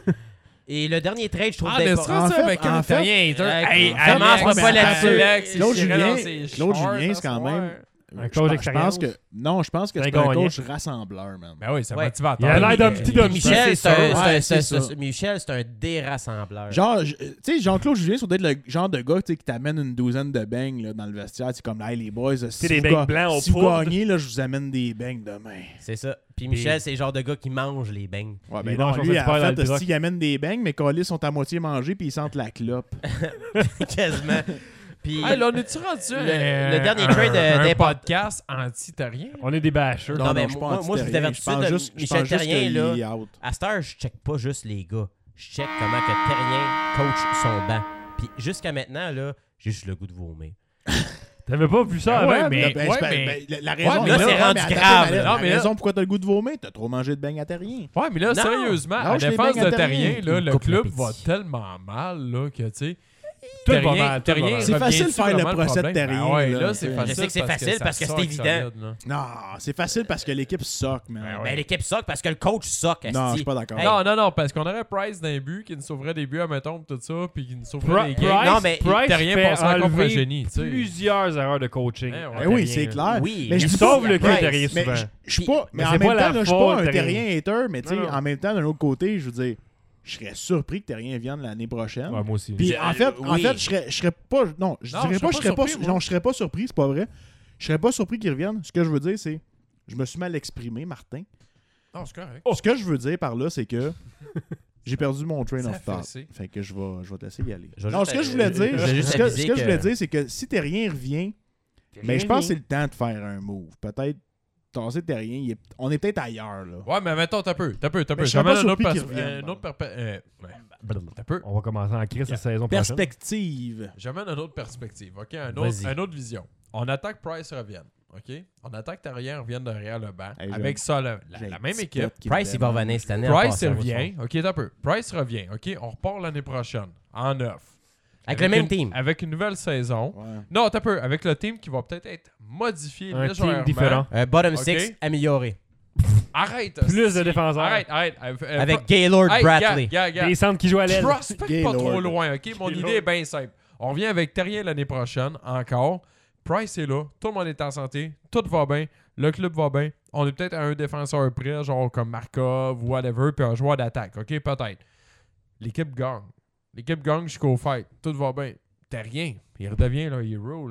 Et le dernier trade, je trouve Ah, d'important. laisse-moi En ça fait- avec en un fait- terrien hater. Hey, Hey, commence Alex, pas là-dessus. Alex, il Claude chirait Julien- dans ses Claude shorts Julien, à c'est quand soir. même- Un Je coach pense- je pense d'expérience. que non, je pense que C'est c'est un un gagnant. coach rassembleur, man. Ben oui, c'est Ouais. motivateur. Il a l'air d'un Puis- petit puis Dom Michel, c'est un, Ouais, c'est un- c'est c'est- ça. Michel, c'est un dérassembleur. Genre, je- tu sais, Jean-Claude Julien, c'est peut-être le genre de gars tu sais, qui t'amène une douzaine de beignes là, dans le vestiaire. C'est comme, hey, les boys, si, des vous, beignes ga- blancs au si vous poudre. gagnez, là, je vous amène des beignes demain. C'est ça. Puis Michel, c'est le genre de gars qui mange les beignes. Ouais, Les ben non, manches, on lui, fait en pas dans fait, le truck. si, il amène des beignes, mais Colis sont à moitié mangés puis ils sentent la clope. Quasiment. Puis Hey, là, on est-tu rendu Le- un, le dernier un- trade, euh, un d'import- podcast anti-terrien? On est des bâcheurs. Non, Non, mais non, je suis pas moi, moi, je vous anti-terrien. avais Je tout de pense suite, juste- je Michel pense juste Terrien, qu'il là, est out. à cette heure, je check pas juste les gars. Je check comment que Terrien coach son banc. Puis jusqu'à maintenant, là, j'ai juste le goût de vomir. T'avais pas vu ça Ben ouais, avant? mais- Là, ben, ouais, c'est pas- mais- ben, la- la raison, Ouais, mais là, mais c'est mais rendu attends, grave, mais là. La Non, mais là- raison pourquoi t'as le goût de vomir, t'as trop mangé de beignes à terrien. Ouais, mais là, Non. sérieusement, à Lâche la les défense beignes de à Terrien. Terrien, là, Il le coupe club l'appétit. va tellement mal là, que, tu sais, Tout va Terrien, mal, tout va Terrien mal. C'est facile de revient-tu faire le vraiment procès de problème? Terrien, Ben ouais, là, là, c'est tu sais. facile. Je sais que c'est parce facile parce que ça c'est sort évident. solide, là. Non, c'est facile parce que l'équipe sock, man. Ben, l'équipe soque parce que le coach soque. Non, je esti. suis pas d'accord. Hey, Non, non, non, parce qu'on aurait Price d'un but qui nous sauverait des buts à mettons tout ça, puis qui nous sauverait Pri- des Price, games. Non, mais Price Terrien fait passerait encore pour un enlever génie, tu sais. plusieurs erreurs de coaching. Eh ouais. à Ben oui, Terrien, c'est là. clair. Oui, mais je Il dis sauve pas- le Price, cul Terrien Mais souvent. je je suis pas, mais Mais en c'est même pas temps, la là, je suis faute pas un de Terrien. terrien hater, mais tu sais, Non, non. en même temps, d'un autre côté, je veux dire, je serais surpris que Terrien vienne l'année prochaine. Ouais, moi aussi. Puis en fait, en oui. fait, je serais, je serais pas, non, je Non, dirais je pas, je serais serais pas pas, surpris, non, moi. je serais pas surpris, c'est pas vrai. Je serais pas surpris qu'il revienne. Ce que je veux dire, c'est, je me suis mal exprimé, Martin. Non, c'est correct. Ce que je veux dire par là, c'est que j'ai perdu mon train Ça of fait thought. assez. Fait que je vais, je vais t'essayer d'y aller. Je vais Non, juste- ce que je voulais dire, je vais juste ce que, aviser ce que je que- voulais dire, c'est que si Terrien revient, mais je pense que c'est le temps de faire un move. Peut-être tasser Terrien, il est- on est peut-être ailleurs là. Ouais, mais mettons, t'as peu, t'as peu, t'as peu. Mais je serais J'amène pas un autre surpris qu'il pers- revienne, un autre perpe- euh, ouais. T'as peu. On va commencer en crise la saison prochaine. Perspective. J'amène une autre perspective, ok? Un Vas-y. autre, une autre vision. On attend que Price revienne, ok? On attend que Terrien revienne derrière le banc. Hey, j'ai avec un- ça, la, la- J'ai la un même petit équipe. pet qui Price, il va vraiment- revenir cette année. en Price, il passant, revient. Ok, t'as peu. Price revient, ok? On repart l'année prochaine, en neuf. Avec le même une- team. Avec une nouvelle saison. Ouais. Non, t'as peu. Avec le team qui va peut-être être modifié Un légèrement. team différent. Un bottom Ok. six amélioré. Arrête. Plus hostie. de défenseurs. Arrête, arrête. Euh, euh, Avec Gaylord Hey, Bradley. gars, gars, gars. Des centres qui jouent à l'aile. Prospect Gaylord. pas trop loin, ok? Mon Gaylord. idée est bien simple. On revient avec Terrien l'année prochaine, encore. Price est là, tout le monde est en santé, tout va bien, le club va bien. On est peut-être à un défenseur près, genre comme Markov, whatever, puis un joueur d'attaque, ok? Peut-être. L'équipe gagne. L'équipe gagne jusqu'au fight, tout va bien. Terrien, il redevient là, hero, là.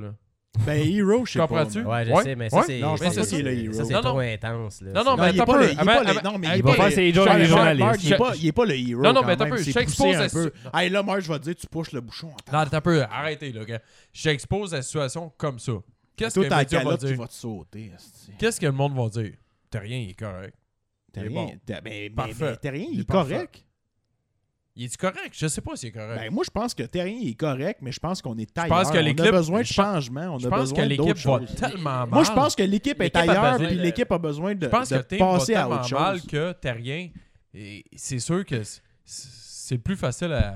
Ben, Hero, je sais pas. Comprends-tu? Ouais, je Ouais. sais, mais ça, Ouais. c'est. Non, je pense ça, pas qu'il est le Hero. Ça, c'est Non, trop non. intense. Là. Non, non, Non, mais il est t'as pas peu. le- il est Ah, pas ben, le- non, mais ah, il est va pas faire le- ses jokes Charles- les Charles journalistes. Mark, il est pas- il est pas le Hero. Non, non, quand mais t'as même, peu, c'est je t'expose poussé à un peu. ce- Hey, là, Mark, je vais te dire, tu pushes le bouchon. Non, t'as peu. Arrêtez, là. gars. J'expose la situation comme ça. Qu'est-ce que Toi, les t'as la médias vont calotte qui dire? va te sauter. esti. Qu'est-ce que le monde va dire? T'as rien, il est correct. T'as Il est rien. bon. t'as- ben, ben, Parfait. ben, T'as rien, il Il est est correct. Il est correct? Je sais pas s'il est correct. Ben, moi, je pense que Terrien il est correct, mais je pense qu'on est ailleurs. pense que on a l'équipe- besoin de je- changement. On je a pense besoin que l'équipe d'autres va choses. tellement mal. Moi, je pense que l'équipe est L'équipe a ailleurs, besoin puis de- l'équipe a besoin de, Je pense de que le team va passer à tellement autre mal chose. que t'as rien. Et c'est sûr que c- c'est le plus facile à...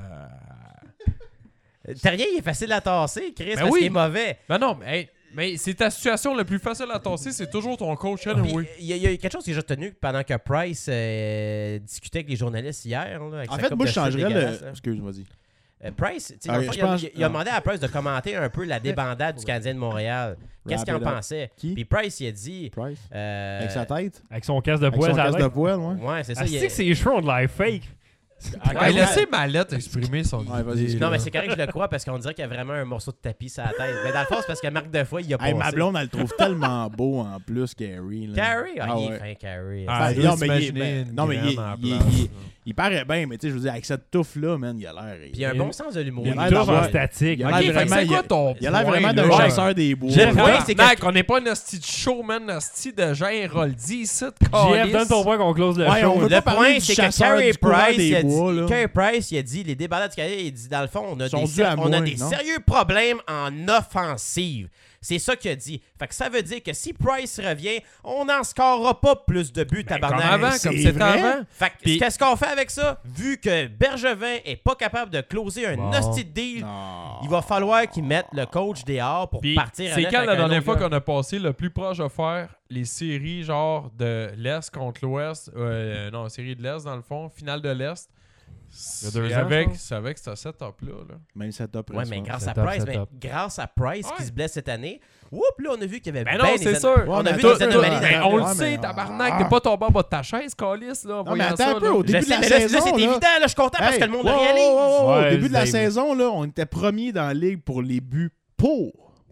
Terrien, il est facile à tasser, Chris, Ben parce oui. qu'il est mauvais. Ben non, mais, hey, mais c'est ta situation la plus facile à tasser, c'est toujours ton coach. Puis, Anyway. Il y, a- il y a quelque chose que j'ai retenu pendant que Price euh, discutait avec les journalistes hier. Là, avec En sa fait, coupe moi, de je changerais cheveux le. dégueulasse, là. Excuse-moi, vas-y. Euh, Price, tu sais, Ah, dans le je fond, il, a, pense- il- il a demandé à Price de commenter un peu la débandade du Canadien de Montréal. Qu'est-ce qu'il en Wrap it up. pensait? Qui? Puis Price, il a dit... Price? euh, Avec sa tête? Avec son casque de Avec poêle, son ça a casque l'air. de poêle, ouais. Ouais, c'est ça. Ah, il c'est est- que ses cheveux ont de l'air fake. Hey, laissez Mallette exprimer son Ouais, vas-y, idée. Non, là. mais c'est correct que je le crois parce qu'on dirait qu'il y a vraiment un morceau de tapis sur la tête. Mais dans le fond, c'est parce que Marc Defoy, il a Hey, passé. ma blonde, elle le trouve tellement beau en plus, Carrie. là. Carrie? Ah, Ah il ouais. est fin, Carrie. Ah, Ben, elle non, doit mais il, est- s'imaginer ben, une non, mais il, est- graine en il est- place, il est- là. il paraît bien, mais tu sais, je veux dire, avec cette touffe-là, man, il a l'air. Puis il a un bon sens de l'humour. Il a Une l'air touffe en d'avoir- statique. Il a Ok, l'air fait que vraiment. c'est Il quoi a, ton il a l'air point, vraiment là? d'un Ouais. chasseur des bois. Jeff, là. ouais, c'est Mec, que- on n'est pas un hostie de show, man, un hostie de Jean Héroldi ici, de J F, calice. donne ton point qu'on close le Ouais, show. on veut Le pas parler point, du c'est que chasseur Carey du courant Price, des il a bois, dit, là. Carey Price, il a dit, les débandades du Canadien, il dit, dans le fond, on a Sont des, dus à on a moins, des non? sérieux problèmes en offensive. C'est ça qu'il a dit. Fait que ça veut dire que si Price revient, on n'en scorera pas plus de buts, Comme tabarnak. avant, c'est comme c'était vrai. avant. Fait que Puis- qu'est-ce qu'on fait avec ça? Vu que Bergevin est pas capable de closer un Bon. hostie de deal, Non. il va falloir qu'il mette le coach dehors pour Puis partir à c'est neuf quand avec la un dernière autre fois gars. qu'on a passé le plus proche de faire les séries genre de l'Est contre l'Ouest, euh, non, série de l'Est dans le fond, finale de l'Est. Il y a deux C'est ans, avec, je pense. c'est avec ce setup-là. Là. Même setup Ouais, mais grâce à Setup, Price, mais setup. grâce à Price qui Ouais. se blesse cette année, oups, là, on a vu qu'il y avait Ben ben non, des c'est an- sûr. On a Ouais, vu mais des attends, anomalies attends, dans Ben, le on Ouais, le mais- sait, tabarnak, ah. t'es pas tombé en bas de ta chaise, calice, là. en Non, mais voyant attends ça, un peu, là. au Je début de sais, la mais là, là, saison. c'est là- évident, là, je suis content parce Hey, que le monde wow, le réalise. wow, wow, wow, Au Ouais, début de la Dave. saison, là, on était premier dans la ligue pour les buts pour.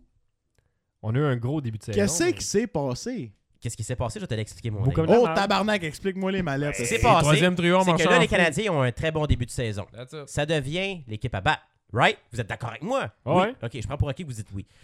On a eu un gros début de saison. Qu'est-ce mais- qui s'est passé? Qu'est-ce qui s'est passé? Je vais te l'expliquer, mon Beau Dave. comme- Oh, la tabarnak, explique-moi les mallettes. Ce qui s'est Et passé, troisième trio en c'est que marchant là, en les fou. Canadiens ont un très bon début de saison. That's it. Ça devient l'équipe à battre. Right? Vous êtes d'accord avec moi? Ouais. Oui. OK, je prends pour acquis que vous dites oui.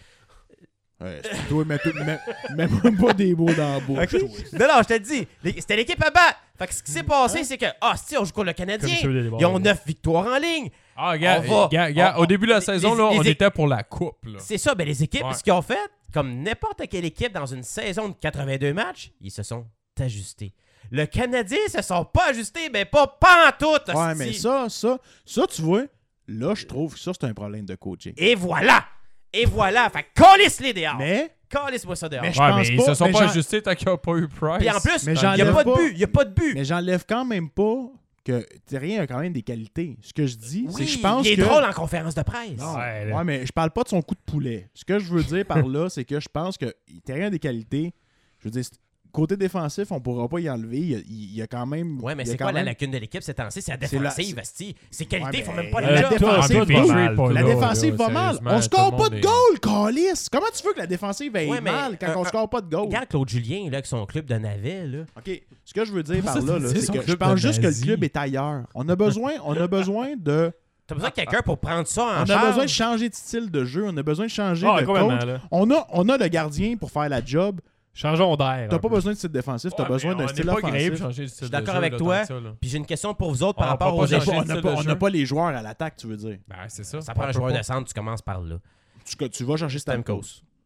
Ouais, c'est toi, mets, tout- mets, mets même pas des mots dans la bouche. toi. Non, non, je te le dis. les- C'était l'équipe à battre. Fait que ce qui s'est passé, c'est que, ah, si, on joue contre le Canadien. Comme ceux des débords. Ils ont neuf victoires en ligne. Ah, gars, On va- gars, gars, on- au début de la les- saison, les- là, les on é- était pour la coupe. Là. C'est ça, ben les équipes, Ouais. ce qu'ils ont fait, comme n'importe quelle équipe dans une saison de quatre-vingt-deux matchs, ils se sont ajustés. Le Canadien se sont pas ajustés, mais pas pantoute. Ouais, hostie. mais ça, ça, ça, tu vois, là, je trouve que ça, c'est un problème de coaching. Et voilà! Et voilà! Fait que calisse-les dehors! Mais, Calisse-moi ça dehors! mais je Ouais, pense mais pas. ils se sont mais pas j'en- ajustés tant qu'il n'y a pas eu Price. Puis en plus, Mais il n'y j'enlève a pas de pas- but! Il n'y a pas de but! Mais j'enlève quand même pas que Thierry a quand même des qualités. Ce que je dis, c'est Oui, que je pense il est que... drôle en conférence de presse. Non, Ouais, ouais, là. mais je parle pas de son coup de poulet. Ce que je veux dire par là, c'est que je pense que Thierry a des qualités. Je veux dire, c'est- côté défensif, on pourra pas y enlever. Il y a, il y a quand même... Ouais, mais il y a c'est quand quoi la même- lacune de l'équipe ces temps-ci? C'est la C'est la- défensive, asti. Ses qualités Ouais, font mais- même pas Euh, la la job. défensive, Ah, va toi, mal. toi, La là, défensive là, va mal. sérieusement, On tout score le pas monde de est- goal, Calice. Comment tu veux que la défensive aille Ouais, mais, mal quand euh, on euh, score pas de goal? Regarde Claude Julien, là, avec son club de navet, là. OK. Ce que je veux dire par Ça, là, là, c'est c'est son que je club pense de juste que le nazi. club est ailleurs. On a besoin, on a besoin de... T'as besoin de quelqu'un pour prendre ça en On a charge. besoin de changer de style de jeu. On a besoin de changer Ah, de complètement, coach. là. On a, on a le gardien pour faire la job. Changeons d'air. T'as un pas peu. besoin de style défensif, t'as Ouais, besoin mais d'un on style n'est pas gré offensif. pour changer de Je style suis de d'accord jeu, avec là, toi. tant que ça, là. Puis j'ai une question pour vous autres par On rapport peut pas aux changer On échanges. de n'a style pas, de on n'a jeu. pas les joueurs à l'attaque, tu veux dire. Ben, c'est ça. Ça prend On un peut joueur pas. de centre, tu commences par là. Tu, tu vas chercher Stamkos.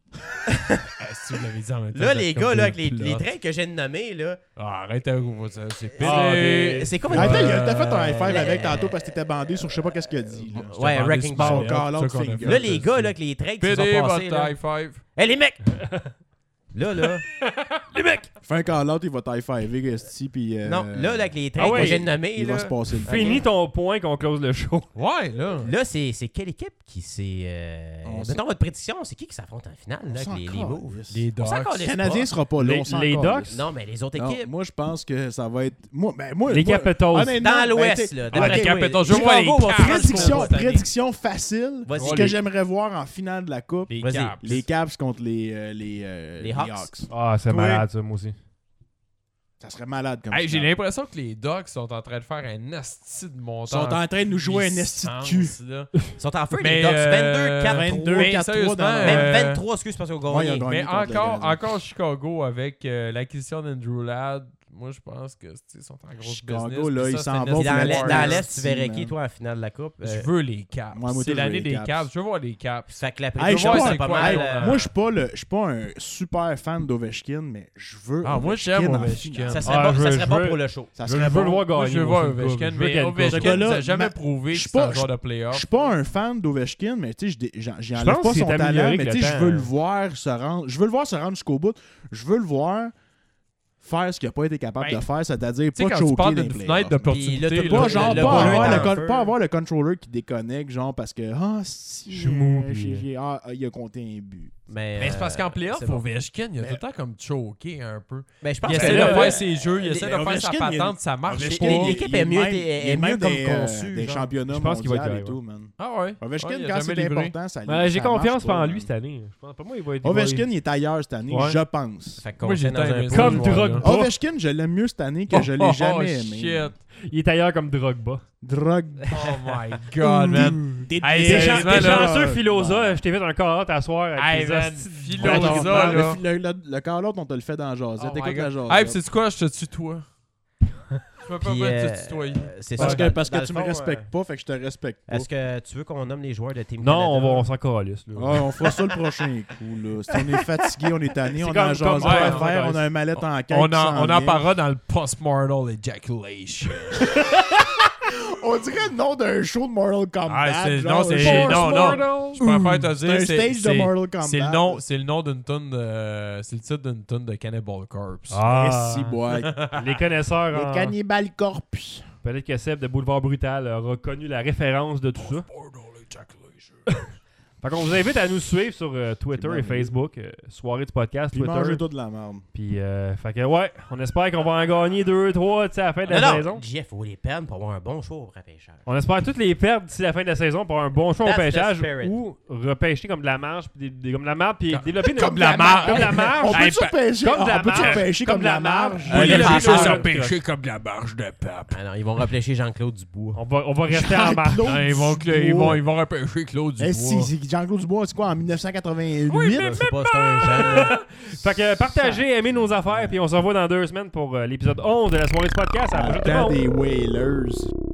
Ah, si vous l'avez dit en même temps, Là, vous les êtes gars, comme là, des avec les, plots. les traits que j'ai nommés, là. Ah, arrête, hein, vous, ça, c'est pété. Ah, des- C'est comme Attends, une- il a- t'as fait un high five Euh, avec tantôt parce que t'étais bandé sur je sais pas qu'est-ce qu'il a dit. là. Ouais, bandé Wrecking sur Ball. son Call out ça qu'on a finger. fait. Là, les gars, là, avec les traits qui se Pété sont passés, votre là. high five. Hey, les mecs! Là, là, Les mecs! Fais un call-out, il va tie-five, Esti, puis... euh, Non, là, avec les traits Ah ouais, que j'ai nommés, il là, va se passer le Finis ton point qu'on close le show. Ouais, là. là c'est, c'est quelle équipe qui s'est... Euh... On Mettons votre prédiction, c'est qui qui s'affronte en finale, là, avec les, les moves? Les On s'en Ducks. calisse Le Canadien pas. sera pas là, Les- on s'en les calisse. Ducks? Non, mais les autres Non, équipes. moi, je pense que ça va être... Moi, ben, moi, Les moi, Capitals. honnêtement, Dans ben, l'Ouest, t'sais, là. ok, d'après les toi, Capitals, je vois Chicago les va Caps. faire Prédiction, cette année. prédiction facile, Vas-y. ce que j'aimerais voir en finale de la Coupe, Les Vas-y. Caps. les Caps contre les, euh, les, euh, Les Hawks. Ah, c'est Oui. malade, ça, moi aussi. Ça serait malade comme Hey, j'ai finale. l'impression que les Ducks sont en train de faire un asti de Ils montant. sont en train de nous jouer un esti de cul. Ils sont en feu, Mais, les Ducks. euh, vingt-deux quatre vingt-deux, Mais quatre, sérieusement, trois dans euh, Même vingt-trois, excuse, parce qu'on a Ouais, ils ont gagné. gagné Mais contre le encore, Canadien. encore Chicago avec euh, l'acquisition d'Andrew Ladd, moi je pense que ils sont en grosse Chicago, business. là, puis ils ça, s'en c'est vont Puis dans pour l'Est, le dans Warriors, l'Est, tu verrais man. qui, toi, en finale de la Coupe? Je Euh, veux les Caps. Ouais, moi, c'est tout, je l'année veux les des Caps. Caps. Je veux voir les Caps. Fait que la Hey, prédiction, je suis Ouais, pas- c'est pas hey, mal. euh, Moi, je suis pas le, je suis pas un super fan d'Ovechkin, mais je veux. Ah, moi, Ovechkin j'aime en Ovechkin. finale. Ça serait Ah, bon, je ça veux- serait je bon veux- pour le show. Ça Je serait veux le bon. voir Moi, gagner. je veux moi, voir c'est le Ovechkin, gars. Je veux mais qu'elle Ovechkin, Ce gars-là, ça n'a jamais ma- prouvé je que suis c'est un pas- joueur de Je playoff. suis pas un fan d'Ovechkin, mais tu sais, je- j'en- Je j'enlève pense pas qu'il son s'est talent, amélioré mais avec tu sais, le je temps. veux le voir se rendre. Je veux le voir se rendre jusqu'au bout. Je veux le voir faire ce qu'il n'a pas été capable Ben, de faire, c'est-à-dire Tu sais, pas quand tu choquer parles dans d'une les fenêtre playoffs. d'opportunité, Puis là, Pas Le- genre le pas, ballon avoir est le, en con- feu. pas avoir le controller qui déconnecte, genre parce que ah si Je suis mou, euh, puis, j'ai- euh, j'ai- ah, ah, il a compté un but. Mais, Mais c'est parce qu'en euh, playoff, c'est bon. Ovechkin, il a tout le temps comme choqué un peu. Ben, je pense Il que essaie de là, faire ses jeux, il les- essaie de faire sa Ovechkin, il- patente, ça marche Ovechkin, pas. les- l'équipe il est mieux- même- est- il est même mieux comme des, euh, conçu, des genre. championnats Je pense qu'il va mondiaux être et correct, tout, man. Ah ouais? Ovechkin, Ouais, il a quand jamais c'est livré. important, ça Ouais, J'ai ça marche confiance pas, en man. lui cette année. Je pense pas moi, il va être. Ovechkin, il est ailleurs cette année, Ouais. je pense. Fait qu'on Moi, j'ai tient dans un aimé peu- ça, Comme ce joueur-là. Drogba. Ovechkin, je l'aime mieux cette année que je l'ai Oh, jamais oh, aimé. shit. Il est ailleurs comme Drogba. Drogue. Oh my god, man. T'es Hey, T'es sérieusement, chan- t'es là, chanceux, euh, Philosa. Je t'ai fait un call-out à soir avec Hey, tes man, hosties de Philosa, bâtons. là. Le, le, le, le call-out, on te le fait dans Jazette. Oh my Écoute la God. Jazette. Hey, pis c'est quoi, je te tutoie. Je peux pas Puis, mettre euh, te tutoyer. c'est Parce ça, que, dans- parce dans que le tu me fond, respectes euh, pas, fait que je te respecte pas. Est-ce que tu veux qu'on nomme les joueurs de Team Non, Canada? on va on s'en calisse. là. Ah, on fera ça le prochain coup. Là. Si on est fatigué, on est tanné, C'est on a comme- un Jazette comme- à ouais, faire, ouais, on a un mallette en caisse. On qui en, s'en on en vient. parlera dans le post-mortal ejaculation. On dirait le nom d'un show de Mortal Kombat. Ah, c'est, genre, non, c'est, Force non, Mortal. non. Je préfère te C'est dire, un c'est, stage de c'est, Mortal Kombat. c'est le nom, c'est le nom d'une tonne de, c'est le titre d'une tonne de Cannibal Corpse. Ah, Eh, si, boy. les connaisseurs. Le en- Cannibal Corpus. Peut-être que Seb de Boulevard Brutal a reconnu la référence de tout ça. Post-mortal ejaculation. Fait qu'on vous invite à nous suivre sur euh, Twitter C'est et bon, Facebook. euh, soirée du podcast, Puis Twitter. mangez tout de la merde. Puis, euh, fait que ouais, on espère qu'on va en gagner deux, trois, tu sais, à la fin de la Non, non, saison. Jeff, faut les perdre pour avoir un bon show au repêchage. On espère toutes les perdre d'ici la fin de la saison pour avoir un bon show au That's the pêchage spirit. ou repêcher comme de la marge, puis des, des- comme de la marge, puis Comme- développer une- comme de la marge. Comme de la marge. On Hey, peut-tu repêcher comme de la on peut-tu marge. repêcher comme de la marge? Euh, Oui, le les passage. gens sont pêchés comme de la marge de pape. Ah non, ils vont repêcher Jean-Claude Dubois. On va, on va rester en marge. Jean-Claude Ah, ils, vont, Dubois. ils, vont, ils vont repêcher Claude Dubois. Eh si, c'est Jean-Claude Dubois, c'est quoi, en dix-neuf cent quatre-vingt-huit? Je sais pas, c'est un jeune. là. Fait que partagez, aimez nos affaires, puis on se revoit dans deux semaines pour euh, l'épisode onze de la soirée du podcast. À la Dans le prochaine, tout le temps monde. des Whalers.